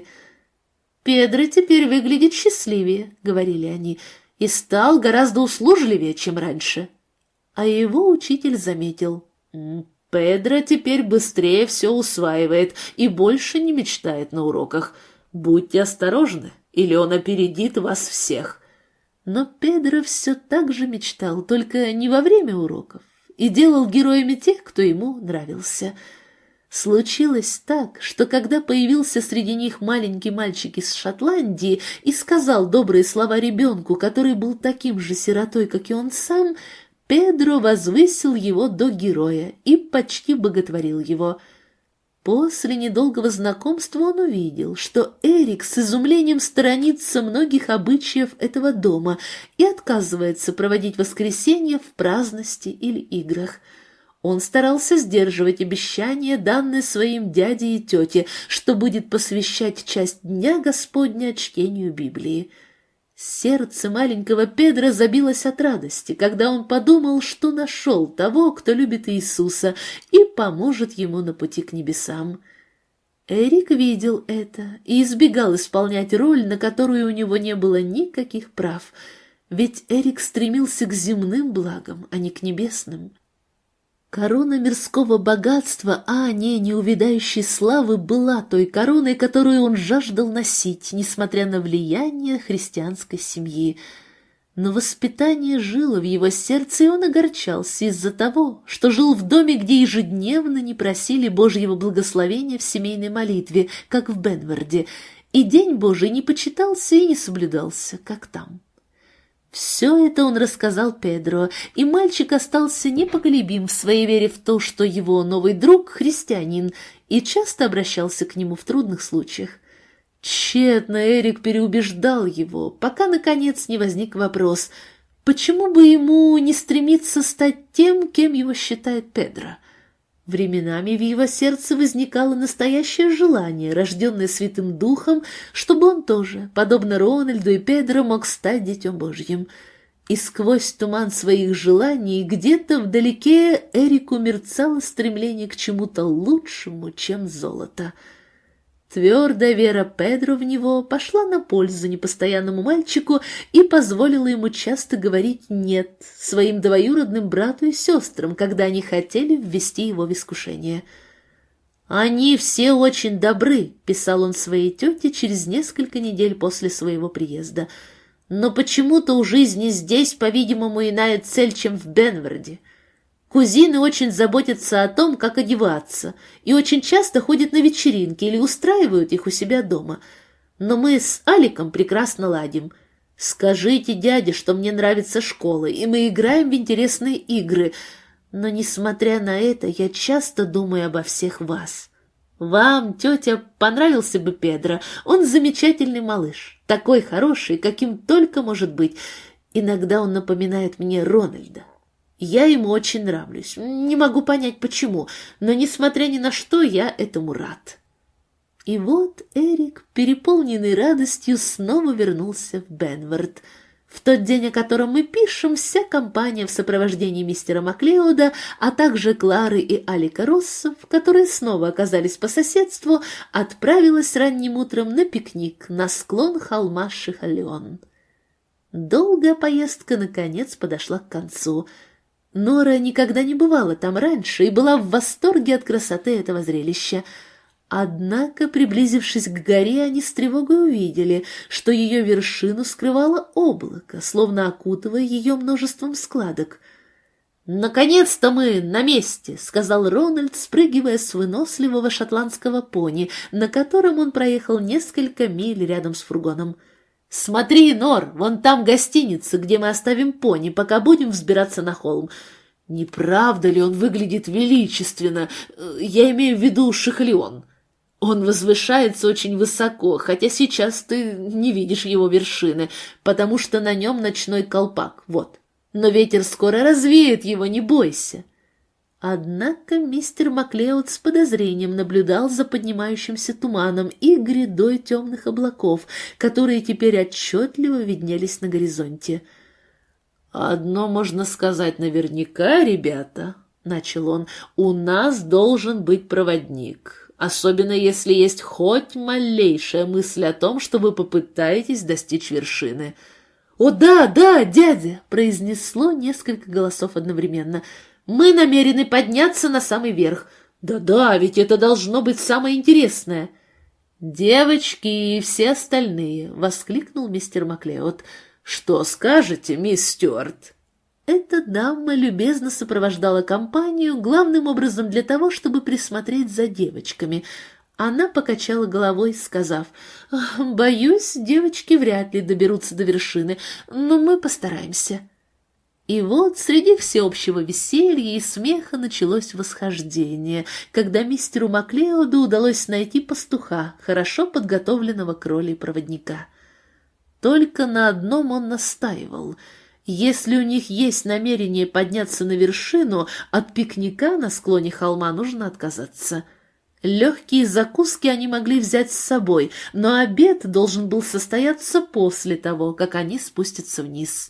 «Педро теперь выглядит счастливее», — говорили они, — «и стал гораздо услужливее, чем раньше». А его учитель заметил: «Педро теперь быстрее все усваивает и больше не мечтает на уроках. Будьте осторожны, или он опередит вас всех». Но Педро все так же мечтал, только не во время уроков, и делал героями тех, кто ему нравился. Случилось так, что когда появился среди них маленький мальчик из Шотландии и сказал добрые слова ребенку, который был таким же сиротой, как и он сам, Педро возвысил его до героя и почти боготворил его. После недолгого знакомства он увидел, что Эрик с изумлением сторонится многих обычаев этого дома и отказывается проводить воскресенье в праздности или играх. Он старался сдерживать обещания, данные своим дяде и тете, что будет посвящать часть Дня Господня чтению Библии. Сердце маленького Педро забилось от радости, когда он подумал, что нашел того, кто любит Иисуса и поможет ему на пути к небесам. Эрик видел это и избегал исполнять роль, на которую у него не было никаких прав, ведь Эрик стремился к земным благам, а не к небесным. Корона мирского богатства, а не неувядающей славы, была той короной, которую он жаждал носить, несмотря на влияние христианской семьи. Но воспитание жило в его сердце, и он огорчался из-за того, что жил в доме, где ежедневно не просили Божьего благословения в семейной молитве, как в Бенварде, и День Божий не почитался и не соблюдался, как там. Все это он рассказал Педро, и мальчик остался непоколебим в своей вере в то, что его новый друг — христианин, и часто обращался к нему в трудных случаях. Тщетно Эрик переубеждал его, пока, наконец, не возник вопрос, почему бы ему не стремиться стать тем, кем его считает Педро. Временами в его сердце возникало настоящее желание, рожденное Святым Духом, чтобы он тоже, подобно Рональду и Педро, мог стать Детем Божьим. И сквозь туман своих желаний где-то вдалеке Эрику мерцало стремление к чему-то лучшему, чем золото. Твердая вера Педро в него пошла на пользу непостоянному мальчику и позволила ему часто говорить «нет» своим двоюродным брату и сестрам, когда они хотели ввести его в искушение. «Они все очень добры», — писал он своей тете через несколько недель после своего приезда, «но почему-то у жизни здесь, по-видимому, иная цель, чем в Бенварде. Кузины очень заботятся о том, как одеваться, и очень часто ходят на вечеринки или устраивают их у себя дома. Но мы с Аликом прекрасно ладим. Скажите дяде, что мне нравится школа, и мы играем в интересные игры, но, несмотря на это, я часто думаю обо всех вас. Вам, тетя, понравился бы Педро, он замечательный малыш, такой хороший, каким только может быть. Иногда он напоминает мне Рональда. Я ему очень нравлюсь, не могу понять почему, но, несмотря ни на что, я этому рад». И вот Эрик, переполненный радостью, снова вернулся в Бенвард. В тот день, о котором мы пишем, вся компания в сопровождении мистера Маклеода, а также Клары и Алика Россов, которые снова оказались по соседству, отправилась ранним утром на пикник на склон холма Шихалион. Долгая поездка, наконец, подошла к концу. Нора никогда не бывала там раньше и была в восторге от красоты этого зрелища. Однако, приблизившись к горе, они с тревогой увидели, что ее вершину скрывало облако, словно окутывая ее множеством складок. «Наконец-то мы на месте», — сказал Рональд, спрыгивая с выносливого шотландского пони, на котором он проехал несколько миль рядом с фургоном. «Смотри, Нор, вон там гостиница, где мы оставим пони, пока будем взбираться на холм. Не правда ли он выглядит величественно? Я имею в виду Шихалион. Он возвышается очень высоко, хотя сейчас ты не видишь его вершины, потому что на нем ночной колпак, вот. Но ветер скоро развеет его, не бойся». Однако мистер Маклеод с подозрением наблюдал за поднимающимся туманом и грядой темных облаков, которые теперь отчетливо виднелись на горизонте. «Одно можно сказать наверняка, ребята», — начал он, — «у нас должен быть проводник, особенно если есть хоть малейшая мысль о том, что вы попытаетесь достичь вершины». «О да, да, дядя!» — произнесло несколько голосов одновременно. «Мы намерены подняться на самый верх». «Да-да, ведь это должно быть самое интересное». «Девочки и все остальные!» — воскликнул мистер Маклеод. «Что скажете, мисс Стюарт?» Эта дама любезно сопровождала компанию, главным образом для того, чтобы присмотреть за девочками. Она покачала головой, сказав: «Боюсь, девочки вряд ли доберутся до вершины, но мы постараемся». И вот среди всеобщего веселья и смеха началось восхождение, когда мистеру Маклеоду удалось найти пастуха, хорошо подготовленного к роли проводника. Только на одном он настаивал. Если у них есть намерение подняться на вершину, от пикника на склоне холма нужно отказаться. Легкие закуски они могли взять с собой, но обед должен был состояться после того, как они спустятся вниз.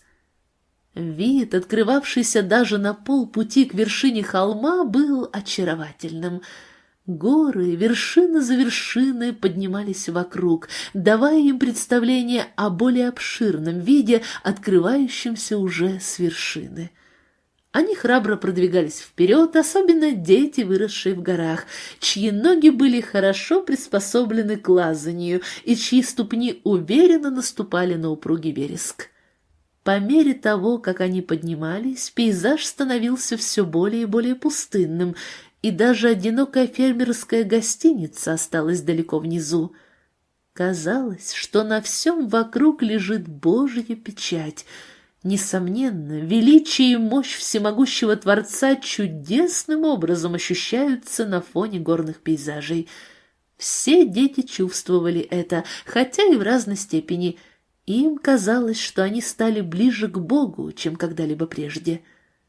Вид, открывавшийся даже на полпути к вершине холма, был очаровательным. Горы, вершина за вершиной, поднимались вокруг, давая им представление о более обширном виде, открывающемся уже с вершины. Они храбро продвигались вперед, особенно дети, выросшие в горах, чьи ноги были хорошо приспособлены к лазанию и чьи ступни уверенно наступали на упругий вереск. По мере того, как они поднимались, пейзаж становился все более и более пустынным, и даже одинокая фермерская гостиница осталась далеко внизу. Казалось, что на всем вокруг лежит Божья печать. Несомненно, величие и мощь всемогущего Творца чудесным образом ощущаются на фоне горных пейзажей. Все дети чувствовали это, хотя и в разной степени. Им казалось, что они стали ближе к Богу, чем когда-либо прежде.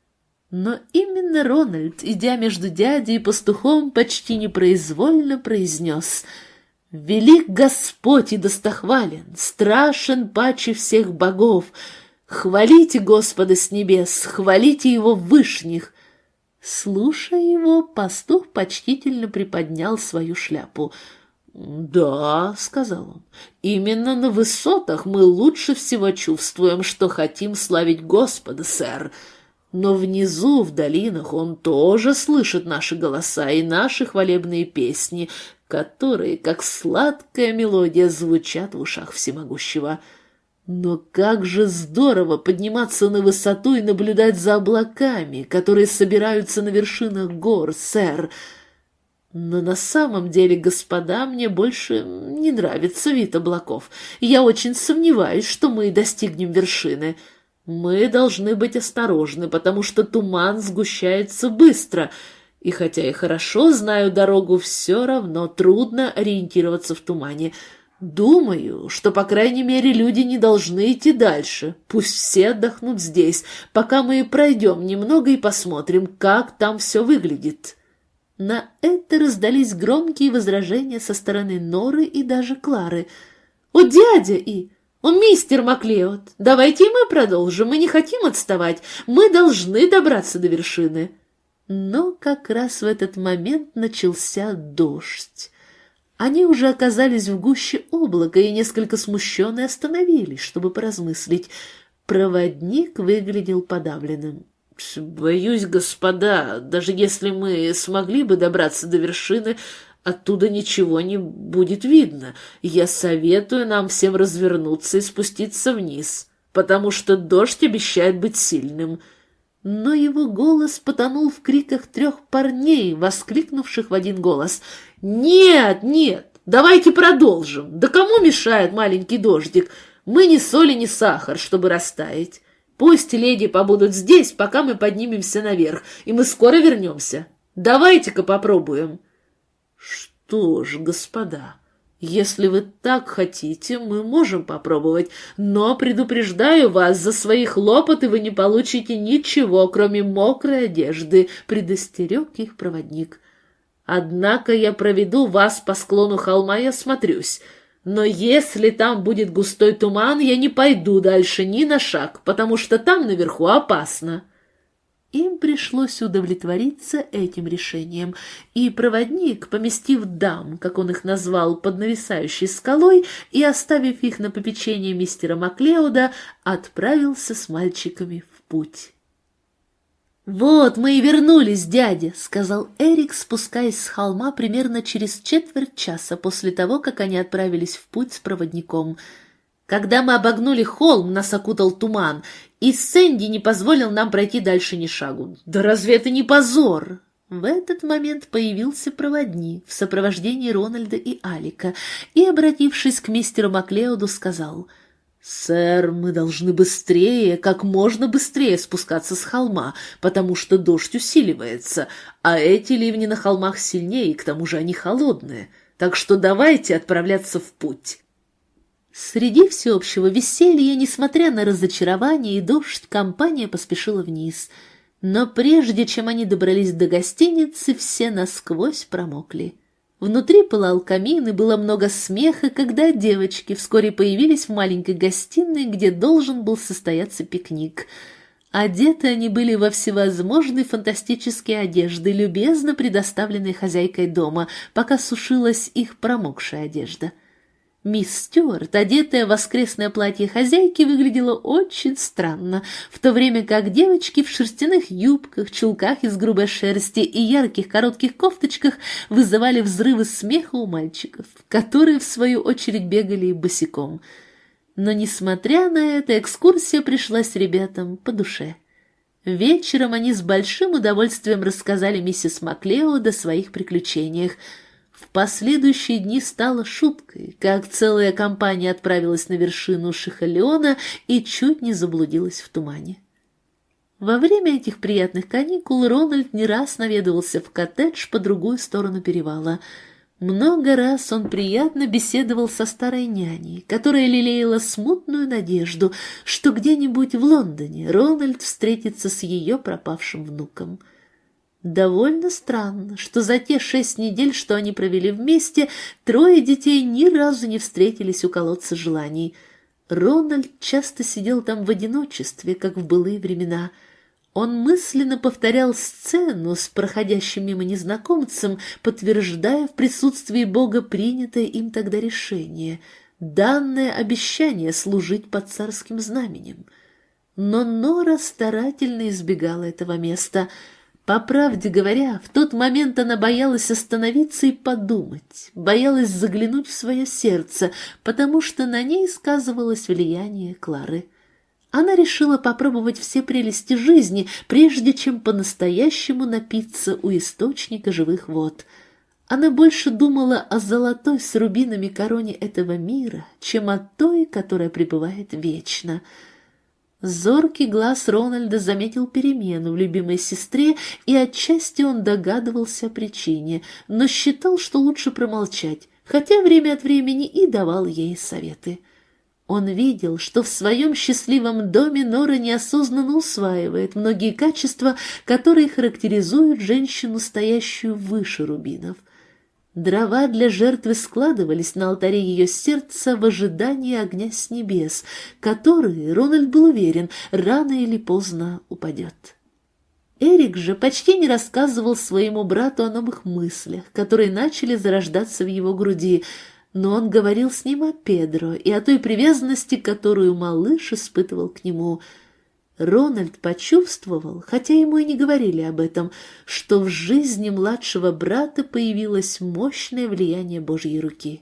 Но именно Рональд, идя между дядей и пастухом, почти непроизвольно произнес: «Велик Господь и достохвален, страшен паче всех богов. Хвалите Господа с небес, хвалите Его вышних». Слушая его, пастух почтительно приподнял свою шляпу. «Да, — сказал он, — именно на высотах мы лучше всего чувствуем, что хотим славить Господа, сэр. Но внизу, в долинах, он тоже слышит наши голоса и наши хвалебные песни, которые, как сладкая мелодия, звучат в ушах всемогущего. Но как же здорово подниматься на высоту и наблюдать за облаками, которые собираются на вершинах гор, сэр. Но на самом деле, господа, мне больше не нравится вид облаков. Я очень сомневаюсь, что мы достигнем вершины. Мы должны быть осторожны, потому что туман сгущается быстро, и хотя я хорошо знаю дорогу, все равно трудно ориентироваться в тумане. Думаю, что, по крайней мере, люди не должны идти дальше. Пусть все отдохнут здесь, пока мы пройдем немного и посмотрим, как там все выглядит». На это раздались громкие возражения со стороны Норы и даже Клары. «О, дядя И! О, мистер Маклеод! Давайте и мы продолжим, мы не хотим отставать, мы должны добраться до вершины». Но как раз в этот момент начался дождь. Они уже оказались в гуще облака и несколько смущенно остановились, чтобы поразмыслить. Проводник выглядел подавленным. «Боюсь, господа, даже если мы смогли бы добраться до вершины, оттуда ничего не будет видно. Я советую нам всем развернуться и спуститься вниз, потому что дождь обещает быть сильным». Но его голос потонул в криках трех парней, воскликнувших в один голос: «Нет, нет, давайте продолжим. Да кому мешает маленький дождик? Мы ни соли, ни сахар, чтобы растаять. Пусть леди побудут здесь, пока мы поднимемся наверх, и мы скоро вернемся. Давайте-ка попробуем». «Что ж, господа, Если вы так хотите, мы можем попробовать, но предупреждаю вас, за свои хлопоты вы не получите ничего, кроме мокрой одежды», — предостерег их проводник. «Однако я проведу вас по склону холма и осмотрюсь. Но если там будет густой туман, я не пойду дальше ни на шаг, потому что там наверху опасно». Им пришлось удовлетвориться этим решением, и проводник, поместив дам, как он их назвал, под нависающей скалой и оставив их на попечение мистера Маклеода, отправился с мальчиками в путь. «Вот мы и вернулись, дядя», — сказал Эрик, спускаясь с холма примерно через четверть часа после того, как они отправились в путь с проводником. «Когда мы обогнули холм, нас окутал туман, и Сэнди не позволил нам пройти дальше ни шагу. Да разве это не позор?» В этот момент появился проводник в сопровождении Рональда и Алика и, обратившись к мистеру Маклеоду, сказал: «Сэр, мы должны быстрее, как можно быстрее спускаться с холма, потому что дождь усиливается, а эти ливни на холмах сильнее, и к тому же они холодные, так что давайте отправляться в путь». Среди всеобщего веселья, несмотря на разочарование и дождь, компания поспешила вниз. Но прежде чем они добрались до гостиницы, все насквозь промокли. Внутри пылал камин, и было много смеха, когда девочки вскоре появились в маленькой гостиной, где должен был состояться пикник. Одеты они были во всевозможные фантастические одежды, любезно предоставленные хозяйкой дома, пока сушилась их промокшая одежда. Мисс Стюарт, одетая в воскресное платье хозяйки, выглядела очень странно, в то время как девочки в шерстяных юбках, чулках из грубой шерсти и ярких коротких кофточках вызывали взрывы смеха у мальчиков, которые, в свою очередь, бегали босиком. Но, несмотря на это, экскурсия пришлась ребятам по душе. Вечером они с большим удовольствием рассказали миссис Маклеод о своих приключениях. В последующие дни стало шуткой, как целая компания отправилась на вершину Шихалеона и чуть не заблудилась в тумане. Во время этих приятных каникул Рональд не раз наведывался в коттедж по другую сторону перевала. Много раз он приятно беседовал со старой няней, которая лелеяла смутную надежду, что где-нибудь в Лондоне Рональд встретится с ее пропавшим внуком. Довольно странно, что за те шесть недель, что они провели вместе, трое детей ни разу не встретились у колодца желаний. Рональд часто сидел там в одиночестве, как в былые времена. Он мысленно повторял сцену с проходящим мимо незнакомцем, подтверждая в присутствии Бога принятое им тогда решение, данное обещание служить под царским знаменем. Но Нора старательно избегала этого места. По правде говоря, в тот момент она боялась остановиться и подумать, боялась заглянуть в свое сердце, потому что на ней сказывалось влияние Клары. Она решила попробовать все прелести жизни, прежде чем по-настоящему напиться у источника живых вод. Она больше думала о золотой с рубинами короне этого мира, чем о той, которая пребывает вечно. Зоркий глаз Рональда заметил перемену в любимой сестре, и отчасти он догадывался о причине, но считал, что лучше промолчать, хотя время от времени и давал ей советы. Он видел, что в своем счастливом доме Нора неосознанно усваивает многие качества, которые характеризуют женщину, стоящую выше рубинов. Дрова для жертвы складывались на алтаре ее сердца в ожидании огня с небес, который, Рональд был уверен, рано или поздно упадет. Эрик же почти не рассказывал своему брату о новых мыслях, которые начали зарождаться в его груди, но он говорил с ним о Педро и о той привязанности, которую малыш испытывал к нему. Рональд почувствовал, хотя ему и не говорили об этом, что в жизни младшего брата появилось мощное влияние Божьей руки.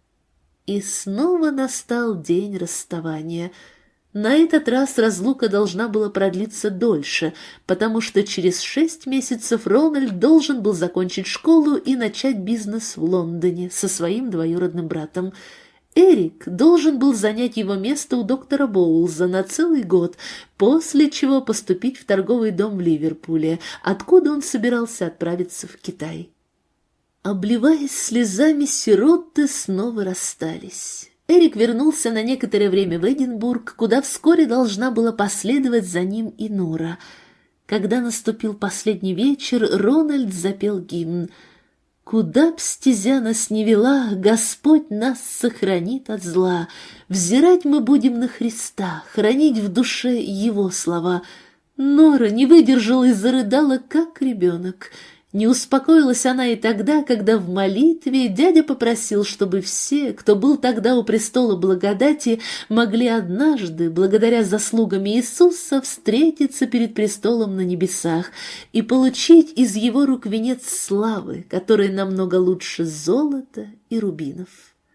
И снова настал день расставания. На этот раз разлука должна была продлиться дольше, потому что через шесть месяцев Рональд должен был закончить школу и начать бизнес в Лондоне со своим двоюродным братом. Эрик должен был занять его место у доктора Боулза на целый год, после чего поступить в торговый дом в Ливерпуле, откуда он собирался отправиться в Китай. Обливаясь слезами, сироты снова расстались. Эрик вернулся на некоторое время в Эдинбург, куда вскоре должна была последовать за ним и Нора. Когда наступил последний вечер, Рональд запел гимн. «Куда б стезя нас не вела, Господь нас сохранит от зла. Взирать мы будем на Христа, хранить в душе Его слова». Нора не выдержала и зарыдала, как ребенок. Не успокоилась она и тогда, когда в молитве дядя попросил, чтобы все, кто был тогда у престола благодати, могли однажды, благодаря заслугам Иисуса, встретиться перед престолом на небесах и получить из его рук венец славы, который намного лучше золота и рубинов.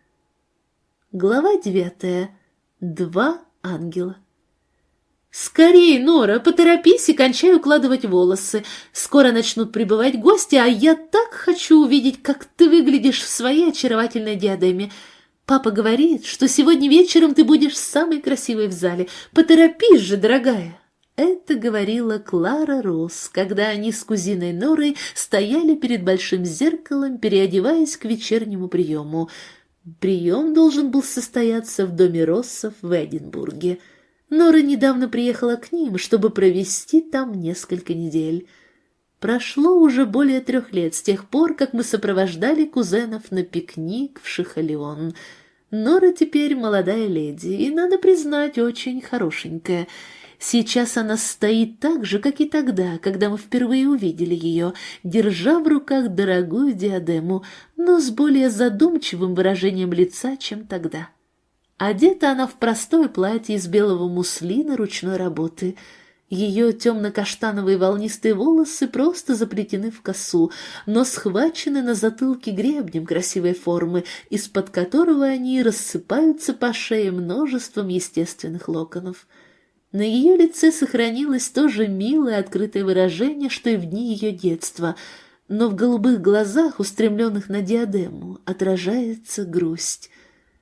Глава девятая. Два ангела. «Скорей, Нора, поторопись и кончай укладывать волосы. Скоро начнут прибывать гости, а я так хочу увидеть, как ты выглядишь в своей очаровательной диадеме. Папа говорит, что сегодня вечером ты будешь самой красивой в зале. Поторопись же, дорогая!» Это говорила Клара Росс, когда они с кузиной Норой стояли перед большим зеркалом, переодеваясь к вечернему приему. Прием должен был состояться в доме Россов в Эдинбурге. Нора недавно приехала к ним, чтобы провести там несколько недель. Прошло уже более трех лет с тех пор, как мы сопровождали кузенов на пикник в Шихалион. Нора теперь молодая леди, и, надо признать, очень хорошенькая. Сейчас она стоит так же, как и тогда, когда мы впервые увидели ее, держа в руках дорогую диадему, но с более задумчивым выражением лица, чем тогда. Одета она в простое платье из белого муслина ручной работы. Ее темно-каштановые волнистые волосы просто заплетены в косу, но схвачены на затылке гребнем красивой формы, из-под которого они рассыпаются по шее множеством естественных локонов. На ее лице сохранилось то же милое открытое выражение, что и в дни ее детства, но в голубых глазах, устремленных на диадему, отражается грусть.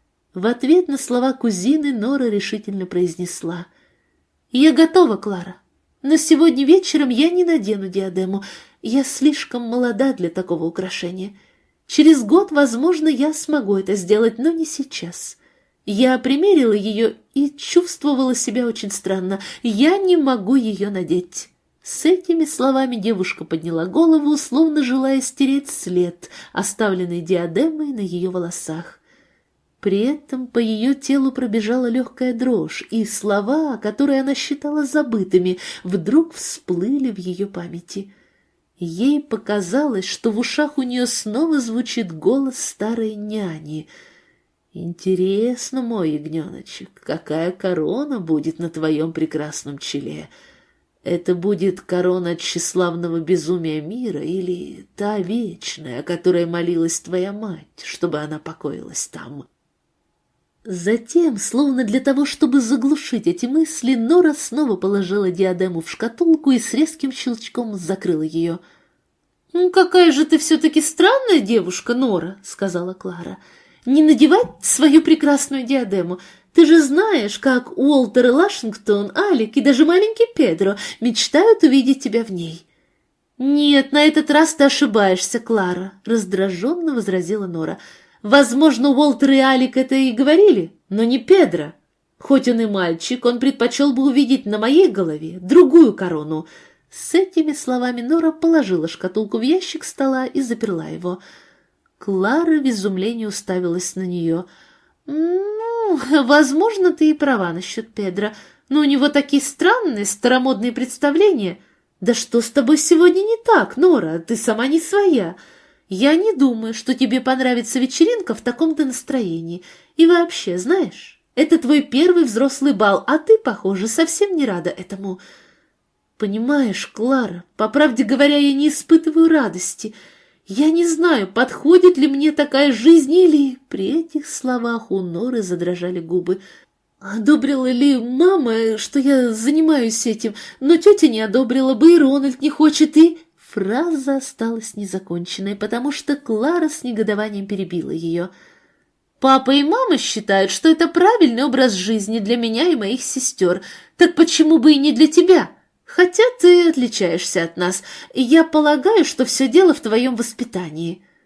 В ответ на слова кузины Нора решительно произнесла: «Я готова, Клара, но сегодня вечером я не надену диадему. Я слишком молода для такого украшения. Через год, возможно, я смогу это сделать, но не сейчас. Я примерила ее и чувствовала себя очень странно. Я не могу ее надеть». С этими словами девушка подняла голову, словно желая стереть след, оставленный диадемой на ее волосах. При этом по ее телу пробежала легкая дрожь, и слова, которые она считала забытыми, вдруг всплыли в ее памяти. Ей показалось, что в ушах у нее снова звучит голос старой няни. «Интересно, мой ягненочек, какая корона будет на твоем прекрасном челе? Это будет корона тщеславного безумия мира или та вечная, о которой молилась твоя мать, чтобы она покоилась там?» Затем, словно для того, чтобы заглушить эти мысли, Нора снова положила диадему в шкатулку и с резким щелчком закрыла ее. «Ну, какая же ты все-таки странная девушка, Нора», — сказала Клара. «Не надевать свою прекрасную диадему. Ты же знаешь, как Уолтер и Лашингтон, Алик и даже маленький Педро мечтают увидеть тебя в ней». «Нет, на этот раз ты ошибаешься, Клара», — раздраженно возразила Нора. «Возможно, Уолтер и Алик это и говорили, но не Педро. Хоть он и мальчик, он предпочел бы увидеть на моей голове другую корону». С этими словами Нора положила шкатулку в ящик стола и заперла его. Клара в изумлении уставилась на нее. «Ну, возможно, ты и права насчет Педро, но у него такие странные старомодные представления. Да что с тобой сегодня не так, Нора? Ты сама не своя. Я не думаю, что тебе понравится вечеринка в таком-то настроении. И вообще, знаешь, это твой первый взрослый бал, а ты, похоже, совсем не рада этому». «Понимаешь, Клара, по правде говоря, я не испытываю радости. Я не знаю, подходит ли мне такая жизнь или...» При этих словах у Норы задрожали губы. «Одобрила ли мама, что я занимаюсь этим? Но тетя не одобрила бы, и Рональд не хочет, и...» Фраза осталась незаконченной, потому что Клара с негодованием перебила ее. «Папа и мама считают, что это правильный образ жизни для меня и моих сестер. Так почему бы и не для тебя? Хотя ты отличаешься от нас, и я полагаю, что все дело в твоем воспитании».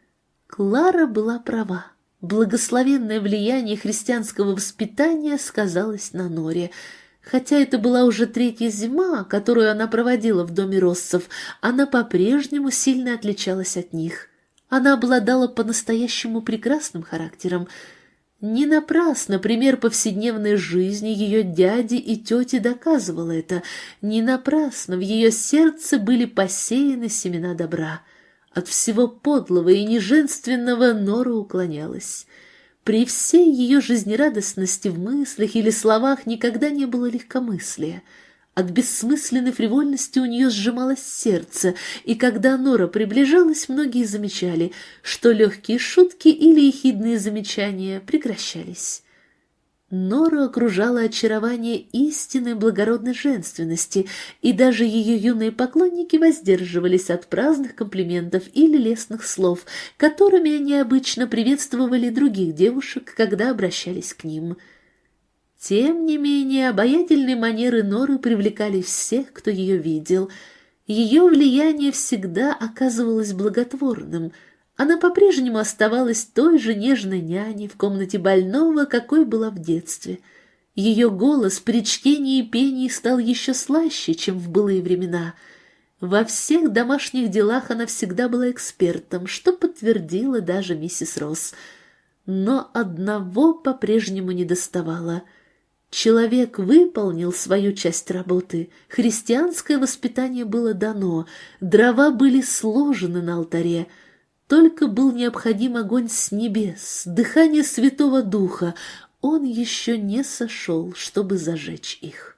Клара была права. Благословенное влияние христианского воспитания сказалось на Норе. Хотя это была уже третья зима, которую она проводила в доме Россов, она по-прежнему сильно отличалась от них. Она обладала по-настоящему прекрасным характером. Не напрасно пример повседневной жизни ее дяди и тети доказывал это. Не напрасно в ее сердце были посеяны семена добра. От всего подлого и неженственного Нора уклонялась. При всей ее жизнерадостности в мыслях или словах никогда не было легкомыслия. От бессмысленной фривольности у нее сжималось сердце, и когда Нора приближалась, многие замечали, что легкие шутки или ехидные замечания прекращались. Нору окружало очарование истинной благородной женственности, и даже ее юные поклонники воздерживались от праздных комплиментов или лестных слов, которыми они обычно приветствовали других девушек, когда обращались к ним. Тем не менее, обаятельные манеры Норы привлекали всех, кто ее видел. Ее влияние всегда оказывалось благотворным. Она по-прежнему оставалась той же нежной няней в комнате больного, какой была в детстве. Ее голос при чтении и пении стал еще слаще, чем в былые времена. Во всех домашних делах она всегда была экспертом, что подтвердила даже миссис Росс. Но одного по-прежнему недоставало. Человек выполнил свою часть работы, христианское воспитание было дано, дрова были сложены на алтаре, только был необходим огонь с небес, дыхание Святого Духа, он еще не сошел, чтобы зажечь их.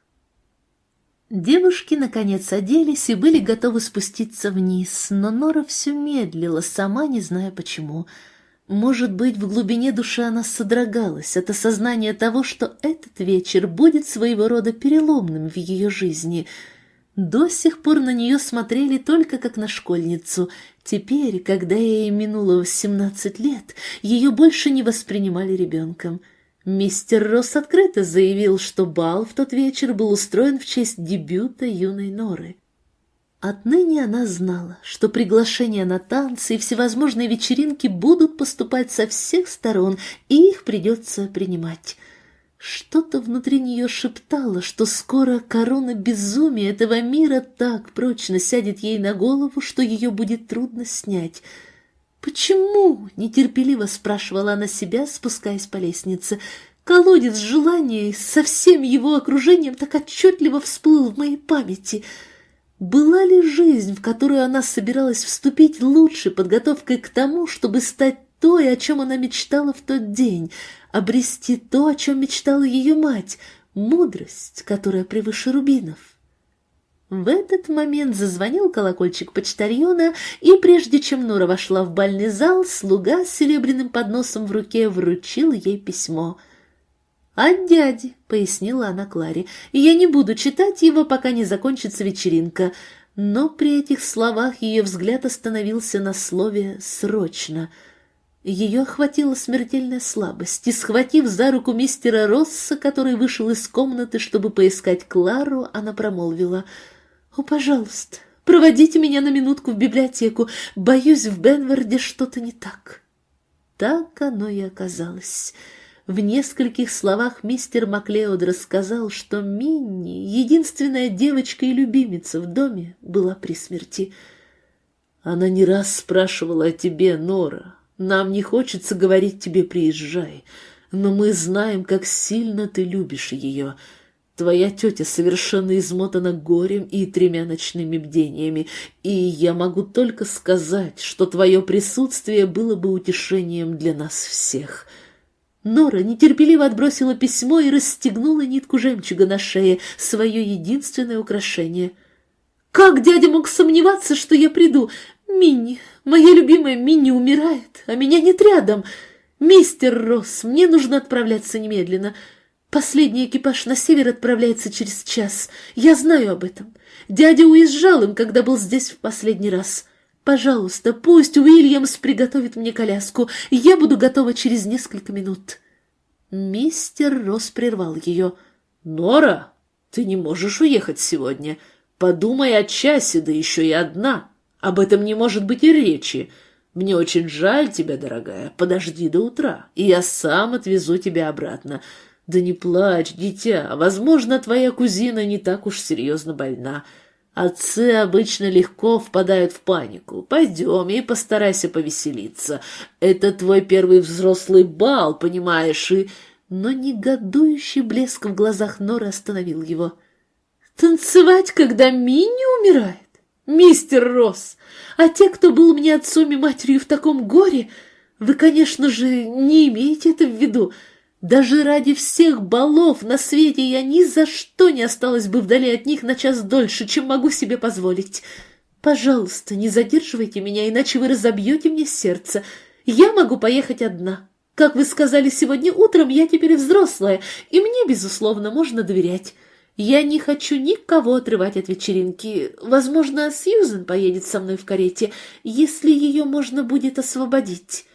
Девушки, наконец, оделись и были готовы спуститься вниз, но Нора все медлила, сама не зная почему. Может быть, в глубине души она содрогалась от осознания того, что этот вечер будет своего рода переломным в ее жизни. До сих пор на нее смотрели только как на школьницу. Теперь, когда ей минуло восемнадцать лет, ее больше не воспринимали ребенком. Мистер Росс открыто заявил, что бал в тот вечер был устроен в честь дебюта юной Норы. Отныне она знала, что приглашения на танцы и всевозможные вечеринки будут поступать со всех сторон, и их придется принимать. Что-то внутри нее шептало, что скоро корона безумия этого мира так прочно сядет ей на голову, что ее будет трудно снять. «Почему?» — нетерпеливо спрашивала она себя, спускаясь по лестнице. «Колодец желаний со всем его окружением так отчетливо всплыл в моей памяти». Была ли жизнь, в которую она собиралась вступить, лучшей подготовкой к тому, чтобы стать той, о чем она мечтала в тот день, обрести то, о чем мечтала ее мать, мудрость, которая превыше рубинов? В этот момент зазвонил колокольчик почтальона, и прежде чем Нора вошла в бальный зал, слуга с серебряным подносом в руке вручил ей письмо. «От дяди», — пояснила она Кларе, — «и я не буду читать его, пока не закончится вечеринка». Но при этих словах ее взгляд остановился на слове «срочно». Ее охватила смертельная слабость, и, схватив за руку мистера Росса, который вышел из комнаты, чтобы поискать Клару, она промолвила: «О, пожалуйста, проводите меня на минутку в библиотеку, боюсь, в Бенварде что-то не так». Так оно и оказалось. В нескольких словах мистер Маклеод рассказал, что Минни, единственная девочка и любимица в доме, была при смерти. «Она не раз спрашивала о тебе, Нора. Нам не хочется говорить тебе «приезжай», но мы знаем, как сильно ты любишь ее. Твоя тетя совершенно измотана горем и тремя ночными бдениями, и я могу только сказать, что твое присутствие было бы утешением для нас всех». Нора нетерпеливо отбросила письмо и расстегнула нитку жемчуга на шее, свое единственное украшение. «Как дядя мог сомневаться, что я приду? Минни, моя любимая Минни умирает, а меня нет рядом. Мистер Росс, мне нужно отправляться немедленно. Последний экипаж на север отправляется через час. Я знаю об этом. Дядя уезжал им, когда был здесь в последний раз. Пожалуйста, пусть Уильямс приготовит мне коляску, и я буду готова через несколько минут». Мистер Росс прервал ее. «Нора, ты не можешь уехать сегодня. Подумай о часе, да еще и одна. Об этом не может быть и речи. Мне очень жаль тебя, дорогая. Подожди до утра, и я сам отвезу тебя обратно. Да не плачь, дитя. Возможно, твоя кузина не так уж серьезно больна. Отцы обычно легко впадают в панику. Пойдем и постарайся повеселиться. Это твой первый взрослый бал, понимаешь, и...» Но негодующий блеск в глазах Норы остановил его. «Танцевать, когда Минни умирает? Мистер Росс, а те, кто был мне отцом и матерью в таком горе, вы, конечно же, не имеете это в виду. Даже ради всех балов на свете я ни за что не осталась бы вдали от них на час дольше, чем могу себе позволить. Пожалуйста, не задерживайте меня, иначе вы разобьете мне сердце. Я могу поехать одна. Как вы сказали сегодня утром, я теперь взрослая, и мне, безусловно, можно доверять. Я не хочу никого отрывать от вечеринки. Возможно, Сьюзен поедет со мной в карете, если ее можно будет освободить».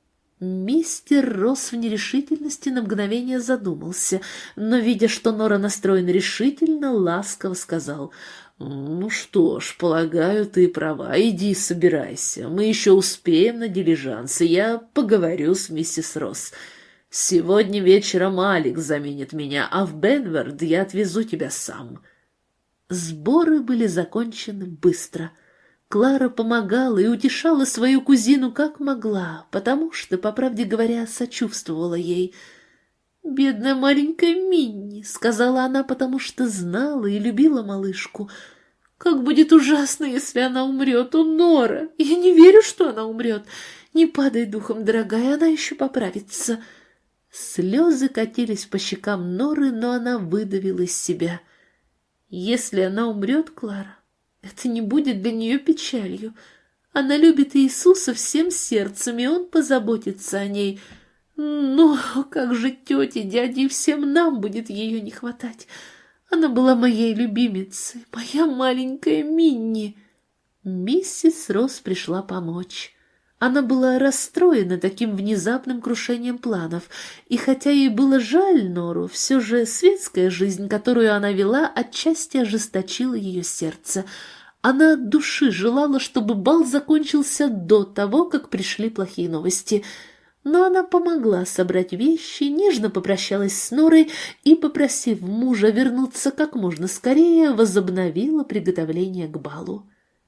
Мистер Росс в нерешительности на мгновение задумался, но, видя, что Нора настроена решительно, ласково сказал: «Ну что ж, полагаю, ты права. Иди, собирайся. Мы еще успеем на дилижанс, и я поговорю с миссис Росс. Сегодня вечером Алекс заменит меня, а в Бенверд я отвезу тебя сам». Сборы были закончены быстро. Клара помогала и утешала свою кузину как могла, потому что, по правде говоря, сочувствовала ей. «Бедная маленькая Минни», — сказала она, потому что знала и любила малышку. «Как будет ужасно, если она умрет, о, Нора! Я не верю, что она умрет. Не падай духом, дорогая, она еще поправится». Слезы катились по щекам Норы, но она выдавила из себя: «Если она умрет, Клара, это не будет для нее печалью. Она любит Иисуса всем сердцем, и Он позаботится о ней. Но как же тете, дяде и всем нам будет ее не хватать? Она была моей любимицей, моя маленькая Минни». Миссис Росс пришла помочь. Она была расстроена таким внезапным крушением планов, и хотя ей было жаль Нору, все же светская жизнь, которую она вела, отчасти ожесточила ее сердце. Она от души желала, чтобы бал закончился до того, как пришли плохие новости. Но она помогла собрать вещи, нежно попрощалась с Норой и, попросив мужа вернуться как можно скорее, возобновила приготовление к балу.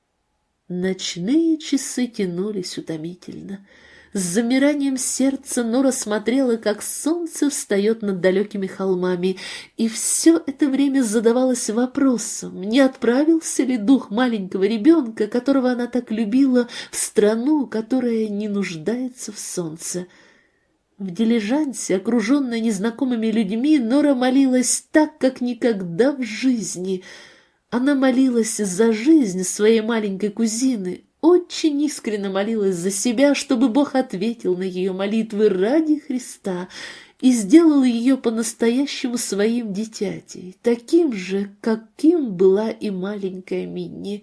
Ночные часы тянулись утомительно. С замиранием сердца Нора смотрела, как солнце встает над далекими холмами, и все это время задавалась вопросом, не отправился ли дух маленького ребенка, которого она так любила, в страну, которая не нуждается в солнце. В дилижансе, окруженная незнакомыми людьми, Нора молилась так, как никогда в жизни. Она молилась за жизнь своей маленькой кузины, очень искренне молилась за себя, чтобы Бог ответил на ее молитвы ради Христа и сделал ее по-настоящему своим дитятей, таким же, каким была и маленькая Минни.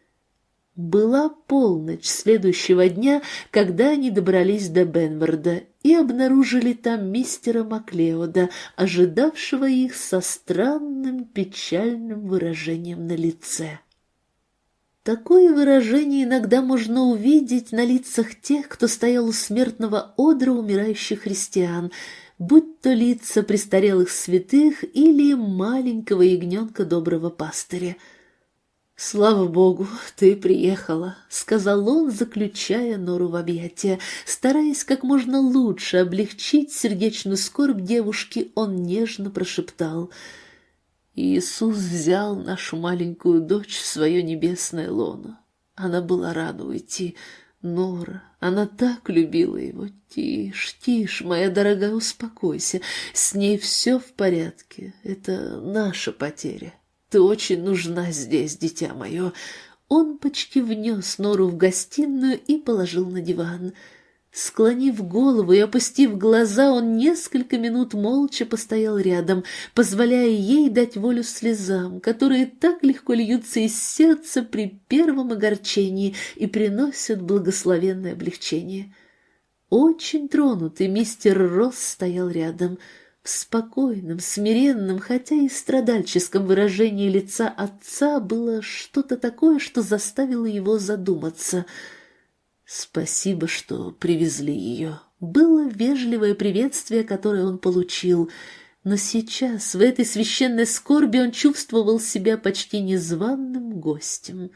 Была полночь следующего дня, когда они добрались до Бенверда и обнаружили там мистера Маклеода, ожидавшего их со странным печальным выражением на лице. Такое выражение иногда можно увидеть на лицах тех, кто стоял у смертного одра умирающих христиан, будь то лица престарелых святых или маленького ягненка доброго пастыря. «Слава Богу, ты приехала», — сказал он, заключая Нору в объятия. Стараясь как можно лучше облегчить сердечную скорбь девушки, он нежно прошептал: «Иисус взял нашу маленькую дочь в свое небесное лоно. Она была рада уйти. Нора, она так любила его. Тише, тише, моя дорогая, успокойся. С ней все в порядке. Это наша потеря. Ты очень нужна здесь, дитя мое». Он почти внес Нору в гостиную и положил на диван. Склонив голову и опустив глаза, он несколько минут молча постоял рядом, позволяя ей дать волю слезам, которые так легко льются из сердца при первом огорчении и приносят благословенное облегчение. Очень тронутый мистер Росс стоял рядом. В спокойном, смиренном, хотя и страдальческом выражении лица отца было что-то такое, что заставило его задуматься. «Спасибо, что привезли ее». Было вежливое приветствие, которое он получил, но сейчас, в этой священной скорби, он чувствовал себя почти незваным гостем.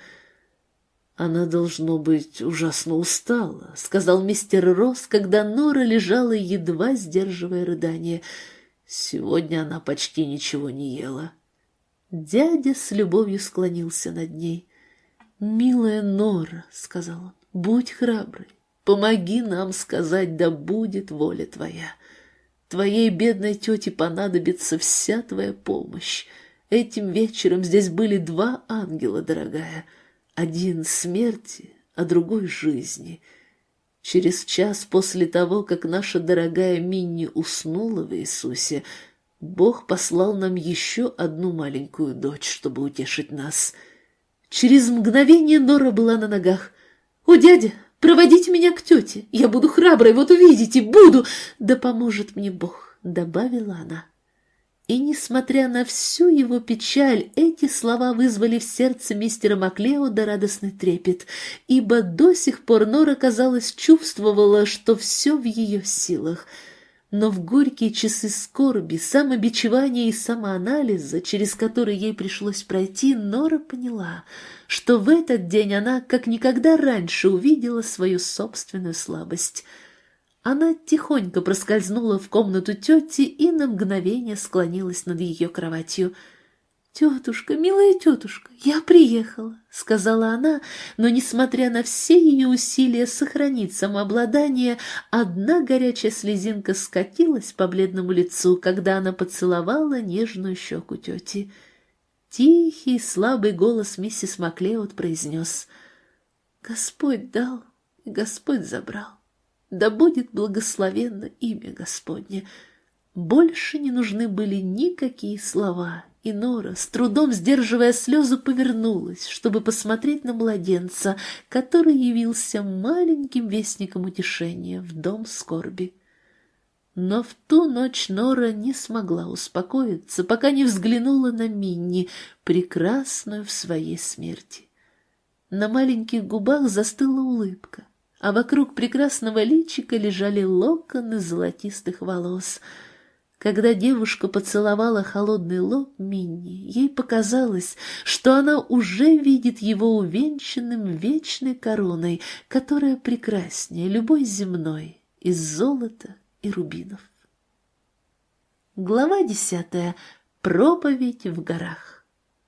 «Она, должно быть, ужасно устала», — сказал мистер Росс, когда Нора лежала, едва сдерживая рыдание. «Сегодня она почти ничего не ела». Дядя с любовью склонился над ней. «Милая Нора», — сказал он, — «будь храброй. Помоги нам сказать, да будет воля твоя. Твоей бедной тете понадобится вся твоя помощь. Этим вечером здесь были два ангела, дорогая. Один смерти, а другой жизни. Через час после того, как наша дорогая Минни уснула в Иисусе, Бог послал нам еще одну маленькую дочь, чтобы утешить нас». Через мгновение Нора была на ногах. «О, дядя, проводите меня к тете, я буду храброй, вот увидите, буду, да поможет мне Бог», — добавила она. И, несмотря на всю его печаль, эти слова вызвали в сердце мистера Маклеода радостный трепет, ибо до сих пор Нора, казалось, чувствовала, что все в ее силах. Но в горькие часы скорби, самобичевания и самоанализа, через которые ей пришлось пройти, Нора поняла, что в этот день она как никогда раньше увидела свою собственную слабость. Она тихонько проскользнула в комнату тети и на мгновение склонилась над ее кроватью. «Тетушка, милая тетушка, я приехала», — сказала она, но, несмотря на все ее усилия сохранить самообладание, одна горячая слезинка скатилась по бледному лицу, когда она поцеловала нежную щеку тети. Тихий, слабый голос миссис Маклеод произнес: «Господь дал, и Господь забрал. Да будет благословенно имя Господне». Больше не нужны были никакие слова, и Нора, с трудом сдерживая слезы, повернулась, чтобы посмотреть на младенца, который явился маленьким вестником утешения в дом скорби. Но в ту ночь Нора не смогла успокоиться, пока не взглянула на Минни, прекрасную в своей смерти. На маленьких губах застыла улыбка, а вокруг прекрасного личика лежали локоны золотистых волос. Когда девушка поцеловала холодный лоб Минни, ей показалось, что она уже видит его увенчанным вечной короной, которая прекраснее любой земной, из золота и рубинов. Глава десятая. Проповедь в горах.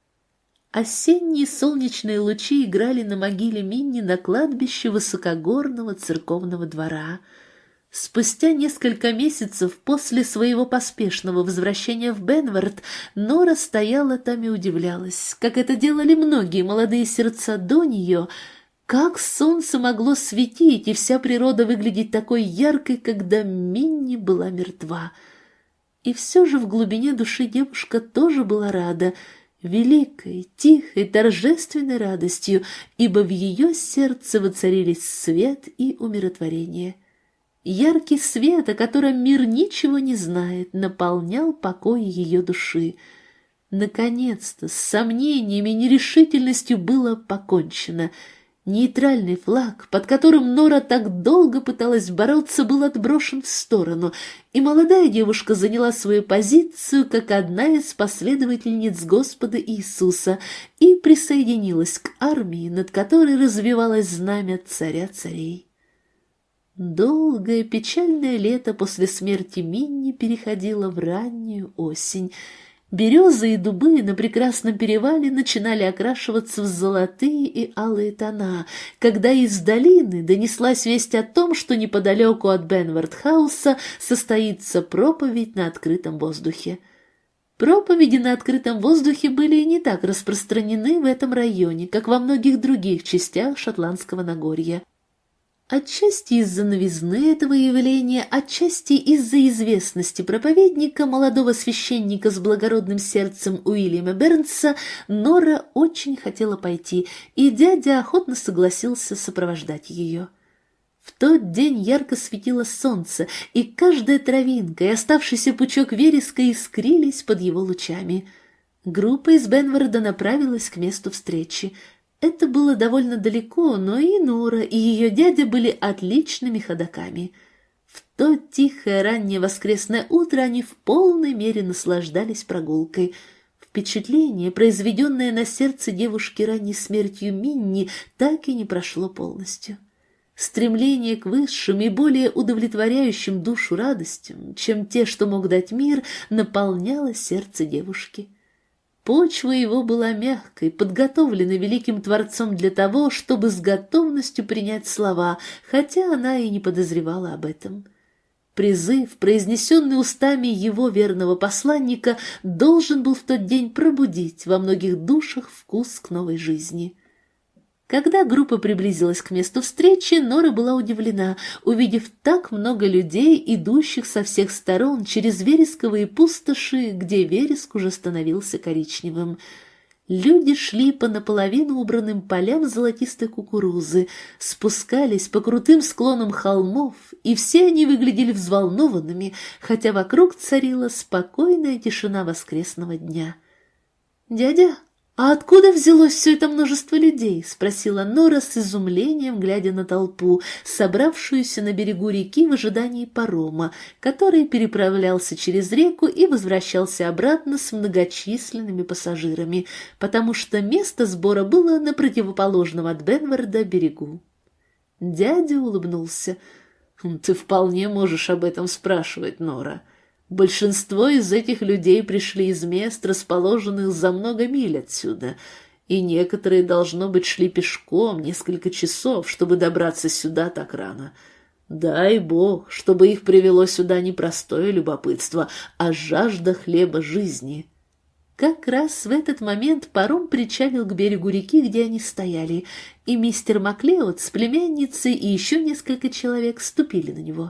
Осенние солнечные лучи играли на могиле Минни на кладбище высокогорного церковного двора. Спустя несколько месяцев после своего поспешного возвращения в Бенвард Нора стояла там и удивлялась, как это делали многие молодые сердца до нее, как солнце могло светить и вся природа выглядеть такой яркой, когда Минни была мертва. И все же в глубине души девушка тоже была рада, великой, тихой, торжественной радостью, ибо в ее сердце воцарились свет и умиротворение. Яркий свет, о котором мир ничего не знает, наполнял покой ее души. Наконец-то с сомнениями и нерешительностью было покончено. Нейтральный флаг, под которым Нора так долго пыталась бороться, был отброшен в сторону, и молодая девушка заняла свою позицию как одна из последовательниц Господа Иисуса и присоединилась к армии, над которой развивалось знамя царя царей. Долгое печальное лето после смерти Минни переходило в раннюю осень. Березы и дубы на прекрасном перевале начинали окрашиваться в золотые и алые тона, когда из долины донеслась весть о том, что неподалеку от Бенвард-хауса состоится проповедь на открытом воздухе. Проповеди на открытом воздухе были не так распространены в этом районе, как во многих других частях Шотландского Нагорья. Отчасти из-за новизны этого явления, отчасти из-за известности проповедника, молодого священника с благородным сердцем Уильяма Бернса, Нора очень хотела пойти, и дядя охотно согласился сопровождать ее. В тот день ярко светило солнце, и каждая травинка и оставшийся пучок вереска искрились под его лучами. Группа из Бенварда направилась к месту встречи. Это было довольно далеко, но и Нора, и ее дядя были отличными ходоками. В то тихое раннее воскресное утро они в полной мере наслаждались прогулкой. Впечатление, произведенное на сердце девушки ранней смертью Минни, так и не прошло полностью. Стремление к высшим и более удовлетворяющим душу радостям, чем те, что мог дать мир, наполняло сердце девушки. Почва его была мягкой, подготовлена великим Творцом для того, чтобы с готовностью принять слова, хотя она и не подозревала об этом. Призыв, произнесенный устами его верного посланника, должен был в тот день пробудить во многих душах вкус к новой жизни. Когда группа приблизилась к месту встречи, Нора была удивлена, увидев так много людей, идущих со всех сторон через вересковые пустоши, где вереск уже становился коричневым. Люди шли по наполовину убранным полям золотистой кукурузы, спускались по крутым склонам холмов, и все они выглядели взволнованными, хотя вокруг царила спокойная тишина воскресного дня. «Дядя, а откуда взялось все это множество людей?» — спросила Нора с изумлением, глядя на толпу, собравшуюся на берегу реки в ожидании парома, который переправлялся через реку и возвращался обратно с многочисленными пассажирами, потому что место сбора было на противоположном от Бенварда берегу. Дядя улыбнулся. «Ты вполне можешь об этом спрашивать, Нора. Большинство из этих людей пришли из мест, расположенных за много миль отсюда, и некоторые, должно быть, шли пешком несколько часов, чтобы добраться сюда так рано. Дай Бог, чтобы их привело сюда не простое любопытство, а жажда хлеба жизни». Как раз в этот момент паром причалил к берегу реки, где они стояли, и мистер Маклеод с племянницей и еще несколько человек ступили на него.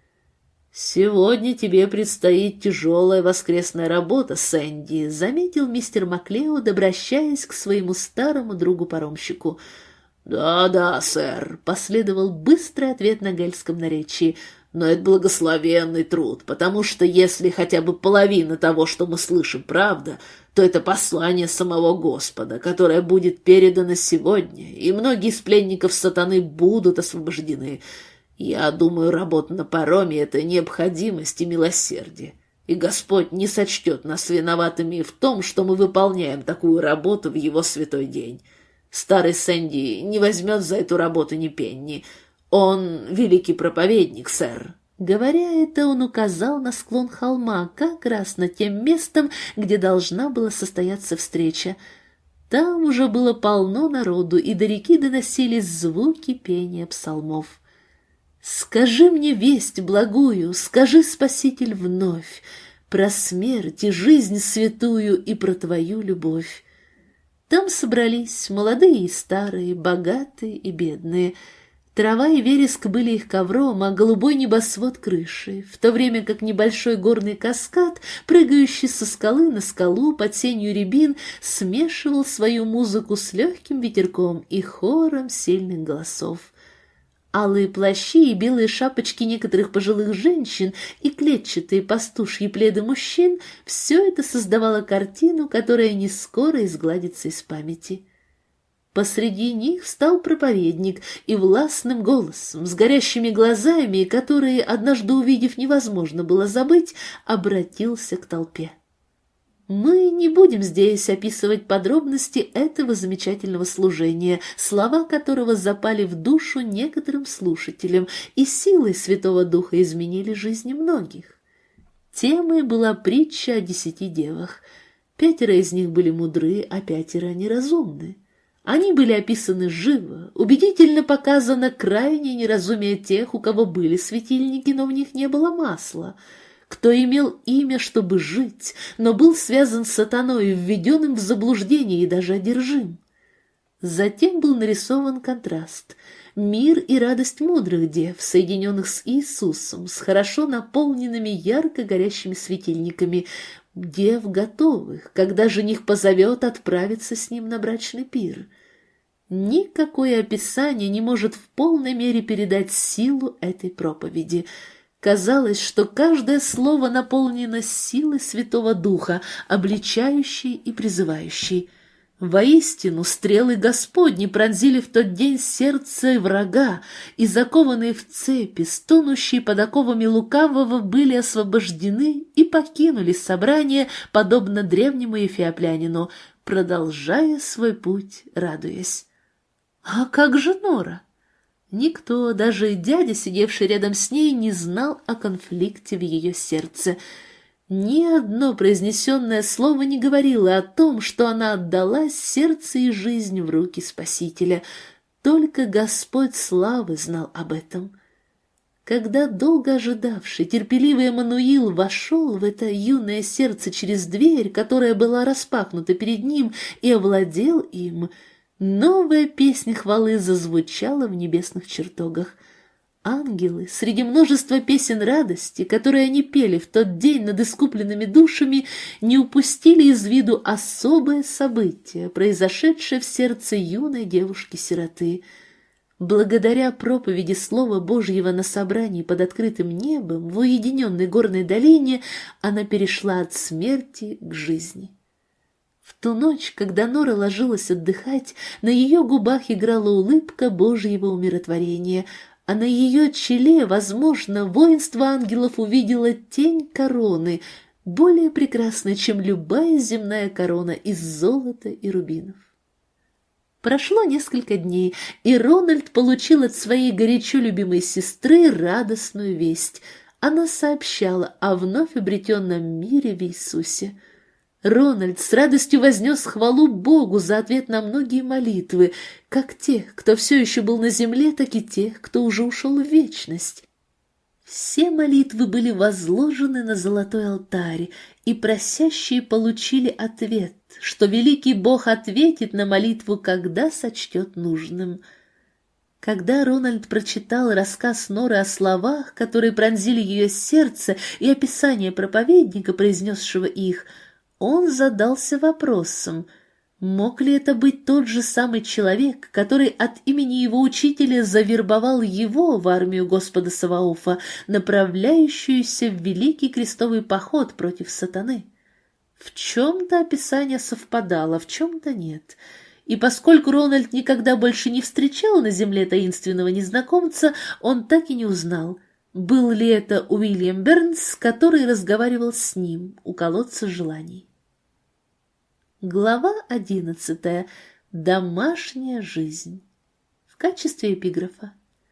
«Сегодня тебе предстоит тяжелая воскресная работа, Сэнди», — заметил мистер Маклеод, обращаясь к своему старому другу-паромщику. «Да-да, сэр», — последовал быстрый ответ на гельском наречии, «но это благословенный труд, потому что если хотя бы половина того, что мы слышим, правда, то это послание самого Господа, которое будет передано сегодня, и многие из пленников сатаны будут освобождены. Я думаю, работа на пароме — это необходимость и милосердие, и Господь не сочтет нас виноватыми в том, что мы выполняем такую работу в Его святой день. Старый Сэнди не возьмет за эту работу ни пенни. Он великий проповедник, сэр». Говоря это, он указал на склон холма, как раз над тем местом, где должна была состояться встреча. Там уже было полно народу, и до реки доносились звуки пения псалмов. «Скажи мне весть благую, скажи, Спаситель, вновь, про смерть и жизнь святую и про твою любовь». Там собрались молодые и старые, богатые и бедные. Трава и вереск были их ковром, а голубой небосвод крышей, в то время как небольшой горный каскад, прыгающий со скалы на скалу под сенью рябин, смешивал свою музыку с легким ветерком и хором сильных голосов. Алые плащи и белые шапочки некоторых пожилых женщин и клетчатые пастушьи пледы мужчин — все это создавало картину, которая не скоро изгладится из памяти. Посреди них встал проповедник и властным голосом, с горящими глазами, которые, однажды увидев, невозможно было забыть, обратился к толпе. Мы не будем здесь описывать подробности этого замечательного служения, слова которого запали в душу некоторым слушателям и силой Святого Духа изменили жизни многих. Темой была притча о десяти девах. Пятеро из них были мудры, а пятеро неразумны. Они были описаны живо, убедительно показано крайнее неразумие тех, у кого были светильники, но в них не было масла, кто имел имя, чтобы жить, но был связан с сатаной, введенным в заблуждение и даже одержим. Затем был нарисован контраст — мир и радость мудрых дев, соединенных с Иисусом, с хорошо наполненными ярко горящими светильниками, дев готовых, когда жених позовет отправиться с ним на брачный пир. Никакое описание не может в полной мере передать силу этой проповеди. Казалось, что каждое слово наполнено силой Святого Духа, обличающей и призывающей. Воистину, стрелы Господни пронзили в тот день сердце врага, и закованные в цепи, стонущие под оковами лукавого, были освобождены и покинули собрание, подобно древнему эфиоплянину, продолжая свой путь, радуясь. А как же Нора? Никто, даже дядя, сидевший рядом с ней, не знал о конфликте в ее сердце. Ни одно произнесенное слово не говорило о том, что она отдала сердце и жизнь в руки Спасителя. Только Господь славы знал об этом. Когда долго ожидавший, терпеливый Эммануил вошел в это юное сердце через дверь, которая была распахнута перед ним, и овладел им, новая песня хвалы зазвучала в небесных чертогах. Ангелы, среди множества песен радости, которые они пели в тот день над искупленными душами, не упустили из виду особое событие, произошедшее в сердце юной девушки-сироты. Благодаря проповеди Слова Божьего на собрании под открытым небом в уединенной горной долине она перешла от смерти к жизни. В ту ночь, когда Нора ложилась отдыхать, на ее губах играла улыбка Божьего умиротворения, а на ее челе, возможно, воинство ангелов увидело тень короны, более прекрасной, чем любая земная корона из золота и рубинов. Прошло несколько дней, и Рональд получил от своей горячо любимой сестры радостную весть. Она сообщала о вновь обретенном мире в Иисусе. Рональд с радостью вознес хвалу Богу за ответ на многие молитвы, как тех, кто все еще был на земле, так и тех, кто уже ушел в вечность. Все молитвы были возложены на золотой алтарь, и просящие получили ответ, что великий Бог ответит на молитву, когда сочтет нужным. Когда Рональд прочитал рассказ Норы о словах, которые пронзили ее сердце, и описание проповедника, произнесшего их, он задался вопросом, мог ли это быть тот же самый человек, который от имени его учителя завербовал его в армию Господа Саваофа, направляющуюся в великий крестовый поход против сатаны. В чем-то описание совпадало, в чем-то нет. И поскольку Рональд никогда больше не встречал на земле таинственного незнакомца, он так и не узнал, был ли это Уильям Бернс, который разговаривал с ним у колодца желаний. Глава одиннадцатая. Домашняя жизнь. В качестве эпиграфа.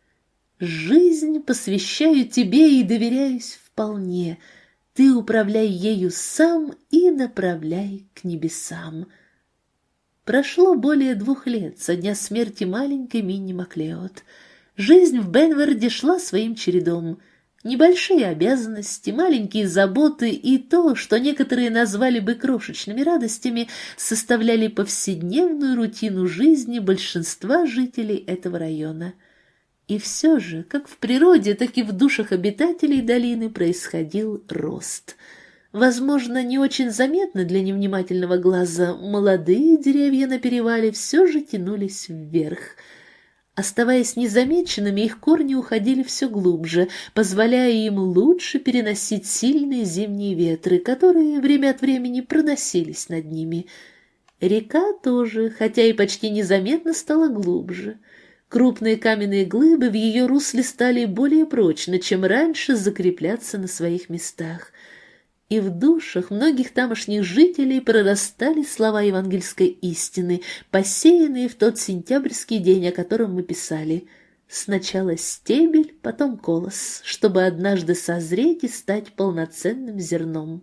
«Жизнь посвящаю тебе и доверяюсь вполне. Ты управляй ею сам и направляй к небесам». Прошло более двух лет со дня смерти маленькой Минни Маклеод. Жизнь в Бенверде шла своим чередом. Небольшие обязанности, маленькие заботы и то, что некоторые назвали бы крошечными радостями, составляли повседневную рутину жизни большинства жителей этого района. И все же, как в природе, так и в душах обитателей долины происходил рост. Возможно, не очень заметно для невнимательного глаза, молодые деревья на перевале все же тянулись вверх. Оставаясь незамеченными, их корни уходили все глубже, позволяя им лучше переносить сильные зимние ветры, которые время от времени проносились над ними. Река тоже, хотя и почти незаметно, стала глубже. Крупные каменные глыбы в ее русле стали более прочно, чем раньше, закрепляться на своих местах. И в душах многих тамошних жителей прорастали слова евангельской истины, посеянные в тот сентябрьский день, о котором мы писали. Сначала стебель, потом колос, чтобы однажды созреть и стать полноценным зерном.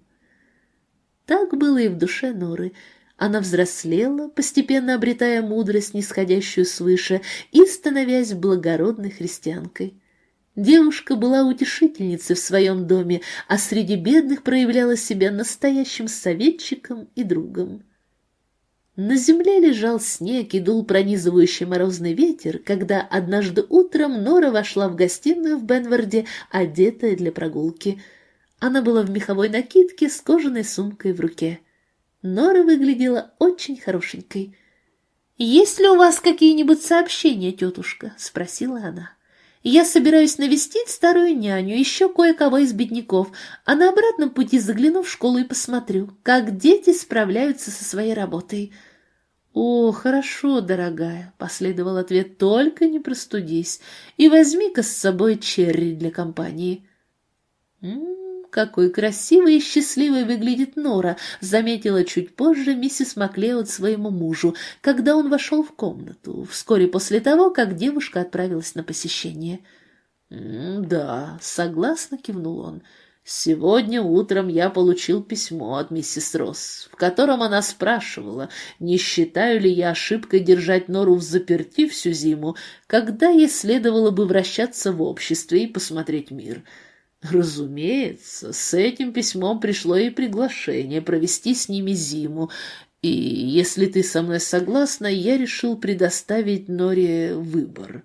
Так было и в душе Норы. Она взрослела, постепенно обретая мудрость, нисходящую свыше, и становясь благородной христианкой. Девушка была утешительницей в своем доме, а среди бедных проявляла себя настоящим советчиком и другом. На земле лежал снег и дул пронизывающий морозный ветер, когда однажды утром Нора вошла в гостиную в Бенверде, одетая для прогулки. Она была в меховой накидке с кожаной сумкой в руке. Нора выглядела очень хорошенькой. «Есть ли у вас какие-нибудь сообщения, тетушка?» — спросила она. «Я собираюсь навестить старую няню, еще кое-кого из бедняков, а на обратном пути загляну в школу и посмотрю, как дети справляются со своей работой». «О, хорошо, дорогая», — последовал ответ, — «только не простудись, и возьми-ка с собой черри для компании». «М-м, какой красивой и счастливой выглядит Нора», — заметила чуть позже миссис Маклеод своему мужу, когда он вошел в комнату, вскоре после того, как девушка отправилась на посещение. «М, «Да», — согласно кивнул он, — «сегодня утром я получил письмо от миссис Росс, в котором она спрашивала, не считаю ли я ошибкой держать Нору в заперти всю зиму, когда ей следовало бы вращаться в обществе и посмотреть мир». Разумеется, с этим письмом пришло и приглашение провести с ними зиму, и, если ты со мной согласна, я решил предоставить Норе выбор.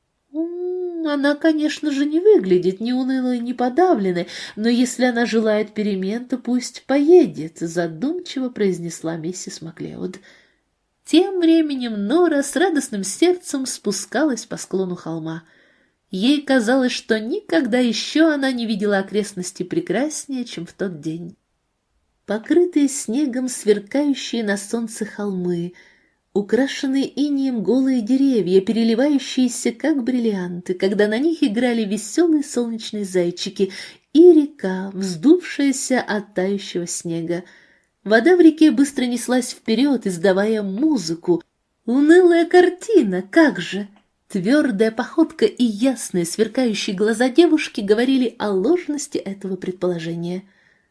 М, Она, конечно же, не выглядит ни унылой, ни подавленной, но если она желает перемен, то пусть поедет, задумчиво произнесла миссис Маклеод. Тем временем Нора с радостным сердцем спускалась по склону холма. Ей казалось, что никогда еще она не видела окрестности прекраснее, чем в тот день. Покрытые снегом сверкающие на солнце холмы, украшенные инеем голые деревья, переливающиеся как бриллианты, когда на них играли веселые солнечные зайчики, и река, вздувшаяся от тающего снега. Вода в реке быстро неслась вперед, издавая музыку. Унылая картина, как же! Твердая походка и ясные сверкающие глаза девушки говорили о ложности этого предположения.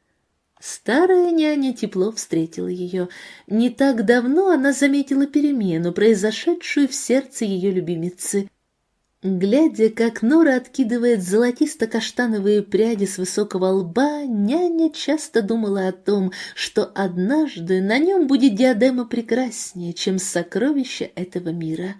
Старая няня тепло встретила ее. Не так давно она заметила перемену, произошедшую в сердце ее любимицы. Глядя, как Нора откидывает золотисто-каштановые пряди с высокого лба, няня часто думала о том, что однажды на нем будет диадема прекраснее, чем сокровища этого мира.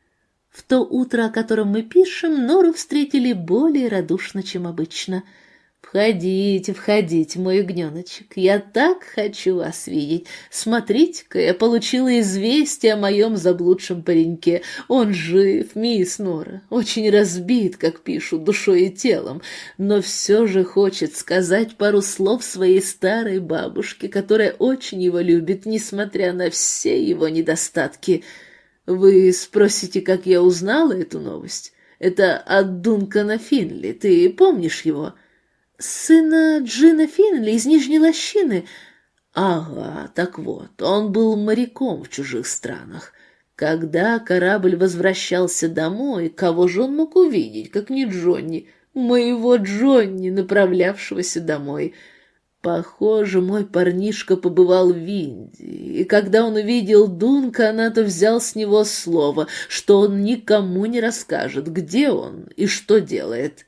В то утро, о котором мы пишем, Нору встретили более радушно, чем обычно. «Входите, входите, мой ягненочек, я так хочу вас видеть. Смотрите-ка, я получила известие о моем заблудшем пареньке. Он жив, мисс Нора, очень разбит, как пишут, душой и телом, но все же хочет сказать пару слов своей старой бабушке, которая очень его любит, несмотря на все его недостатки». Вы спросите, как я узнала эту новость? Это от Дункана Финли, ты помнишь его? Сына Джина Финли из Нижней Лощины? Ага, так вот, он был моряком в чужих странах. Когда корабль возвращался домой, кого же он мог увидеть, как не Джонни, моего Джонни, направлявшегося домой? Похоже, мой парнишка побывал в Индии, и когда он увидел Дункана, то взял с него слово, что он никому не расскажет, где он и что делает.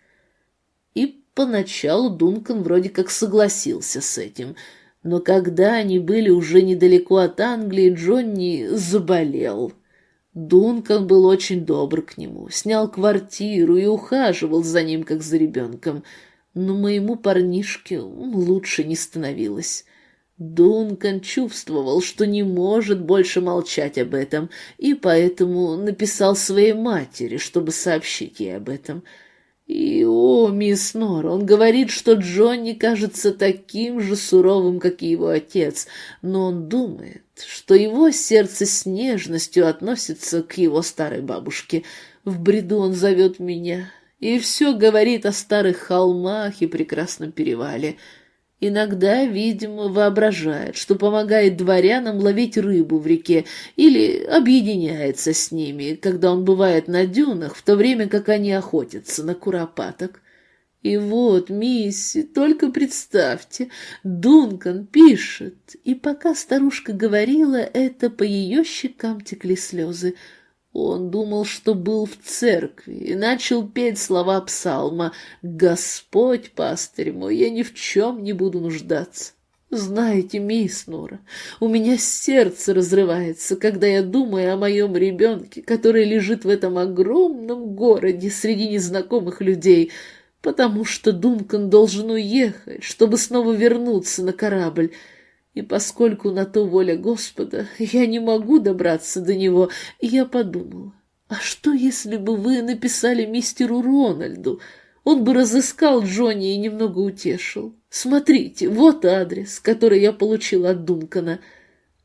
И поначалу Дункан вроде как согласился с этим, но когда они были уже недалеко от Англии, Джонни заболел. Дункан был очень добр к нему, снял квартиру и ухаживал за ним, как за ребенком. Но моему парнишке лучше не становилось. Дункан чувствовал, что не может больше молчать об этом, и поэтому написал своей матери, чтобы сообщить ей об этом. И, о, мисс Нора, он говорит, что Джонни кажется таким же суровым, как и его отец, но он думает, что его сердце с нежностью относится к его старой бабушке. В бреду он зовет меня и все говорит о старых холмах и прекрасном перевале. Иногда, видимо, воображает, что помогает дворянам ловить рыбу в реке или объединяется с ними, когда он бывает на дюнах, в то время как они охотятся на куропаток. И вот, мисси, только представьте, Дункан пишет, и пока старушка говорила это, по ее щекам текли слезы. Он думал, что был в церкви, и начал петь слова псалма: «Господь, пастырь мой, я ни в чем не буду нуждаться». Знаете, мисс Нора, у меня сердце разрывается, когда я думаю о моем ребенке, который лежит в этом огромном городе среди незнакомых людей, потому что Дункан должен уехать, чтобы снова вернуться на корабль. И поскольку на то воля Господа, я не могу добраться до него, я подумала, а что, если бы вы написали мистеру Рональду? Он бы разыскал Джонни и немного утешил. Смотрите, вот адрес, который я получила от Дункана.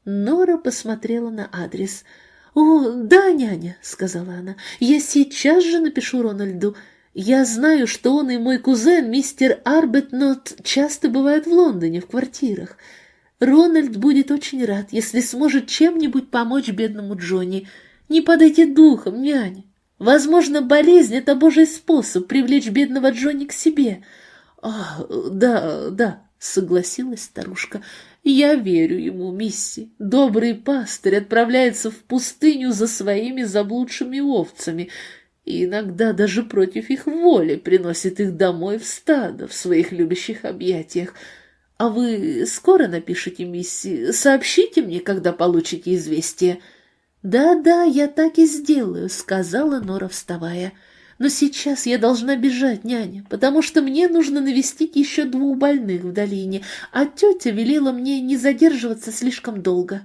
Нора посмотрела на адрес. «О, да, няня», — сказала она, — «я сейчас же напишу Рональду. Я знаю, что он и мой кузен, мистер Арбетнот, часто бывают в Лондоне в квартирах. Рональд будет очень рад, если сможет чем-нибудь помочь бедному Джонни. Не падайте духом, няня. Возможно, болезнь — это божий способ привлечь бедного Джонни к себе». «А, да, да», — согласилась старушка. «Я верю ему, мисси. Добрый пастырь отправляется в пустыню за своими заблудшими овцами, и иногда даже против их воли приносит их домой в стадо в своих любящих объятиях. А вы скоро напишите, мисси? Сообщите мне, когда получите известие». «Да-да, я так и сделаю», — сказала Нора, вставая. «Но сейчас я должна бежать, няня, потому что мне нужно навестить еще двух больных в долине, а тетя велела мне не задерживаться слишком долго».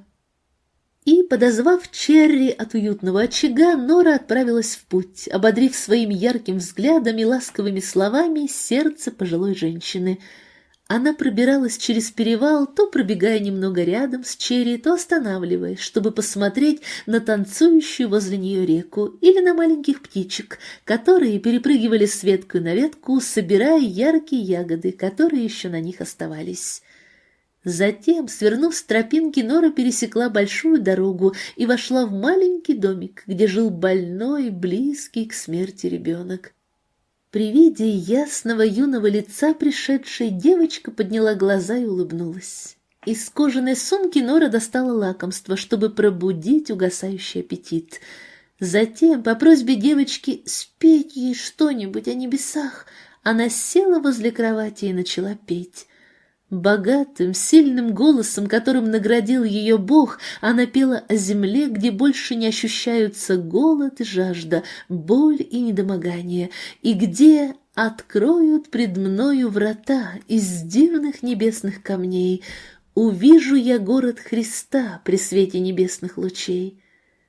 И, подозвав Черри от уютного очага, Нора отправилась в путь, ободрив своим ярким взглядом и ласковыми словами сердце пожилой женщины. Она пробиралась через перевал, то пробегая немного рядом с Черри, то останавливаясь, чтобы посмотреть на танцующую возле нее реку или на маленьких птичек, которые перепрыгивали с ветки на ветку, собирая яркие ягоды, которые еще на них оставались. Затем, свернув с тропинки, Нора пересекла большую дорогу и вошла в маленький домик, где жил больной, близкий к смерти ребенок. При виде ясного юного лица пришедшей девочка подняла глаза и улыбнулась. Из кожаной сумки Нора достала лакомство, чтобы пробудить угасающий аппетит. Затем, по просьбе девочки спеть ей что-нибудь о небесах, она села возле кровати и начала петь. Богатым, сильным голосом, которым наградил ее Бог, она пела о земле, где больше не ощущаются голод и жажда, боль и недомогание, и где откроют пред мною врата из дивных небесных камней. Увижу я город Христа при свете небесных лучей.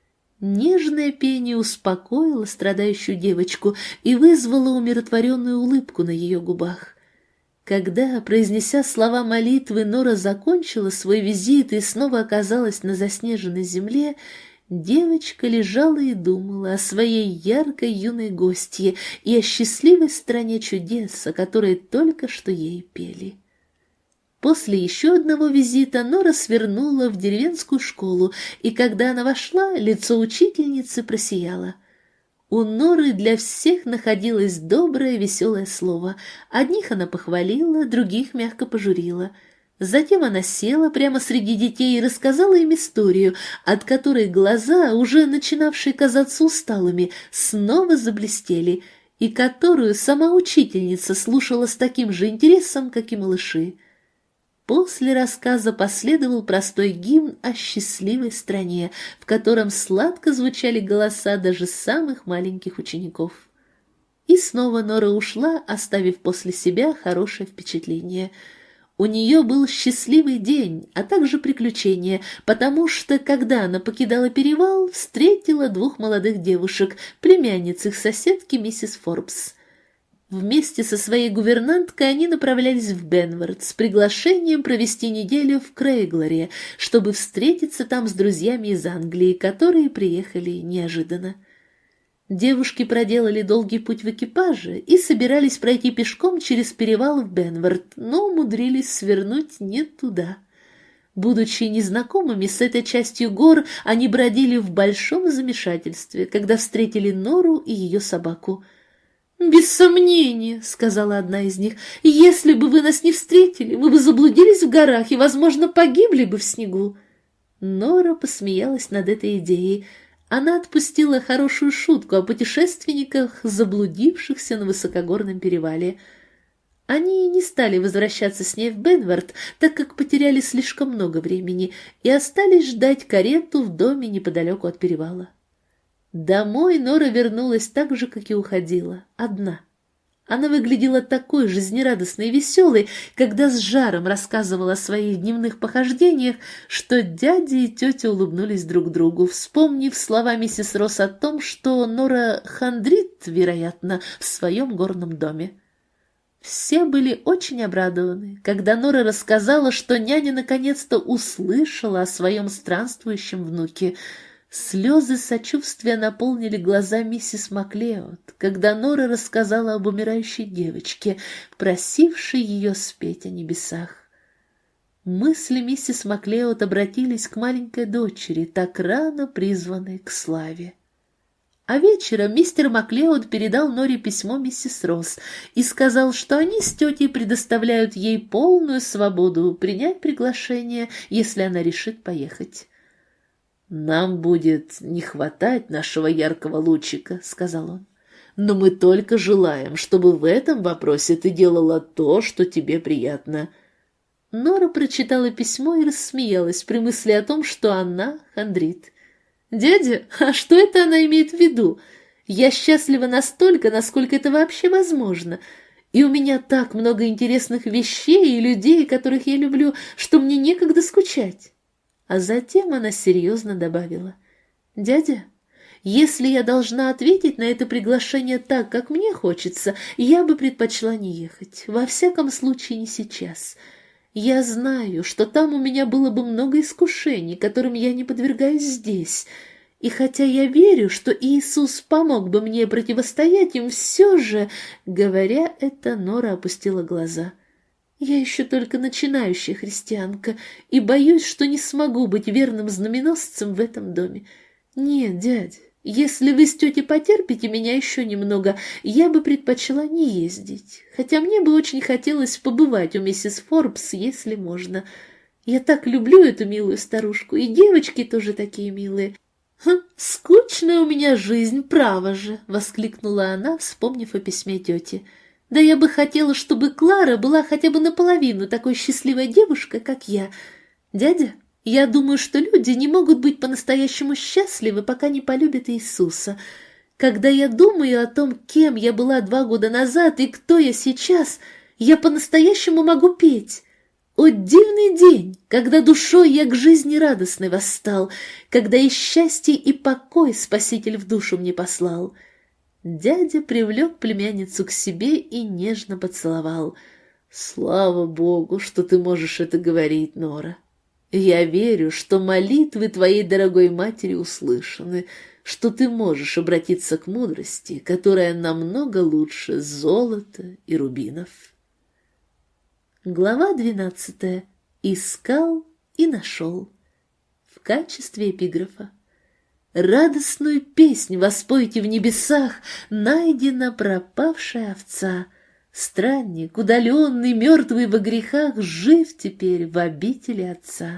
Нежное пение успокоило страдающую девочку и вызвало умиротворенную улыбку на ее губах. Когда, произнеся слова молитвы, Нора закончила свой визит и снова оказалась на заснеженной земле, девочка лежала и думала о своей яркой юной гостье и о счастливой стране чудес, о которой только что ей пели. После еще одного визита Нора свернула в деревенскую школу, и когда она вошла, лицо учительницы просияло. У Норы для всех находилось доброе, веселое слово. Одних она похвалила, других мягко пожурила. Затем она села прямо среди детей и рассказала им историю, от которой глаза, уже начинавшие казаться усталыми, снова заблестели, и которую сама учительница слушала с таким же интересом, как и малыши. После рассказа последовал простой гимн о счастливой стране, в котором сладко звучали голоса даже самых маленьких учеников. И снова Нора ушла, оставив после себя хорошее впечатление. У нее был счастливый день, а также приключения, потому что, когда она покидала перевал, встретила двух молодых девушек, племянниц их соседки миссис Форбс. Вместе со своей гувернанткой они направлялись в Бенвард с приглашением провести неделю в Крейглоре, чтобы встретиться там с друзьями из Англии, которые приехали неожиданно. Девушки проделали долгий путь в экипаже и собирались пройти пешком через перевал в Бенвард, но умудрились свернуть не туда. Будучи незнакомыми с этой частью гор, они бродили в большом замешательстве, когда встретили Нору и ее собаку. «Без сомнения», — сказала одна из них, — «если бы вы нас не встретили, мы бы заблудились в горах и, возможно, погибли бы в снегу». Нора посмеялась над этой идеей. Она отпустила хорошую шутку о путешественниках, заблудившихся на высокогорном перевале. Они не стали возвращаться с ней в Бенвард, так как потеряли слишком много времени, и остались ждать карету в доме неподалеку от перевала. Домой Нора вернулась так же, как и уходила, одна. Она выглядела такой жизнерадостной и веселой, когда с жаром рассказывала о своих дневных похождениях, что дядя и тетя улыбнулись друг другу, вспомнив слова миссис Росс о том, что Нора хандрит, вероятно, в своем горном доме. Все были очень обрадованы, когда Нора рассказала, что няня наконец-то услышала о своем странствующем внуке. Слезы сочувствия наполнили глаза миссис Маклеод, когда Нора рассказала об умирающей девочке, просившей ее спеть о небесах. Мысли миссис Маклеод обратились к маленькой дочери, так рано призванной к славе. А вечером мистер Маклеод передал Норе письмо миссис Росс и сказал, что они с тетей предоставляют ей полную свободу принять приглашение, если она решит поехать. «Нам будет не хватать нашего яркого лучика», — сказал он. «Но мы только желаем, чтобы в этом вопросе ты делала то, что тебе приятно». Нора прочитала письмо и рассмеялась при мысли о том, что она хандрит. «Дядя, а что это она имеет в виду? Я счастлива настолько, насколько это вообще возможно. И у меня так много интересных вещей и людей, которых я люблю, что мне некогда скучать». А затем она серьезно добавила: «Дядя, если я должна ответить на это приглашение так, как мне хочется, я бы предпочла не ехать, во всяком случае не сейчас. Я знаю, что там у меня было бы много искушений, которым я не подвергаюсь здесь, и хотя я верю, что Иисус помог бы мне противостоять им, все же, говоря это, Нора опустила глаза. Я еще только начинающая христианка и боюсь, что не смогу быть верным знаменосцем в этом доме. Нет, дядя, если вы с тетей потерпите меня еще немного, я бы предпочла не ездить, хотя мне бы очень хотелось побывать у миссис Форбс, если можно. Я так люблю эту милую старушку, и девочки тоже такие милые. «Хм, скучная у меня жизнь, право же!» — воскликнула она, вспомнив о письме тети. «Да я бы хотела, чтобы Клара была хотя бы наполовину такой счастливой девушкой, как я. Дядя, я думаю, что люди не могут быть по-настоящему счастливы, пока не полюбят Иисуса. Когда я думаю о том, кем я была два года назад и кто я сейчас, я по-настоящему могу петь. О, дивный день, когда душой я к жизни радостной восстал, когда и счастье, и покой Спаситель в душу мне послал». Дядя привлек племянницу к себе и нежно поцеловал. «Слава Богу, что ты можешь это говорить, Нора. Я верю, что молитвы твоей дорогой матери услышаны, что ты можешь обратиться к мудрости, которая намного лучше золота и рубинов». Глава двенадцатая. Искал и нашел. В качестве эпиграфа. «Радостную песнь воспойте в небесах, найдена пропавшая овца. Странник, удаленный, мертвый во грехах, жив теперь в обители Отца».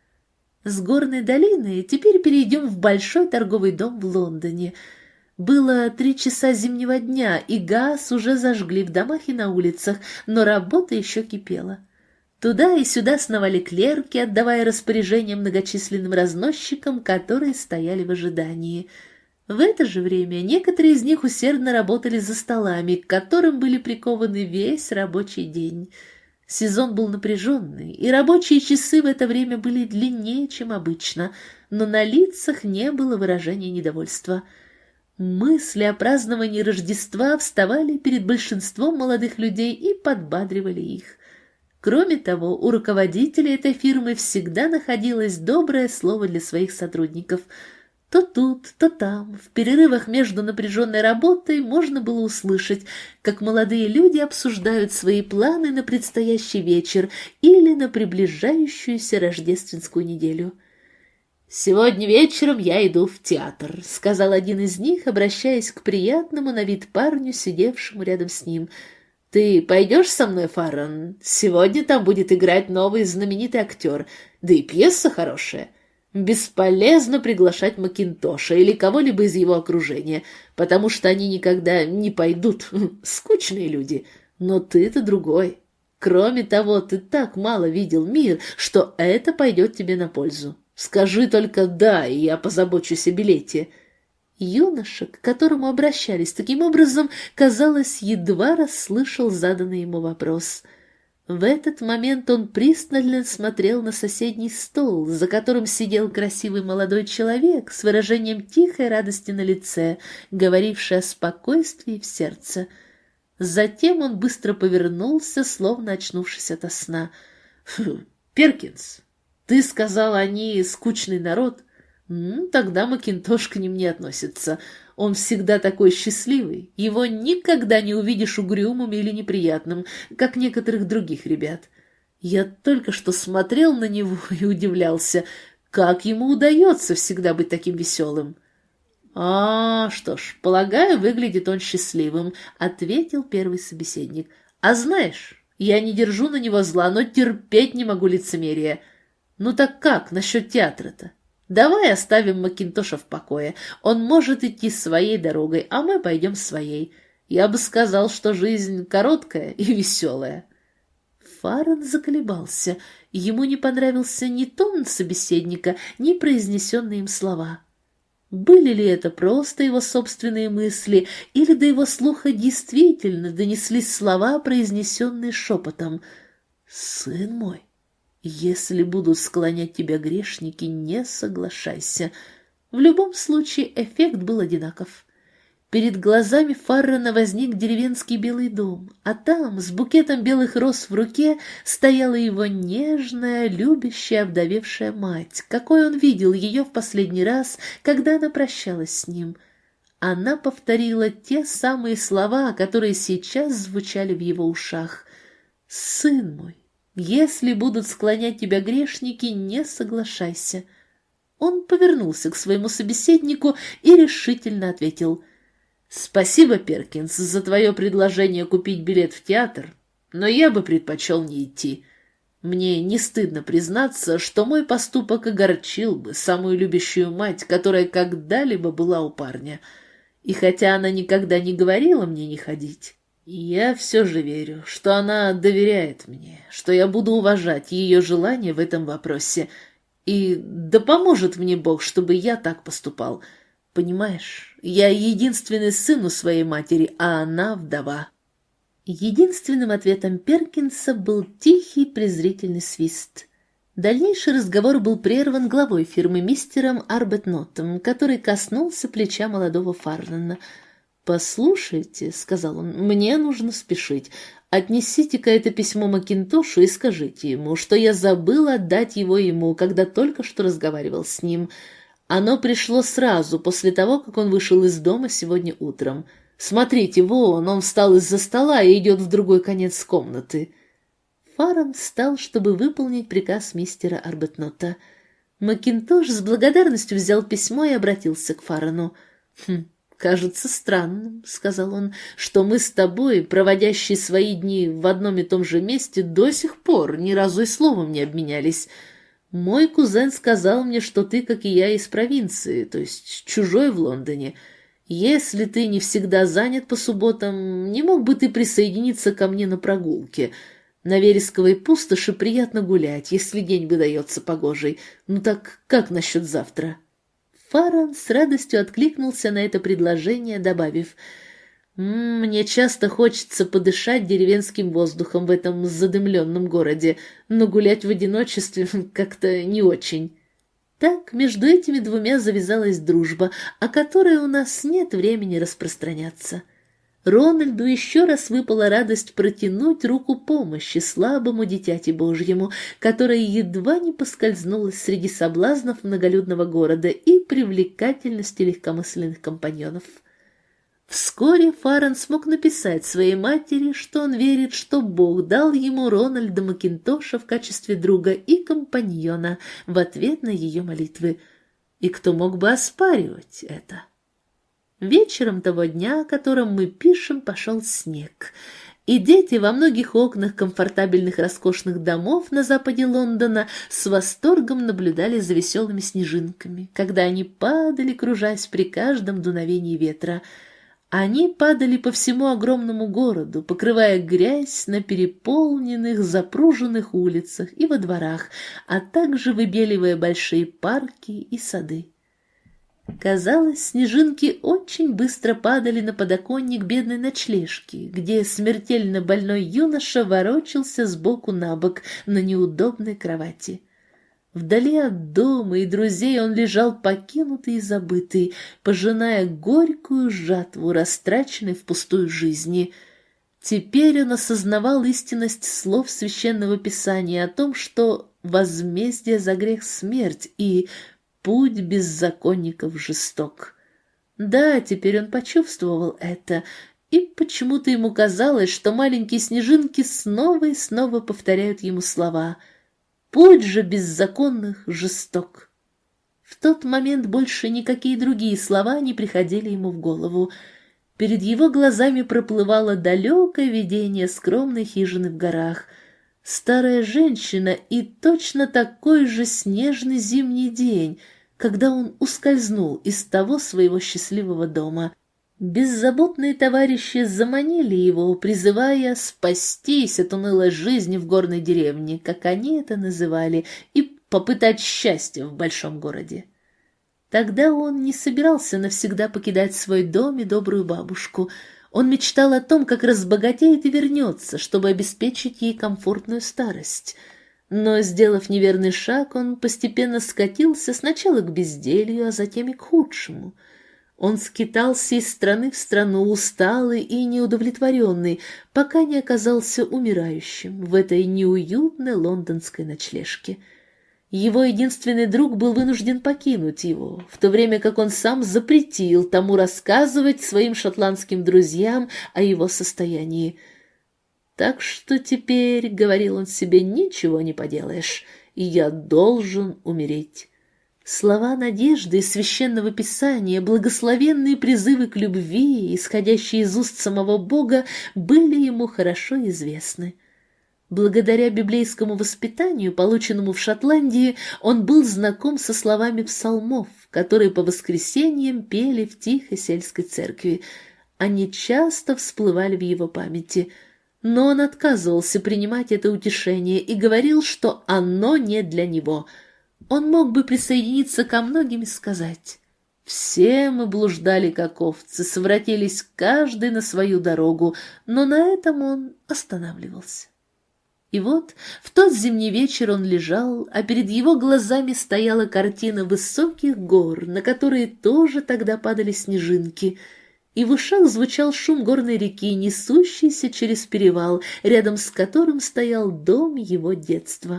С горной долины теперь перейдем в большой торговый дом в Лондоне. Было три часа зимнего дня, и газ уже зажгли в домах и на улицах, но работа еще кипела. Туда и сюда сновали клерки, отдавая распоряжения многочисленным разносчикам, которые стояли в ожидании. В это же время некоторые из них усердно работали за столами, к которым были прикованы весь рабочий день. Сезон был напряженный, и рабочие часы в это время были длиннее, чем обычно, но на лицах не было выражения недовольства. Мысли о праздновании Рождества вставали перед большинством молодых людей и подбадривали их. Кроме того, у руководителя этой фирмы всегда находилось доброе слово для своих сотрудников. То тут, то там, в перерывах между напряженной работой можно было услышать, как молодые люди обсуждают свои планы на предстоящий вечер или на приближающуюся рождественскую неделю. «Сегодня вечером я иду в театр», — сказал один из них, обращаясь к приятному на вид парню, сидевшему рядом с ним. «Ты пойдешь со мной, Фаррон? Сегодня там будет играть новый знаменитый актер, да и пьеса хорошая. Бесполезно приглашать Макинтоша или кого-либо из его окружения, потому что они никогда не пойдут, скучные люди, но ты-то другой. Кроме того, ты так мало видел мир, что это пойдет тебе на пользу. Скажи только «да», и я позабочусь о билете». Юноша, к которому обращались таким образом, казалось, едва расслышал заданный ему вопрос. В этот момент он пристально смотрел на соседний стол, за которым сидел красивый молодой человек с выражением тихой радости на лице, говоривший о спокойствии в сердце. Затем он быстро повернулся, словно очнувшись ото сна. «Фу, Перкинс, ты сказал, они скучный народ? Ну, тогда Макинтош к ним не относится. Он всегда такой счастливый. Его никогда не увидишь угрюмым или неприятным, как некоторых других ребят. Я только что смотрел на него и удивлялся, как ему удается всегда быть таким веселым». «А, что ж, полагаю, выглядит он счастливым», — ответил первый собеседник. «А знаешь, я не держу на него зла, но терпеть не могу лицемерия. Ну так как насчет театра-то? Давай оставим Макинтоша в покое. Он может идти своей дорогой, а мы пойдем своей. Я бы сказал, что жизнь короткая и веселая». Фаррен заколебался. Ему не понравился ни тон собеседника, ни произнесенные им слова. Были ли это просто его собственные мысли, или до его слуха действительно донеслись слова, произнесенные шепотом? «Сын мой, если будут склонять тебя грешники, не соглашайся». В любом случае эффект был одинаков. Перед глазами Фаррена возник деревенский белый дом, а там, с букетом белых роз в руке, стояла его нежная, любящая, овдовевшая мать, какой он видел ее в последний раз, когда она прощалась с ним. Она повторила те самые слова, которые сейчас звучали в его ушах. «Сын мой, если будут склонять тебя грешники, не соглашайся». Он повернулся к своему собеседнику и решительно ответил: «Спасибо, Перкинс, за твое предложение купить билет в театр, но я бы предпочел не идти. Мне не стыдно признаться, что мой поступок огорчил бы самую любящую мать, которая когда-либо была у парня. И хотя она никогда не говорила мне не ходить, я все же верю, что она доверяет мне, что я буду уважать ее желание в этом вопросе, и да поможет мне Бог, чтобы я так поступал». Понимаешь, я единственный сын у своей матери, а она вдова». Единственным ответом Перкинса был тихий презрительный свист. Дальнейший разговор был прерван главой фирмы мистером Арбетнотом, который коснулся плеча молодого Фаррена. «Послушайте», — сказал он, — «мне нужно спешить. Отнесите-ка это письмо Макинтошу и скажите ему, что я забыл отдать его ему, когда только что разговаривал с ним». Оно пришло сразу после того, как он вышел из дома сегодня утром. Смотрите, вон, он встал из-за стола и идет в другой конец комнаты. Фаррен встал, чтобы выполнить приказ мистера Арбетнота. Макинтош с благодарностью взял письмо и обратился к Фаррену. «Хм, кажется странным, — сказал он, — что мы с тобой, проводящие свои дни в одном и том же месте, до сих пор ни разу и словом не обменялись. Мой кузен сказал мне, что ты, как и я, из провинции, то есть чужой в Лондоне. Если ты не всегда занят по субботам, не мог бы ты присоединиться ко мне на прогулке? На вересковой пустоши приятно гулять, если день выдается погожий. Ну так как насчет завтра?» Фаррен с радостью откликнулся на это предложение, добавив: «Мне часто хочется подышать деревенским воздухом в этом задымленном городе, но гулять в одиночестве как-то не очень». Так между этими двумя завязалась дружба, о которой у нас нет времени распространяться. Рональду еще раз выпала радость протянуть руку помощи слабому дитяти Божьему, которое едва не поскользнулось среди соблазнов многолюдного города и привлекательности легкомысленных компаньонов. Вскоре Фаррен смог написать своей матери, что он верит, что Бог дал ему Рональда Макинтоша в качестве друга и компаньона в ответ на ее молитвы. И кто мог бы оспаривать это? Вечером того дня, о котором мы пишем, пошел снег, и дети во многих окнах комфортабельных роскошных домов на западе Лондона с восторгом наблюдали за веселыми снежинками, когда они падали, кружась при каждом дуновении ветра. Они падали по всему огромному городу, покрывая грязь на переполненных, запруженных улицах и во дворах, а также выбеливая большие парки и сады. Казалось, снежинки очень быстро падали на подоконник бедной ночлежки, где смертельно больной юноша ворочался сбоку на бок на неудобной кровати. Вдали от дома и друзей он лежал покинутый и забытый, пожиная горькую жатву, растраченной впустую жизни. Теперь он осознавал истинность слов Священного Писания о том, что возмездие за грех — смерть, и путь беззаконников жесток. Да, теперь он почувствовал это, и почему-то ему казалось, что маленькие снежинки снова и снова повторяют ему слова «Путь же беззаконных жесток». В тот момент больше никакие другие слова не приходили ему в голову. Перед его глазами проплывало далекое видение скромной хижины в горах, старая женщина и точно такой же снежный зимний день, когда он ускользнул из того своего счастливого дома. Беззаботные товарищи заманили его, призывая спастись от унылой жизни в горной деревне, как они это называли, и попытать счастье в большом городе. Тогда он не собирался навсегда покидать свой дом и добрую бабушку. Он мечтал о том, как разбогатеет и вернется, чтобы обеспечить ей комфортную старость. Но, сделав неверный шаг, он постепенно скатился сначала к безделью, а затем и к худшему. Он скитался из страны в страну, усталый и неудовлетворенный, пока не оказался умирающим в этой неуютной лондонской ночлежке. Его единственный друг был вынужден покинуть его, в то время как он сам запретил тому рассказывать своим шотландским друзьям о его состоянии. «Так что теперь, — говорил он себе, — ничего не поделаешь, и я должен умереть». Слова надежды из Священного Писания, благословенные призывы к любви, исходящие из уст самого Бога, были ему хорошо известны. Благодаря библейскому воспитанию, полученному в Шотландии, он был знаком со словами псалмов, которые по воскресеньям пели в тихой сельской церкви. Они часто всплывали в его памяти, но он отказывался принимать это утешение и говорил, что оно не для него. Он мог бы присоединиться ко многим и сказать: «Все мы блуждали, как овцы, совратились каждый на свою дорогу», но на этом он останавливался. И вот в тот зимний вечер он лежал, а перед его глазами стояла картина высоких гор, на которые тоже тогда падали снежинки, и в ушах звучал шум горной реки, несущейся через перевал, рядом с которым стоял дом его детства.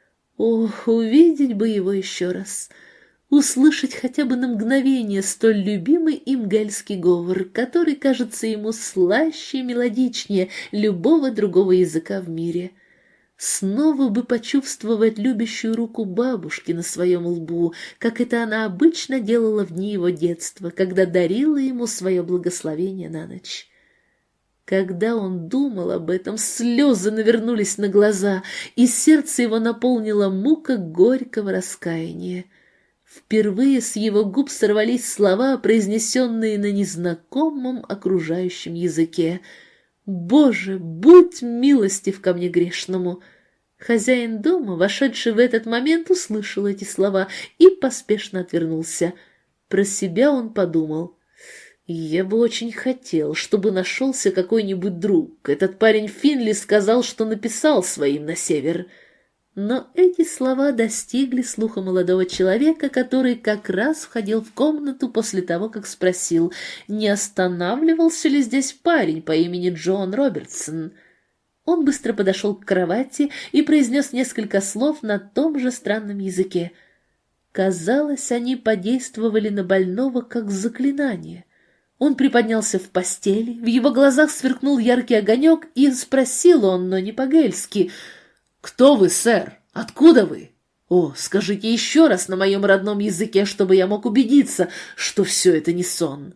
Ох, увидеть бы его еще раз! Услышать хотя бы на мгновение столь любимый им гельский говор, который кажется ему слаще и мелодичнее любого другого языка в мире. Снова бы почувствовать любящую руку бабушки на своем лбу, как это она обычно делала в дни его детства, когда дарила ему свое благословение на ночь. Когда он думал об этом, слезы навернулись на глаза, и сердце его наполнило мука горького раскаяния. Впервые с его губ сорвались слова, произнесенные на незнакомом окружающем языке. «Боже, будь милостив ко мне грешному!» Хозяин дома, вошедший в этот момент, услышал эти слова и поспешно отвернулся. Про себя он подумал: «Я бы очень хотел, чтобы нашелся какой-нибудь друг. Этот парень Финли сказал, что написал своим на север». Но эти слова достигли слуха молодого человека, который как раз входил в комнату после того, как спросил, не останавливался ли здесь парень по имени Джон Робертсон. Он быстро подошел к кровати и произнес несколько слов на том же странном языке. Казалось, они подействовали на больного как заклинание. Он приподнялся в постели, в его глазах сверкнул яркий огонек, и спросил он, но не по-гельски: «Кто вы, сэр? Откуда вы? О, скажите еще раз на моем родном языке, чтобы я мог убедиться, что все это не сон».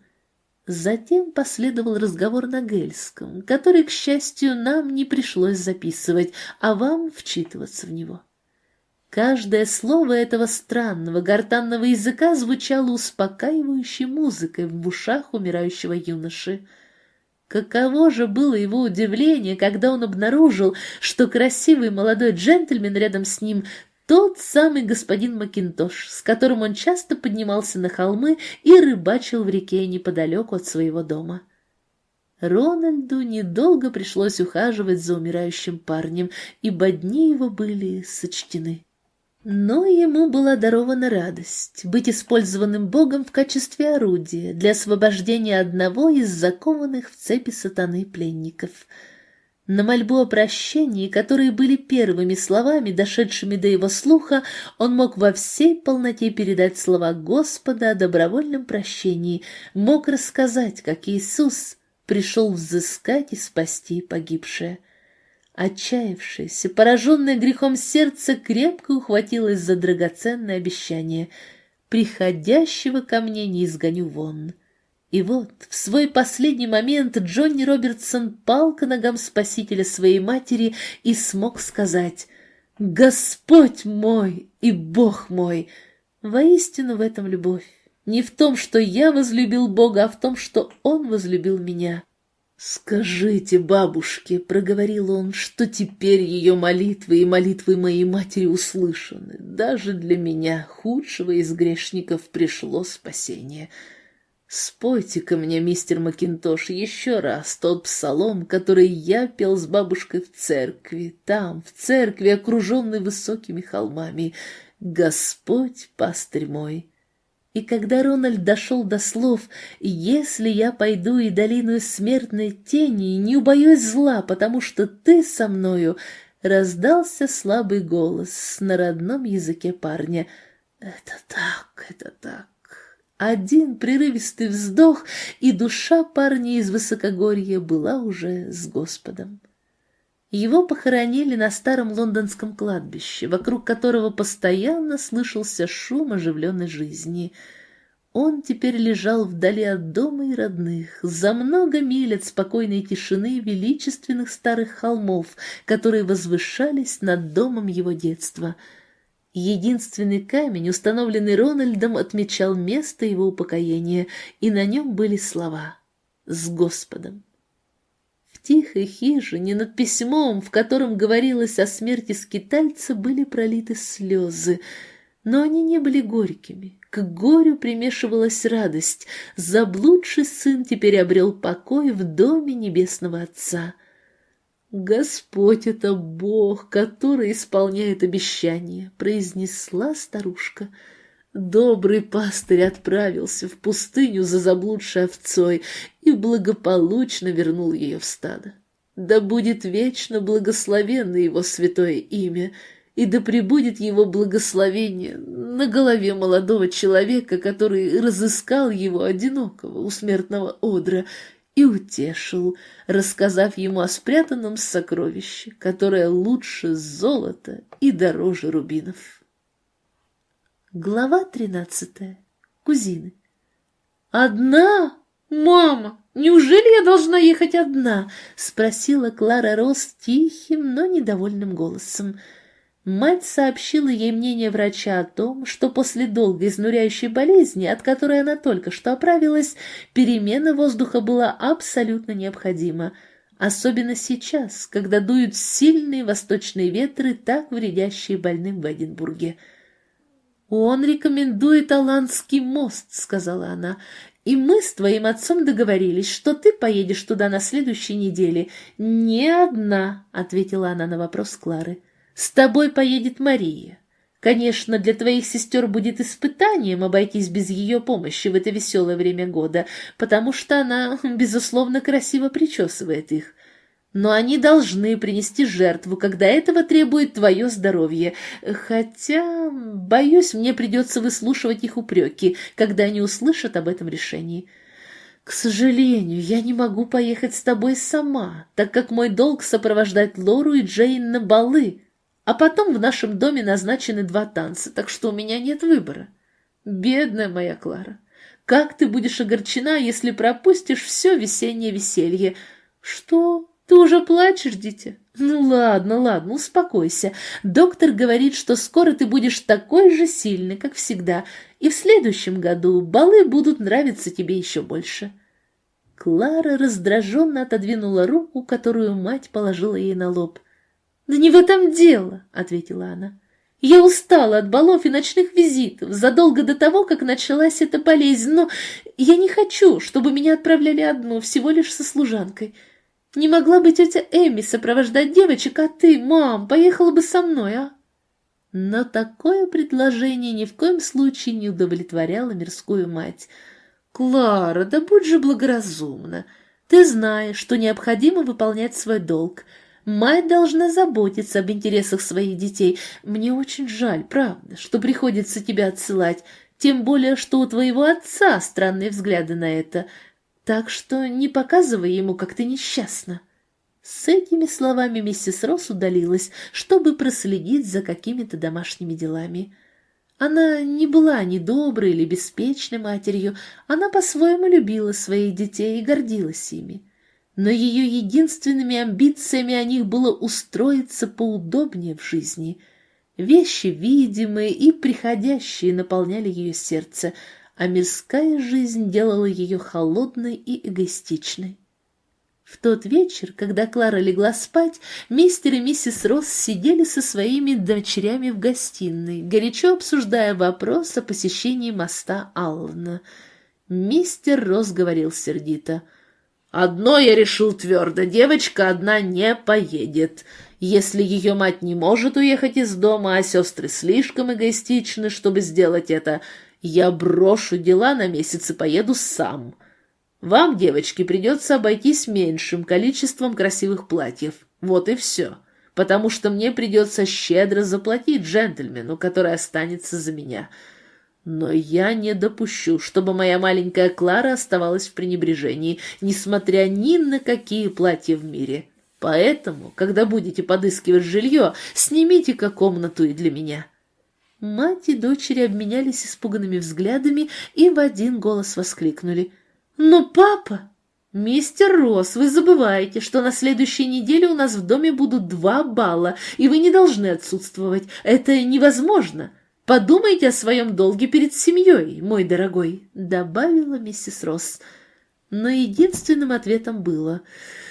Затем последовал разговор на гельском, который, к счастью, нам не пришлось записывать, а вам вчитываться в него. Каждое слово этого странного гортанного языка звучало успокаивающей музыкой в ушах умирающего юноши. Каково же было его удивление, когда он обнаружил, что красивый молодой джентльмен рядом с ним — тот самый господин Макинтош, с которым он часто поднимался на холмы и рыбачил в реке неподалеку от своего дома. Рональду недолго пришлось ухаживать за умирающим парнем, ибо дни его были сочтены. Но ему была дарована радость быть использованным Богом в качестве орудия для освобождения одного из закованных в цепи сатаны пленников. На мольбу о прощении, которые были первыми словами, дошедшими до его слуха, он мог во всей полноте передать слова Господа о добровольном прощении, мог рассказать, как Иисус пришел взыскать и спасти погибшее. Отчаявшееся, пораженное грехом сердце крепко ухватилось за драгоценное обещание: «Приходящего ко мне не изгоню вон». И вот, в свой последний момент Джонни Робертсон пал к ногам Спасителя своей матери и смог сказать: «Господь мой и Бог мой!» Воистину в этом любовь. Не в том, что я возлюбил Бога, а в том, что Он возлюбил меня. «Скажите бабушке, — проговорил он, — что теперь ее молитвы и молитвы моей матери услышаны. Даже для меня, худшего из грешников, пришло спасение. Спойте-ка мне, мистер Макинтош, еще раз тот псалом, который я пел с бабушкой в церкви, там, в церкви, окруженной высокими холмами. Господь, пастырь мой». И когда Рональд дошел до слов «Если я пойду и долину смертной тени, не убоюсь зла, потому что ты со мною», раздался слабый голос на родном языке парня. «Это так, это так». Один прерывистый вздох, и душа парня из высокогорья была уже с Господом. Его похоронили на старом лондонском кладбище, вокруг которого постоянно слышался шум оживленной жизни. Он теперь лежал вдали от дома и родных, за много миль от спокойной тишины величественных старых холмов, которые возвышались над домом его детства. Единственный камень, установленный Рональдом, отмечал место его упокоения, и на нем были слова «С Господом». В тихой хижине над письмом, в котором говорилось о смерти скитальца, были пролиты слезы, но они не были горькими. К горю примешивалась радость. Заблудший сын теперь обрел покой в доме Небесного Отца. «Господь — это Бог, который исполняет обещания», — произнесла старушка. Добрый пастырь отправился в пустыню за заблудшей овцой и благополучно вернул ее в стадо. Да будет вечно благословенно его святое имя, и да пребудет его благословение на голове молодого человека, который разыскал его одинокого у смертного одра и утешил, рассказав ему о спрятанном сокровище, которое лучше золота и дороже рубинов. Глава тринадцатая. Кузины. «Одна? Мама, неужели я должна ехать одна?» — спросила Клара Росс тихим, но недовольным голосом. Мать сообщила ей мнение врача о том, что после долгой изнуряющей болезни, от которой она только что оправилась, перемена воздуха была абсолютно необходима, особенно сейчас, когда дуют сильные восточные ветры, так вредящие больным в Эдинбурге. «Он рекомендует Аландский мост», — сказала она, — «и мы с твоим отцом договорились, что ты поедешь туда на следующей неделе». «Не одна», — ответила она на вопрос Клары. «С тобой поедет Мария. Конечно, для твоих сестер будет испытанием обойтись без ее помощи в это веселое время года, потому что она, безусловно, красиво причесывает их. Но они должны принести жертву, когда этого требует твое здоровье. Хотя, боюсь, мне придется выслушивать их упреки, когда они услышат об этом решении. К сожалению, я не могу поехать с тобой сама, так как мой долг сопровождать Лору и Джейн на балы, а потом в нашем доме назначены два танца, так что у меня нет выбора. Бедная моя Клара, как ты будешь огорчена, если пропустишь все весеннее веселье? Что... Ты уже плачешь, дитя? Ну ладно, ладно, успокойся. Доктор говорит, что скоро ты будешь такой же сильный, как всегда, и в следующем году балы будут нравиться тебе еще больше. Клара раздраженно отодвинула руку, которую мать положила ей на лоб. «Да не в этом дело», — ответила она. «Я устала от балов и ночных визитов задолго до того, как началась эта болезнь, но я не хочу, чтобы меня отправляли одну, всего лишь со служанкой. Не могла бы тетя Эми сопровождать девочек, а ты, мам, поехала бы со мной, а?» Но такое предложение ни в коем случае не удовлетворяло мирскую мать. «Клара, да будь же благоразумна. Ты знаешь, что необходимо выполнять свой долг. Мать должна заботиться об интересах своих детей. Мне очень жаль, правда, что приходится тебя отсылать, тем более, что у твоего отца странные взгляды на это. Так что не показывай ему, как ты несчастна». С этими словами миссис Росс удалилась, чтобы проследить за какими-то домашними делами. Она не была ни доброй или беспечной матерью, она по-своему любила своих детей и гордилась ими. Но ее единственными амбициями о них было устроиться поудобнее в жизни. Вещи видимые и приходящие наполняли ее сердце, а мирская жизнь делала ее холодной и эгоистичной. В тот вечер, когда Клара легла спать, мистер и миссис Росс сидели со своими дочерями в гостиной, горячо обсуждая вопрос о посещении моста Аллана. Мистер Росс говорил сердито: «Одно я решил твердо, девочка одна не поедет. Если ее мать не может уехать из дома, а сестры слишком эгоистичны, чтобы сделать это, я брошу дела на месяц и поеду сам. Вам, девочки, придется обойтись меньшим количеством красивых платьев. Вот и все. Потому что мне придется щедро заплатить джентльмену, который останется за меня. Но я не допущу, чтобы моя маленькая Клара оставалась в пренебрежении, несмотря ни на какие платья в мире. Поэтому, когда будете подыскивать жилье, снимите-ка комнату и для меня». Мать и дочери обменялись испуганными взглядами и в один голос воскликнули: «Но папа!» «Мистер Росс, вы забываете, что на следующей неделе у нас в доме будут два бала, и вы не должны отсутствовать. Это невозможно. Подумайте о своем долге перед семьей, мой дорогой», — добавила миссис Росс. Но единственным ответом было: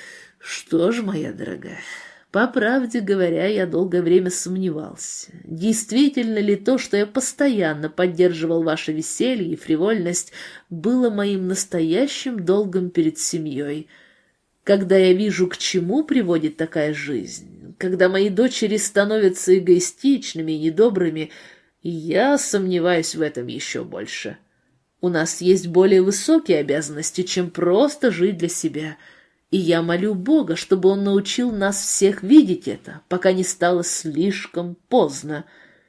«Что ж, моя дорогая, по правде говоря, я долгое время сомневался, действительно ли то, что я постоянно поддерживал ваше веселье и фривольность, было моим настоящим долгом перед семьей. Когда я вижу, к чему приводит такая жизнь, когда мои дочери становятся эгоистичными и недобрыми, я сомневаюсь в этом еще больше. У нас есть более высокие обязанности, чем просто жить для себя». И я молю Бога, чтобы Он научил нас всех видеть это, пока не стало слишком поздно.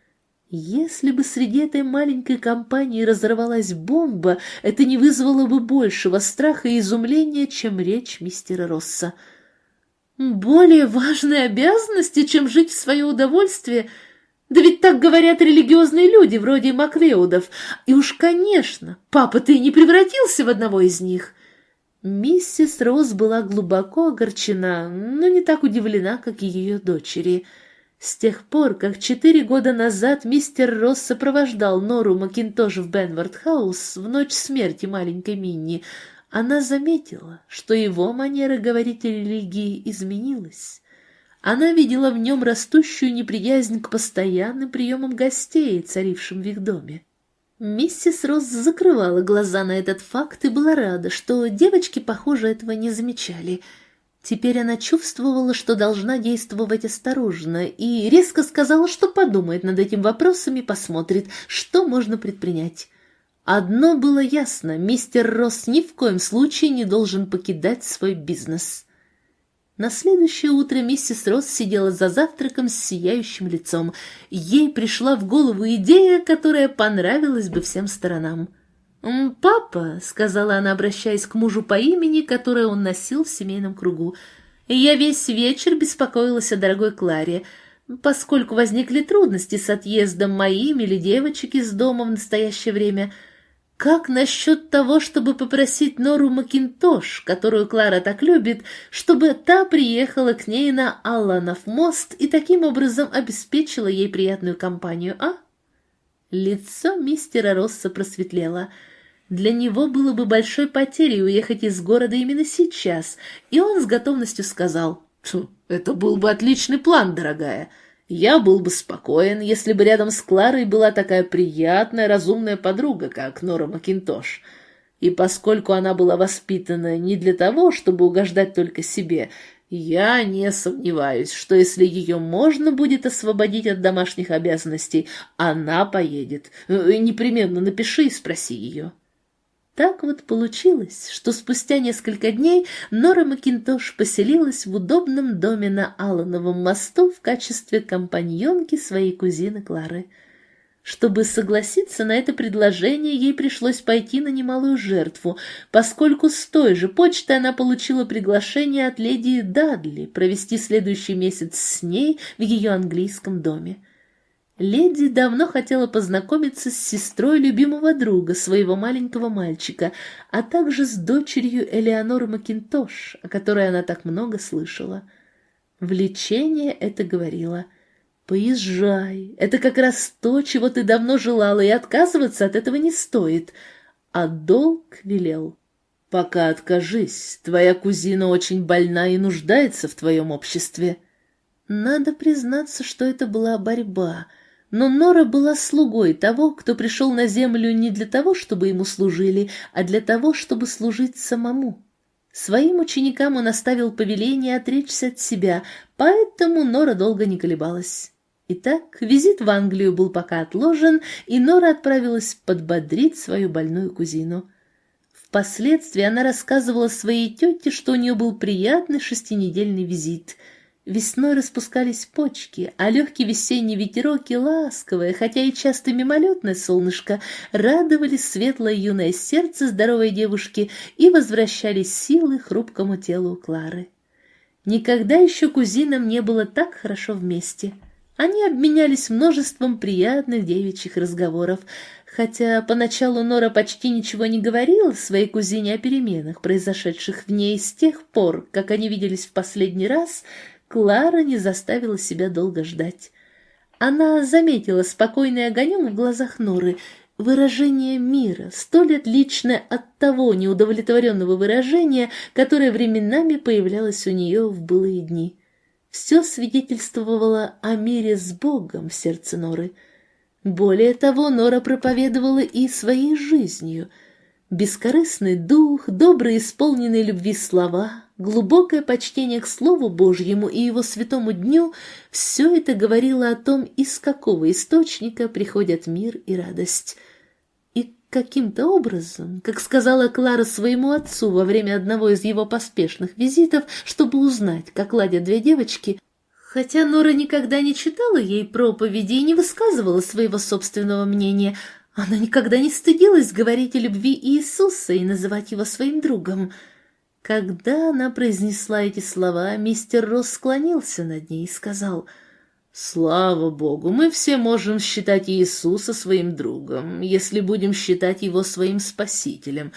Если бы среди этой маленькой компании разорвалась бомба, это не вызвало бы большего страха и изумления, чем речь мистера Росса. «Более важные обязанности, чем жить в свое удовольствие? Да ведь так говорят религиозные люди, вроде Маклеудов. И уж, конечно, папа, ты не превратился в одного из них». Миссис Росс была глубоко огорчена, но не так удивлена, как и ее дочери. С тех пор, как четыре года назад мистер Росс сопровождал Нору Макинтош в Бенвард-хаус в ночь смерти маленькой Минни, она заметила, что его манера говорить о религии изменилась. Она видела в нем растущую неприязнь к постоянным приемам гостей, царившим в их доме. Миссис Росс закрывала глаза на этот факт и была рада, что девочки, похоже, этого не замечали. Теперь она чувствовала, что должна действовать осторожно, и резко сказала, что подумает над этим вопросом и посмотрит, что можно предпринять. Одно было ясно: мистер Росс ни в коем случае не должен покидать свой бизнес. На следующее утро миссис Росс сидела за завтраком с сияющим лицом. Ей пришла в голову идея, которая понравилась бы всем сторонам. «Папа», — сказала она, обращаясь к мужу по имени, которое он носил в семейном кругу, — «я весь вечер беспокоилась о дорогой Кларе. Поскольку возникли трудности с отъездом моим или девочек из дома в настоящее время, как насчет того, чтобы попросить Нору Макинтош, которую Клара так любит, чтобы та приехала к ней на Алланов мост и таким образом обеспечила ей приятную компанию, а?» Лицо мистера Росса просветлело. Для него было бы большой потерей уехать из города именно сейчас, и он с готовностью сказал: «Это был бы отличный план, дорогая. Я был бы спокоен, если бы рядом с Кларой была такая приятная, разумная подруга, как Нора Макинтош. И поскольку она была воспитана не для того, чтобы угождать только себе, я не сомневаюсь, что если ее можно будет освободить от домашних обязанностей, она поедет. Непременно напиши и спроси ее». Так вот получилось, что спустя несколько дней Нора Макинтош поселилась в удобном доме на Аллановом мосту в качестве компаньонки своей кузины Клары. Чтобы согласиться на это предложение, ей пришлось пойти на немалую жертву, поскольку с той же почты она получила приглашение от леди Дадли провести следующий месяц с ней в ее английском доме. Леди давно хотела познакомиться с сестрой любимого друга своего маленького мальчика, а также с дочерью Элеоноры Макинтош, о которой она так много слышала. Влечение это говорило: «Поезжай, это как раз то, чего ты давно желала, и отказываться от этого не стоит». А долг велел: «Пока откажись, твоя кузина очень больна и нуждается в твоем обществе». Надо признаться, что это была борьба. Но Нора была слугой того, кто пришел на землю не для того, чтобы ему служили, а для того, чтобы служить самому. Своим ученикам он оставил повеление отречься от себя, поэтому Нора долго не колебалась. Итак, визит в Англию был пока отложен, и Нора отправилась подбодрить свою больную кузину. Впоследствии она рассказывала своей тете, что у нее был приятный шестинедельный визит. Весной распускались почки, а легкий весенний ветерок и ласковое, хотя и часто мимолетное солнышко радовали светлое юное сердце здоровой девушки и возвращали силы хрупкому телу Клары. Никогда еще кузинам не было так хорошо вместе. Они обменялись множеством приятных девичьих разговоров, хотя поначалу Нора почти ничего не говорила своей кузине о переменах, произошедших в ней с тех пор, как они виделись в последний раз. Клара не заставила себя долго ждать. Она заметила спокойный огонек в глазах Норы, выражение мира, столь отличное от того неудовлетворенного выражения, которое временами появлялось у нее в былые дни. Все свидетельствовало о мире с Богом в сердце Норы. Более того, Нора проповедовала и своей жизнью. Бескорыстный дух, добрые исполненные любви слова, глубокое почтение к Слову Божьему и Его святому дню — все это говорило о том, из какого источника приходят мир и радость. И каким-то образом, как сказала Клара своему отцу во время одного из его поспешных визитов, чтобы узнать, как ладят две девочки, хотя Нора никогда не читала ей проповеди и не высказывала своего собственного мнения, она никогда не стыдилась говорить о любви Иисуса и называть его своим другом. Когда она произнесла эти слова, мистер Росс склонился над ней и сказал: «Слава Богу, мы все можем считать Иисуса своим другом, если будем считать его своим спасителем.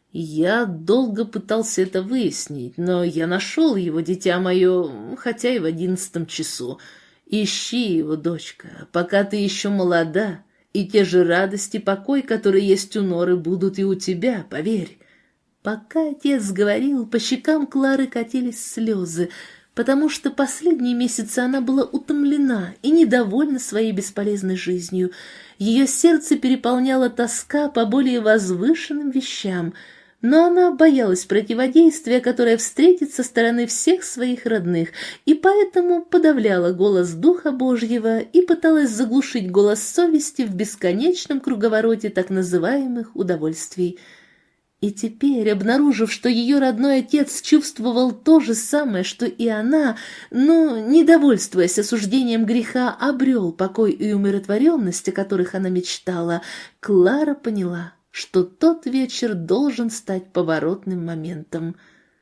Я долго пытался это выяснить, но я нашел его, дитя мое, хотя и в одиннадцатом часу. Ищи его, дочка, пока ты еще молода, и те же радости и покой, которые есть у Норы, будут и у тебя, поверь». Пока отец говорил, по щекам Клары катились слезы, потому что последние месяцы она была утомлена и недовольна своей бесполезной жизнью. Ее сердце переполняла тоска по более возвышенным вещам, но она боялась противодействия, которое встретит со стороны всех своих родных, и поэтому подавляла голос Духа Божьего и пыталась заглушить голос совести в бесконечном круговороте так называемых удовольствий. И теперь, обнаружив, что ее родной отец чувствовал то же самое, что и она, но, недовольствуясь осуждением греха, обрел покой и умиротворенность, о которых она мечтала, Клара поняла, что тот вечер должен стать поворотным моментом.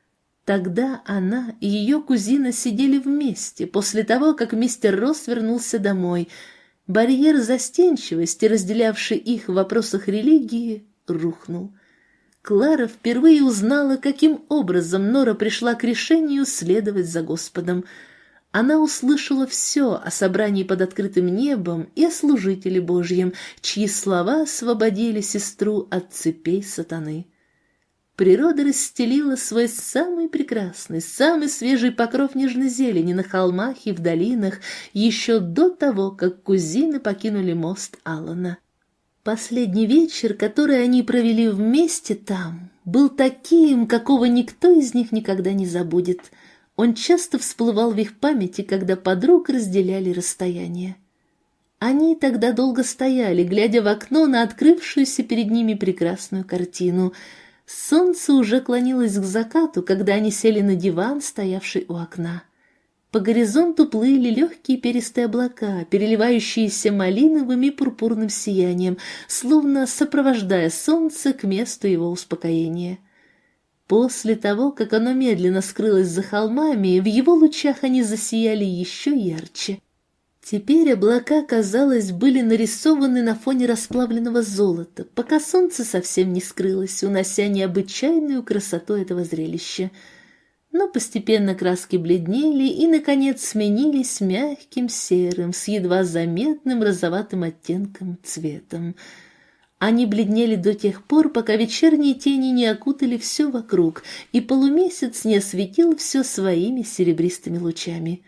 Тогда она и ее кузина сидели вместе, после того, как мистер Росс вернулся домой. Барьер застенчивости, разделявший их в вопросах религии, рухнул. Клара впервые узнала, каким образом Нора пришла к решению следовать за Господом. Она услышала все о собрании под открытым небом и о служителе Божьем, чьи слова освободили сестру от цепей сатаны. Природа расстелила свой самый прекрасный, самый свежий покров нежной зелени на холмах и в долинах еще до того, как кузины покинули мост Аллана. Последний вечер, который они провели вместе там, был таким, какого никто из них никогда не забудет. Он часто всплывал в их памяти, когда подруг разделяли расстояние. Они тогда долго стояли, глядя в окно на открывшуюся перед ними прекрасную картину. Солнце уже клонилось к закату, когда они сели на диван, стоявший у окна. По горизонту плыли легкие перистые облака, переливающиеся малиновым и пурпурным сиянием, словно сопровождая солнце к месту его успокоения. После того, как оно медленно скрылось за холмами, в его лучах они засияли еще ярче. Теперь облака, казалось, были нарисованы на фоне расплавленного золота, пока солнце совсем не скрылось, унося необычайную красоту этого зрелища. Но постепенно краски бледнели и, наконец, сменились мягким серым с едва заметным розоватым оттенком цветом. Они бледнели до тех пор, пока вечерние тени не окутали все вокруг, и полумесяц не осветил все своими серебристыми лучами.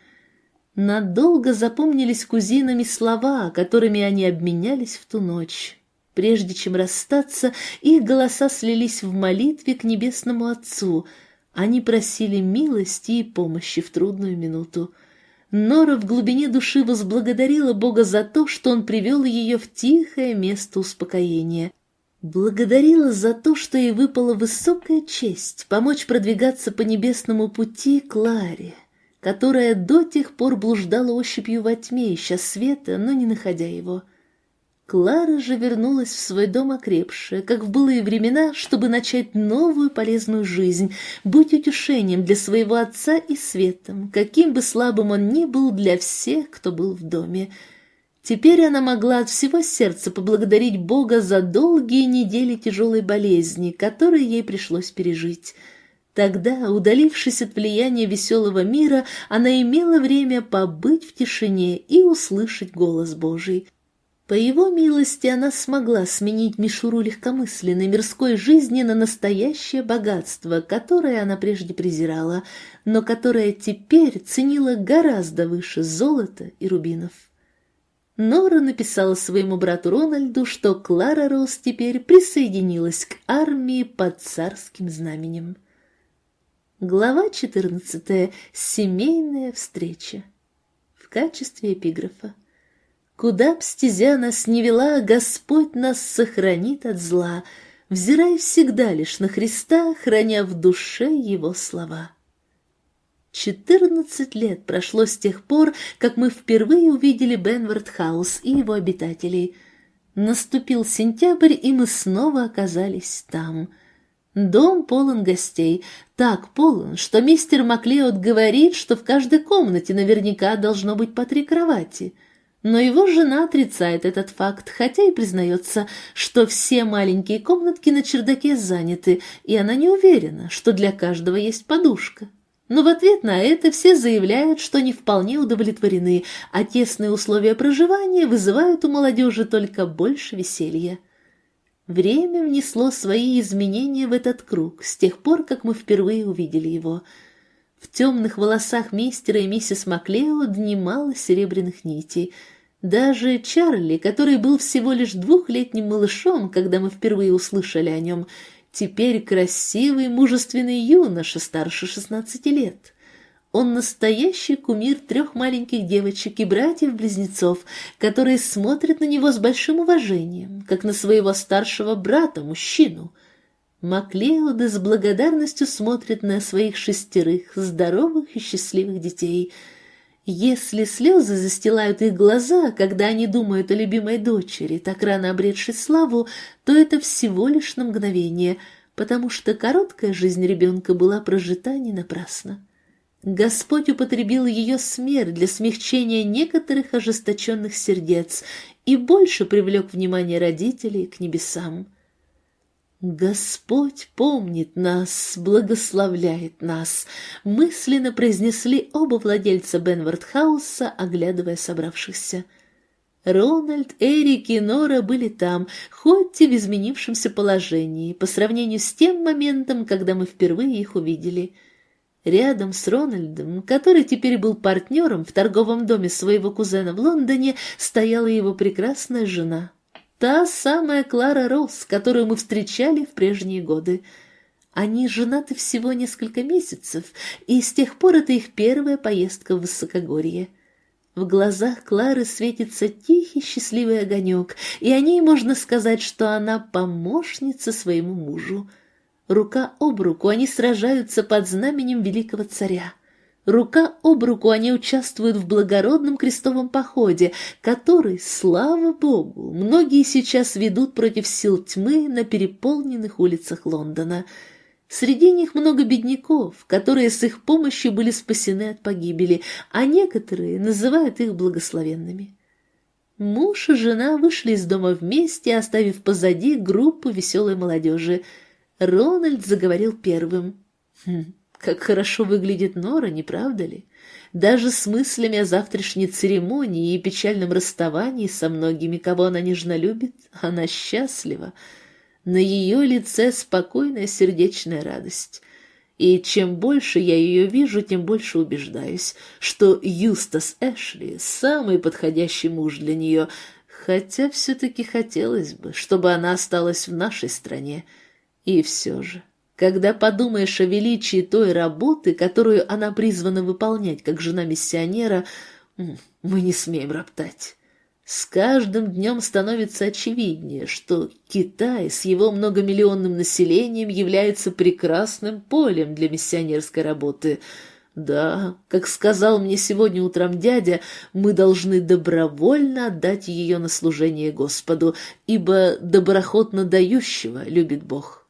Надолго запомнились кузинами слова, которыми они обменялись в ту ночь. Прежде чем расстаться, их голоса слились в молитве к Небесному Отцу. Они просили милости и помощи в трудную минуту. Нора в глубине души возблагодарила Бога за то, что Он привел ее в тихое место успокоения. Благодарила за то, что ей выпала высокая честь помочь продвигаться по небесному пути Кларе, которая до тех пор блуждала ощупью во тьме, ища света, но не находя его. Клара же вернулась в свой дом окрепшая, как в былые времена, чтобы начать новую полезную жизнь, быть утешением для своего отца и светом, каким бы слабым он ни был для всех, кто был в доме. Теперь она могла от всего сердца поблагодарить Бога за долгие недели тяжелой болезни, которые ей пришлось пережить. Тогда, удалившись от влияния веселого мира, она имела время побыть в тишине и услышать голос Божий. По его милости она смогла сменить мишуру легкомысленной мирской жизни на настоящее богатство, которое она прежде презирала, но которое теперь ценила гораздо выше золота и рубинов. Нора написала своему брату Рональду, что Клара Росс теперь присоединилась к армии под царским знаменем. Глава четырнадцатая. Семейная встреча. В качестве эпиграфа. Куда б стезя нас не вела, Господь нас сохранит от зла, взирай всегда лишь на Христа, храня в душе Его слова. Четырнадцать лет прошло с тех пор, как мы впервые увидели Бенвард-хаус и его обитателей. Наступил сентябрь, и мы снова оказались там. Дом полон гостей, так полон, что мистер Маклеод говорит, что в каждой комнате наверняка должно быть по три кровати. Но его жена отрицает этот факт, хотя и признается, что все маленькие комнатки на чердаке заняты, и она не уверена, что для каждого есть подушка. Но в ответ на это все заявляют, что не вполне удовлетворены, а тесные условия проживания вызывают у молодежи только больше веселья. Время внесло свои изменения в этот круг с тех пор, как мы впервые увидели его. В темных волосах мистера и миссис Маклеод немало серебряных нитей. Даже Чарли, который был всего лишь двухлетним малышом, когда мы впервые услышали о нем, теперь красивый, мужественный юноша старше шестнадцати лет. Он настоящий кумир трех маленьких девочек и братьев-близнецов, которые смотрят на него с большим уважением, как на своего старшего брата, мужчину. Маклеоды с благодарностью смотрят на своих шестерых здоровых и счастливых детей. Если слезы застилают их глаза, когда они думают о любимой дочери, так рано обретшей славу, то это всего лишь на мгновение, потому что короткая жизнь ребенка была прожита не напрасно. Господь употребил ее смерть для смягчения некоторых ожесточенных сердец и больше привлек внимание родителей к небесам. «Господь помнит нас, благословляет нас», — мысленно произнесли оба владельца Бенвард-хауса, оглядывая собравшихся. Рональд, Эрик и Нора были там, хоть и в изменившемся положении, по сравнению с тем моментом, когда мы впервые их увидели. Рядом с Рональдом, который теперь был партнером в торговом доме своего кузена в Лондоне, стояла его прекрасная жена. Та самая Клара Росс, которую мы встречали в прежние годы. Они женаты всего несколько месяцев, и с тех пор это их первая поездка в высокогорье. В глазах Клары светится тихий счастливый огонек, и о ней можно сказать, что она помощница своему мужу. Рука об руку они сражаются под знаменем великого царя. Рука об руку они участвуют в благородном крестовом походе, который, слава Богу, многие сейчас ведут против сил тьмы на переполненных улицах Лондона. Среди них много бедняков, которые с их помощью были спасены от погибели, а некоторые называют их благословенными. Муж и жена вышли из дома вместе, оставив позади группу веселой молодежи. Рональд заговорил первым. «Хм, как хорошо выглядит Нора, не правда ли? Даже с мыслями о завтрашней церемонии и печальном расставании со многими, кого она нежно любит, она счастлива. На ее лице спокойная сердечная радость. И чем больше я ее вижу, тем больше убеждаюсь, что Юстас Эшли – самый подходящий муж для нее, хотя все-таки хотелось бы, чтобы она осталась в нашей стране. И все же, когда подумаешь о величии той работы, которую она призвана выполнять как жена миссионера, мы не смеем роптать. С каждым днем становится очевиднее, что Китай с его многомиллионным населением является прекрасным полем для миссионерской работы. Да, как сказал мне сегодня утром дядя, мы должны добровольно отдать ее на служение Господу, ибо доброхотно дающего любит Бог.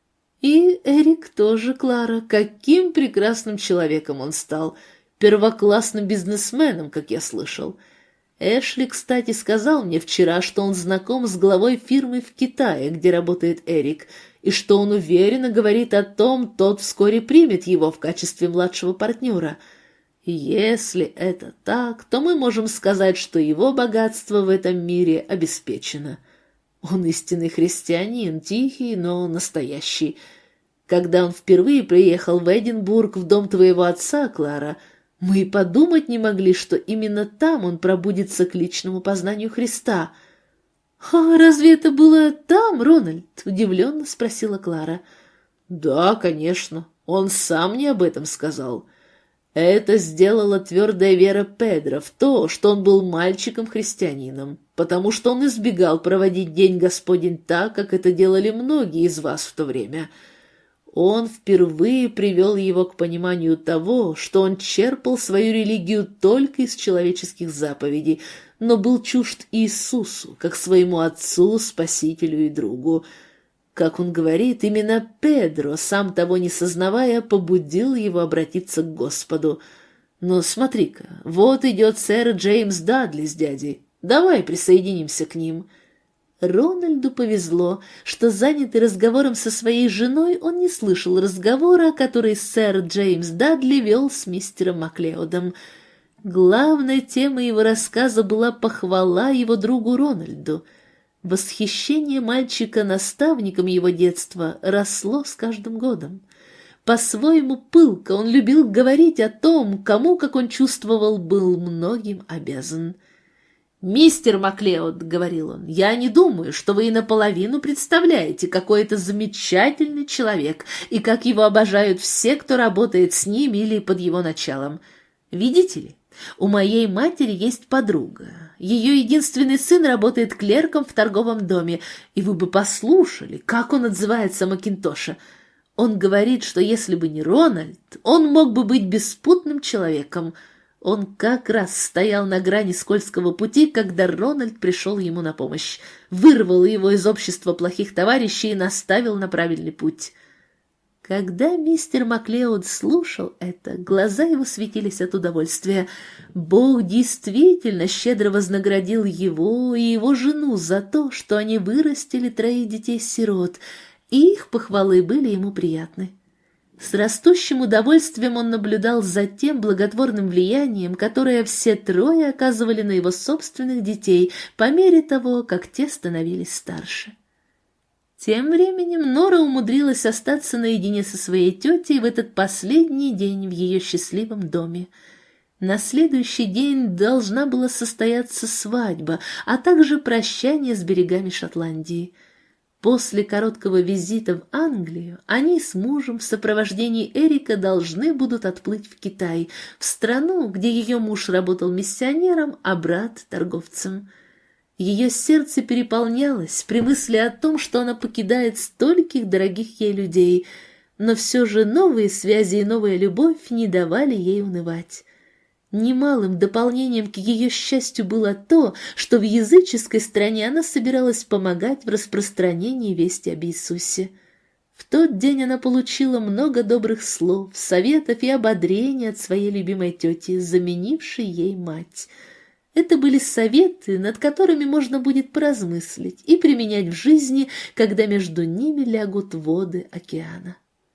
И Эрик тоже, Клара, каким прекрасным человеком он стал, первоклассным бизнесменом, как я слышал. Эшли, кстати, сказал мне вчера, что он знаком с главой фирмы в Китае, где работает Эрик, и что он уверенно говорит о том, тот вскоре примет его в качестве младшего партнера. И если это так, то мы можем сказать, что его богатство в этом мире обеспечено. Он истинный христианин, тихий, но настоящий. Когда он впервые приехал в Эдинбург, в дом твоего отца, Клара, мы и подумать не могли, что именно там он пробудится к личному познанию Христа. «А разве это было там, Рональд?» — удивленно спросила Клара. «Да, конечно, он сам мне об этом сказал. Это сделала твердая вера Педро в то, что он был мальчиком-христианином, потому что он избегал проводить День Господень так, как это делали многие из вас в то время». Он впервые привел его к пониманию того, что он черпал свою религию только из человеческих заповедей, но был чужд Иисусу, как своему отцу, спасителю и другу. Как он говорит, именно Педро, сам того не сознавая, побудил его обратиться к Господу. Но смотри-ка, вот идет сэр Джеймс Дадли с дядей. Давай присоединимся к ним. Рональду повезло, что, занятый разговором со своей женой, он не слышал разговора, который сэр Джеймс Дадли вел с мистером Маклеодом. Главной темой его рассказа была похвала его другу Рональду. Восхищение мальчика наставником его детства росло с каждым годом. По-своему пылко он любил говорить о том, кому, как он чувствовал, был многим обязан. «Мистер Маклеод, — говорил он, — я не думаю, что вы и наполовину представляете, какой это замечательный человек, и как его обожают все, кто работает с ним или под его началом. Видите ли, у моей матери есть подруга. Ее единственный сын работает клерком в торговом доме, и вы бы послушали, как он отзывается о Макинтоше. Он говорит, что если бы не Рональд, он мог бы быть беспутным человеком. Он как раз стоял на грани скользкого пути, когда Рональд пришел ему на помощь, вырвал его из общества плохих товарищей и наставил на правильный путь». Когда мистер Маклеод слушал это, глаза его светились от удовольствия. Бог действительно щедро вознаградил его и его жену за то, что они вырастили троих детей-сирот, и их похвалы были ему приятны. С растущим удовольствием он наблюдал за тем благотворным влиянием, которое все трое оказывали на его собственных детей по мере того, как те становились старше. Тем временем Нора умудрилась остаться наедине со своей тетей в этот последний день в ее счастливом доме. На следующий день должна была состояться свадьба, а также прощание с берегами Шотландии. После короткого визита в Англию они с мужем в сопровождении Эрика должны будут отплыть в Китай, в страну, где ее муж работал миссионером, а брат – торговцем. Ее сердце переполнялось при мысли о том, что она покидает стольких дорогих ей людей, но все же новые связи и новая любовь не давали ей унывать. Немалым дополнением к ее счастью было то, что в языческой стране она собиралась помогать в распространении вести об Иисусе. В тот день она получила много добрых слов, советов и ободрения от своей любимой тети, заменившей ей мать. Это были советы, над которыми можно будет поразмыслить и применять в жизни, когда между ними лягут воды океана.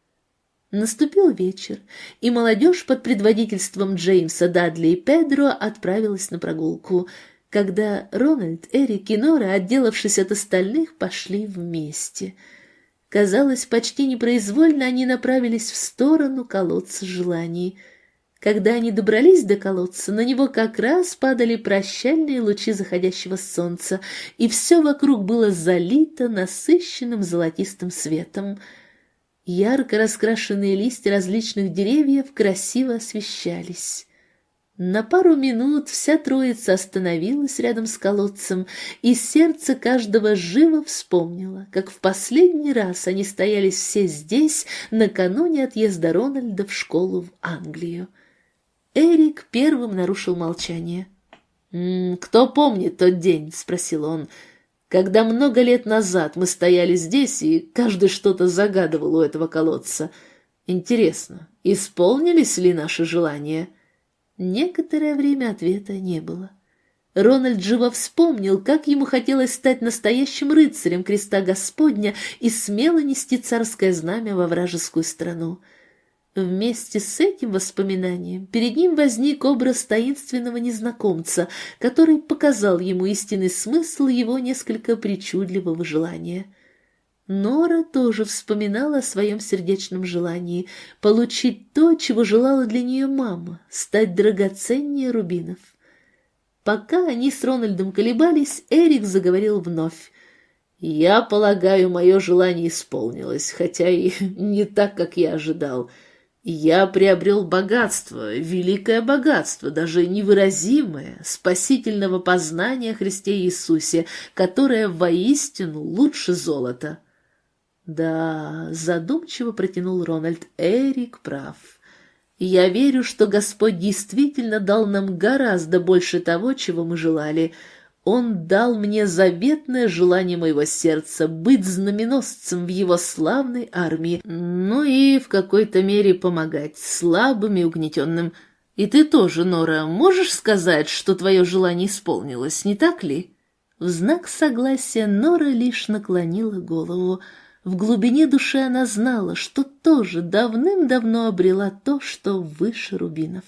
Наступил вечер, и молодежь под предводительством Джеймса, Дадли и Педро отправилась на прогулку, когда Рональд, Эрик и Нора, отделавшись от остальных, пошли вместе. Казалось, почти непроизвольно они направились в сторону колодца желаний. Когда они добрались до колодца, на него как раз падали прощальные лучи заходящего солнца, и все вокруг было залито насыщенным золотистым светом. Ярко раскрашенные листья различных деревьев красиво освещались. На пару минут вся троица остановилась рядом с колодцем, и сердце каждого живо вспомнило, как в последний раз они стояли все здесь накануне отъезда Рональда в школу в Англию. Эрик первым нарушил молчание. «М, «Кто помнит тот день?» — спросил он. «Когда много лет назад мы стояли здесь, и каждый что-то загадывал у этого колодца. Интересно, исполнились ли наши желания?» Некоторое время ответа не было. Рональд живо вспомнил, как ему хотелось стать настоящим рыцарем креста Господня и смело нести царское знамя во вражескую страну. Вместе с этим воспоминанием перед ним возник образ таинственного незнакомца, который показал ему истинный смысл его несколько причудливого желания. Нора тоже вспоминала о своем сердечном желании получить то, чего желала для нее мама — стать драгоценнее рубинов. Пока они с Рональдом колебались, Эрик заговорил вновь. «Я полагаю, мое желание исполнилось, хотя и не так, как я ожидал. Я приобрел богатство, великое богатство, даже невыразимое, спасительного познания о Христе Иисусе, которое воистину лучше золота». «Да», — задумчиво протянул Рональд, — «Эрик прав. Я верю, что Господь действительно дал нам гораздо больше того, чего мы желали. Он дал мне заветное желание моего сердца быть знаменосцем в его славной армии, ну и в какой-то мере помогать слабым и угнетенным. И ты тоже, Нора, можешь сказать, что твое желание исполнилось, не так ли?» В знак согласия Нора лишь наклонила голову. В глубине души она знала, что тоже давным-давно обрела то, что выше рубинов.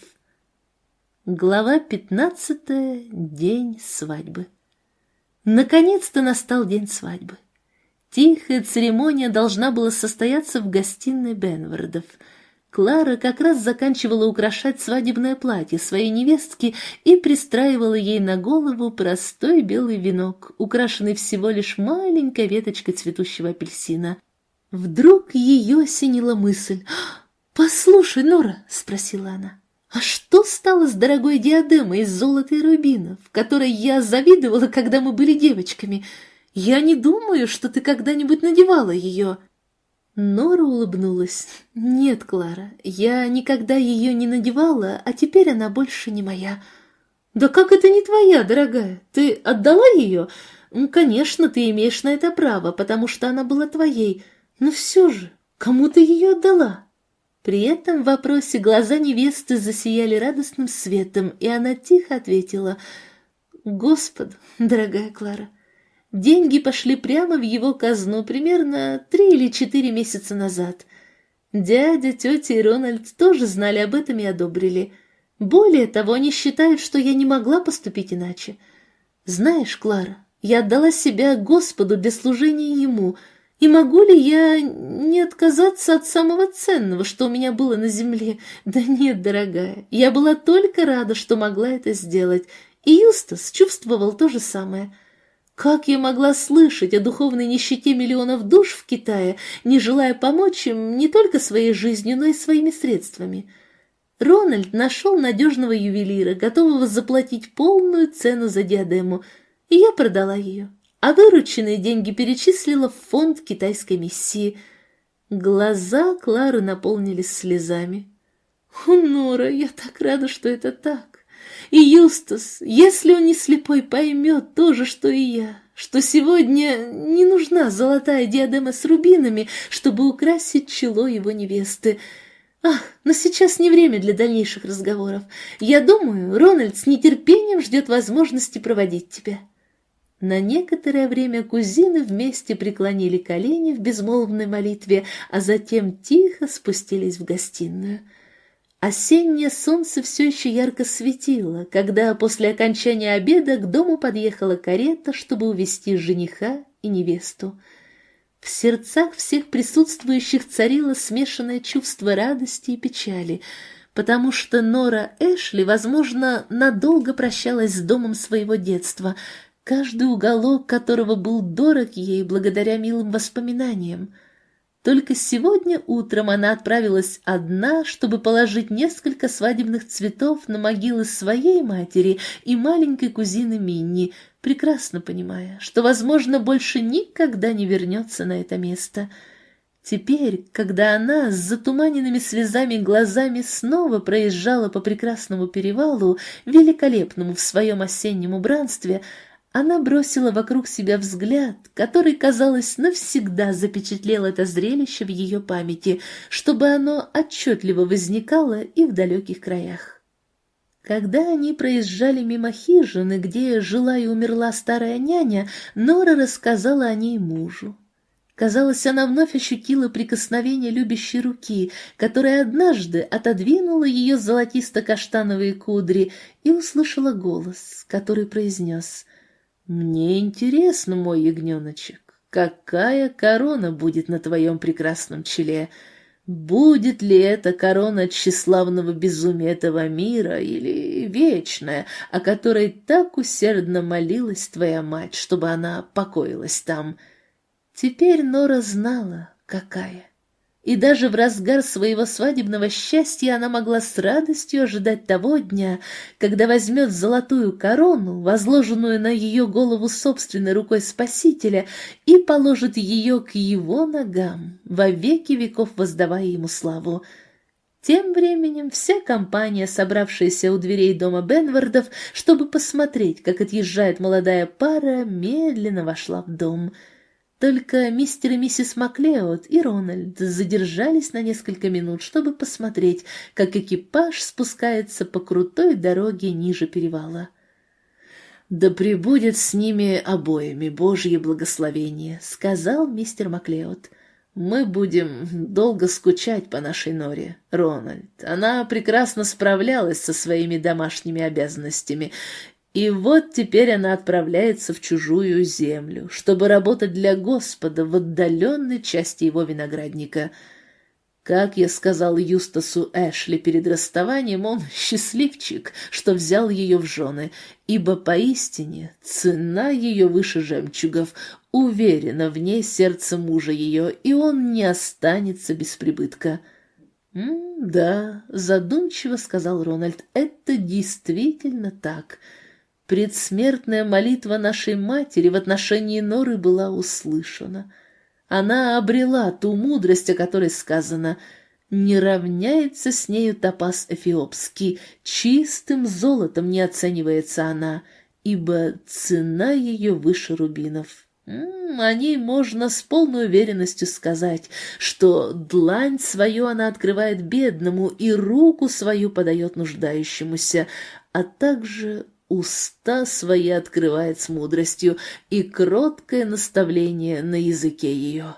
Глава пятнадцатая. День свадьбы. Наконец-то настал день свадьбы. Тихая церемония должна была состояться в гостиной Бенвардов. Клара как раз заканчивала украшать свадебное платье своей невестки и пристраивала ей на голову простой белый венок, украшенный всего лишь маленькой веточкой цветущего апельсина. Вдруг ее осенила мысль. «Послушай, Нора», — спросила она, — «а что стало с дорогой диадемой из золота и рубинов, которой я завидовала, когда мы были девочками? Я не думаю, что ты когда-нибудь надевала ее». Нора улыбнулась. «Нет, Клара, я никогда ее не надевала, а теперь она больше не моя». «Да как это не твоя, дорогая? Ты отдала ее? Ну, конечно, ты имеешь на это право, потому что она была твоей. Но все же, кому ты ее отдала?» При этом в вопросе глаза невесты засияли радостным светом, и она тихо ответила: «Господу, дорогая Клара». Деньги пошли прямо в его казну примерно три или четыре месяца назад. Дядя, тетя и Рональд тоже знали об этом и одобрили. Более того, они считают, что я не могла поступить иначе. Знаешь, Клара, я отдала себя Господу для служения Ему, и могу ли я не отказаться от самого ценного, что у меня было на земле? Да нет, дорогая, я была только рада, что могла это сделать, и Юстас чувствовал то же самое. Как я могла слышать о духовной нищете миллионов душ в Китае, не желая помочь им не только своей жизнью, но и своими средствами? Рональд нашел надежного ювелира, готового заплатить полную цену за диадему, и я продала ее, а вырученные деньги перечислила в фонд китайской миссии. Глаза Клары наполнились слезами. «О, Нора, я так рада, что это так. И Юстас, если он не слепой, поймет то же, что и я, что сегодня не нужна золотая диадема с рубинами, чтобы украсить чело его невесты. Ах, но сейчас не время для дальнейших разговоров. Я думаю, Рональд с нетерпением ждет возможности проводить тебя». На некоторое время кузины вместе преклонили колени в безмолвной молитве, а затем тихо спустились в гостиную. Осеннее солнце все еще ярко светило, когда после окончания обеда к дому подъехала карета, чтобы увезти жениха и невесту. В сердцах всех присутствующих царило смешанное чувство радости и печали, потому что Нора Эшли, возможно, надолго прощалась с домом своего детства, каждый уголок которого был дорог ей благодаря милым воспоминаниям. Только сегодня утром она отправилась одна, чтобы положить несколько свадебных цветов на могилы своей матери и маленькой кузины Минни, прекрасно понимая, что, возможно, больше никогда не вернется на это место. Теперь, когда она с затуманенными слезами глазами снова проезжала по прекрасному перевалу, великолепному в своем осеннем убранстве, она бросила вокруг себя взгляд, который, казалось, навсегда запечатлел это зрелище в ее памяти, чтобы оно отчетливо возникало и в далеких краях. Когда они проезжали мимо хижины, где жила и умерла старая няня, Нора рассказала о ней мужу. Казалось, она вновь ощутила прикосновение любящей руки, которая однажды отодвинула ее золотисто-каштановые кудри, и услышала голос, который произнес: «Мне интересно, мой ягненочек, какая корона будет на твоем прекрасном челе? Будет ли это корона тщеславного безумия этого мира или вечная, о которой так усердно молилась твоя мать, чтобы она покоилась там?» Теперь Нора знала, какая. И даже в разгар своего свадебного счастья она могла с радостью ожидать того дня, когда возьмет золотую корону, возложенную на ее голову собственной рукой Спасителя, и положит ее к его ногам, во веки веков воздавая ему славу. Тем временем вся компания, собравшаяся у дверей дома Бенвардов, чтобы посмотреть, как отъезжает молодая пара, медленно вошла в дом. Только мистер и миссис Маклеод и Рональд задержались на несколько минут, чтобы посмотреть, как экипаж спускается по крутой дороге ниже перевала. «Да пребудет с ними обоими Божье благословение», — сказал мистер Маклеод. «Мы будем долго скучать по нашей Норе, Рональд. Она прекрасно справлялась со своими домашними обязанностями, и вот теперь она отправляется в чужую землю, чтобы работать для Господа в отдаленной части его виноградника. Как я сказал Юстасу Эшли перед расставанием, он счастливчик, что взял ее в жены, ибо поистине цена ее выше жемчугов, уверена в ней сердце мужа ее, и он не останется без прибытка». «М-да», — задумчиво сказал Рональд, — «это действительно так». Предсмертная молитва нашей матери в отношении Норы была услышана. Она обрела ту мудрость, о которой сказано: «Не равняется с нею топаз эфиопский, чистым золотом не оценивается она, ибо цена ее выше рубинов». М-м, о ней можно с полной уверенностью сказать, что длань свою она открывает бедному и руку свою подает нуждающемуся, а также уста свои открывает с мудростью и кроткое наставление на языке ее.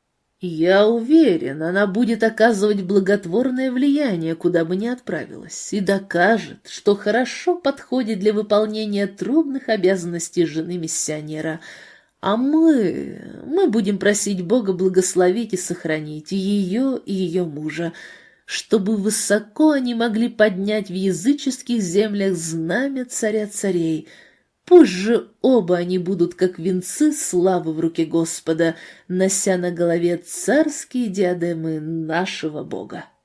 Я уверен, она будет оказывать благотворное влияние, куда бы ни отправилась, и докажет, что хорошо подходит для выполнения трудных обязанностей жены миссионера. А мы, мы будем просить Бога благословить и сохранить ее и ее мужа, чтобы высоко они могли поднять в языческих землях знамя царя царей, Позже оба они будут, как венцы славы в руке Господа, нося на голове царские диадемы нашего Бога.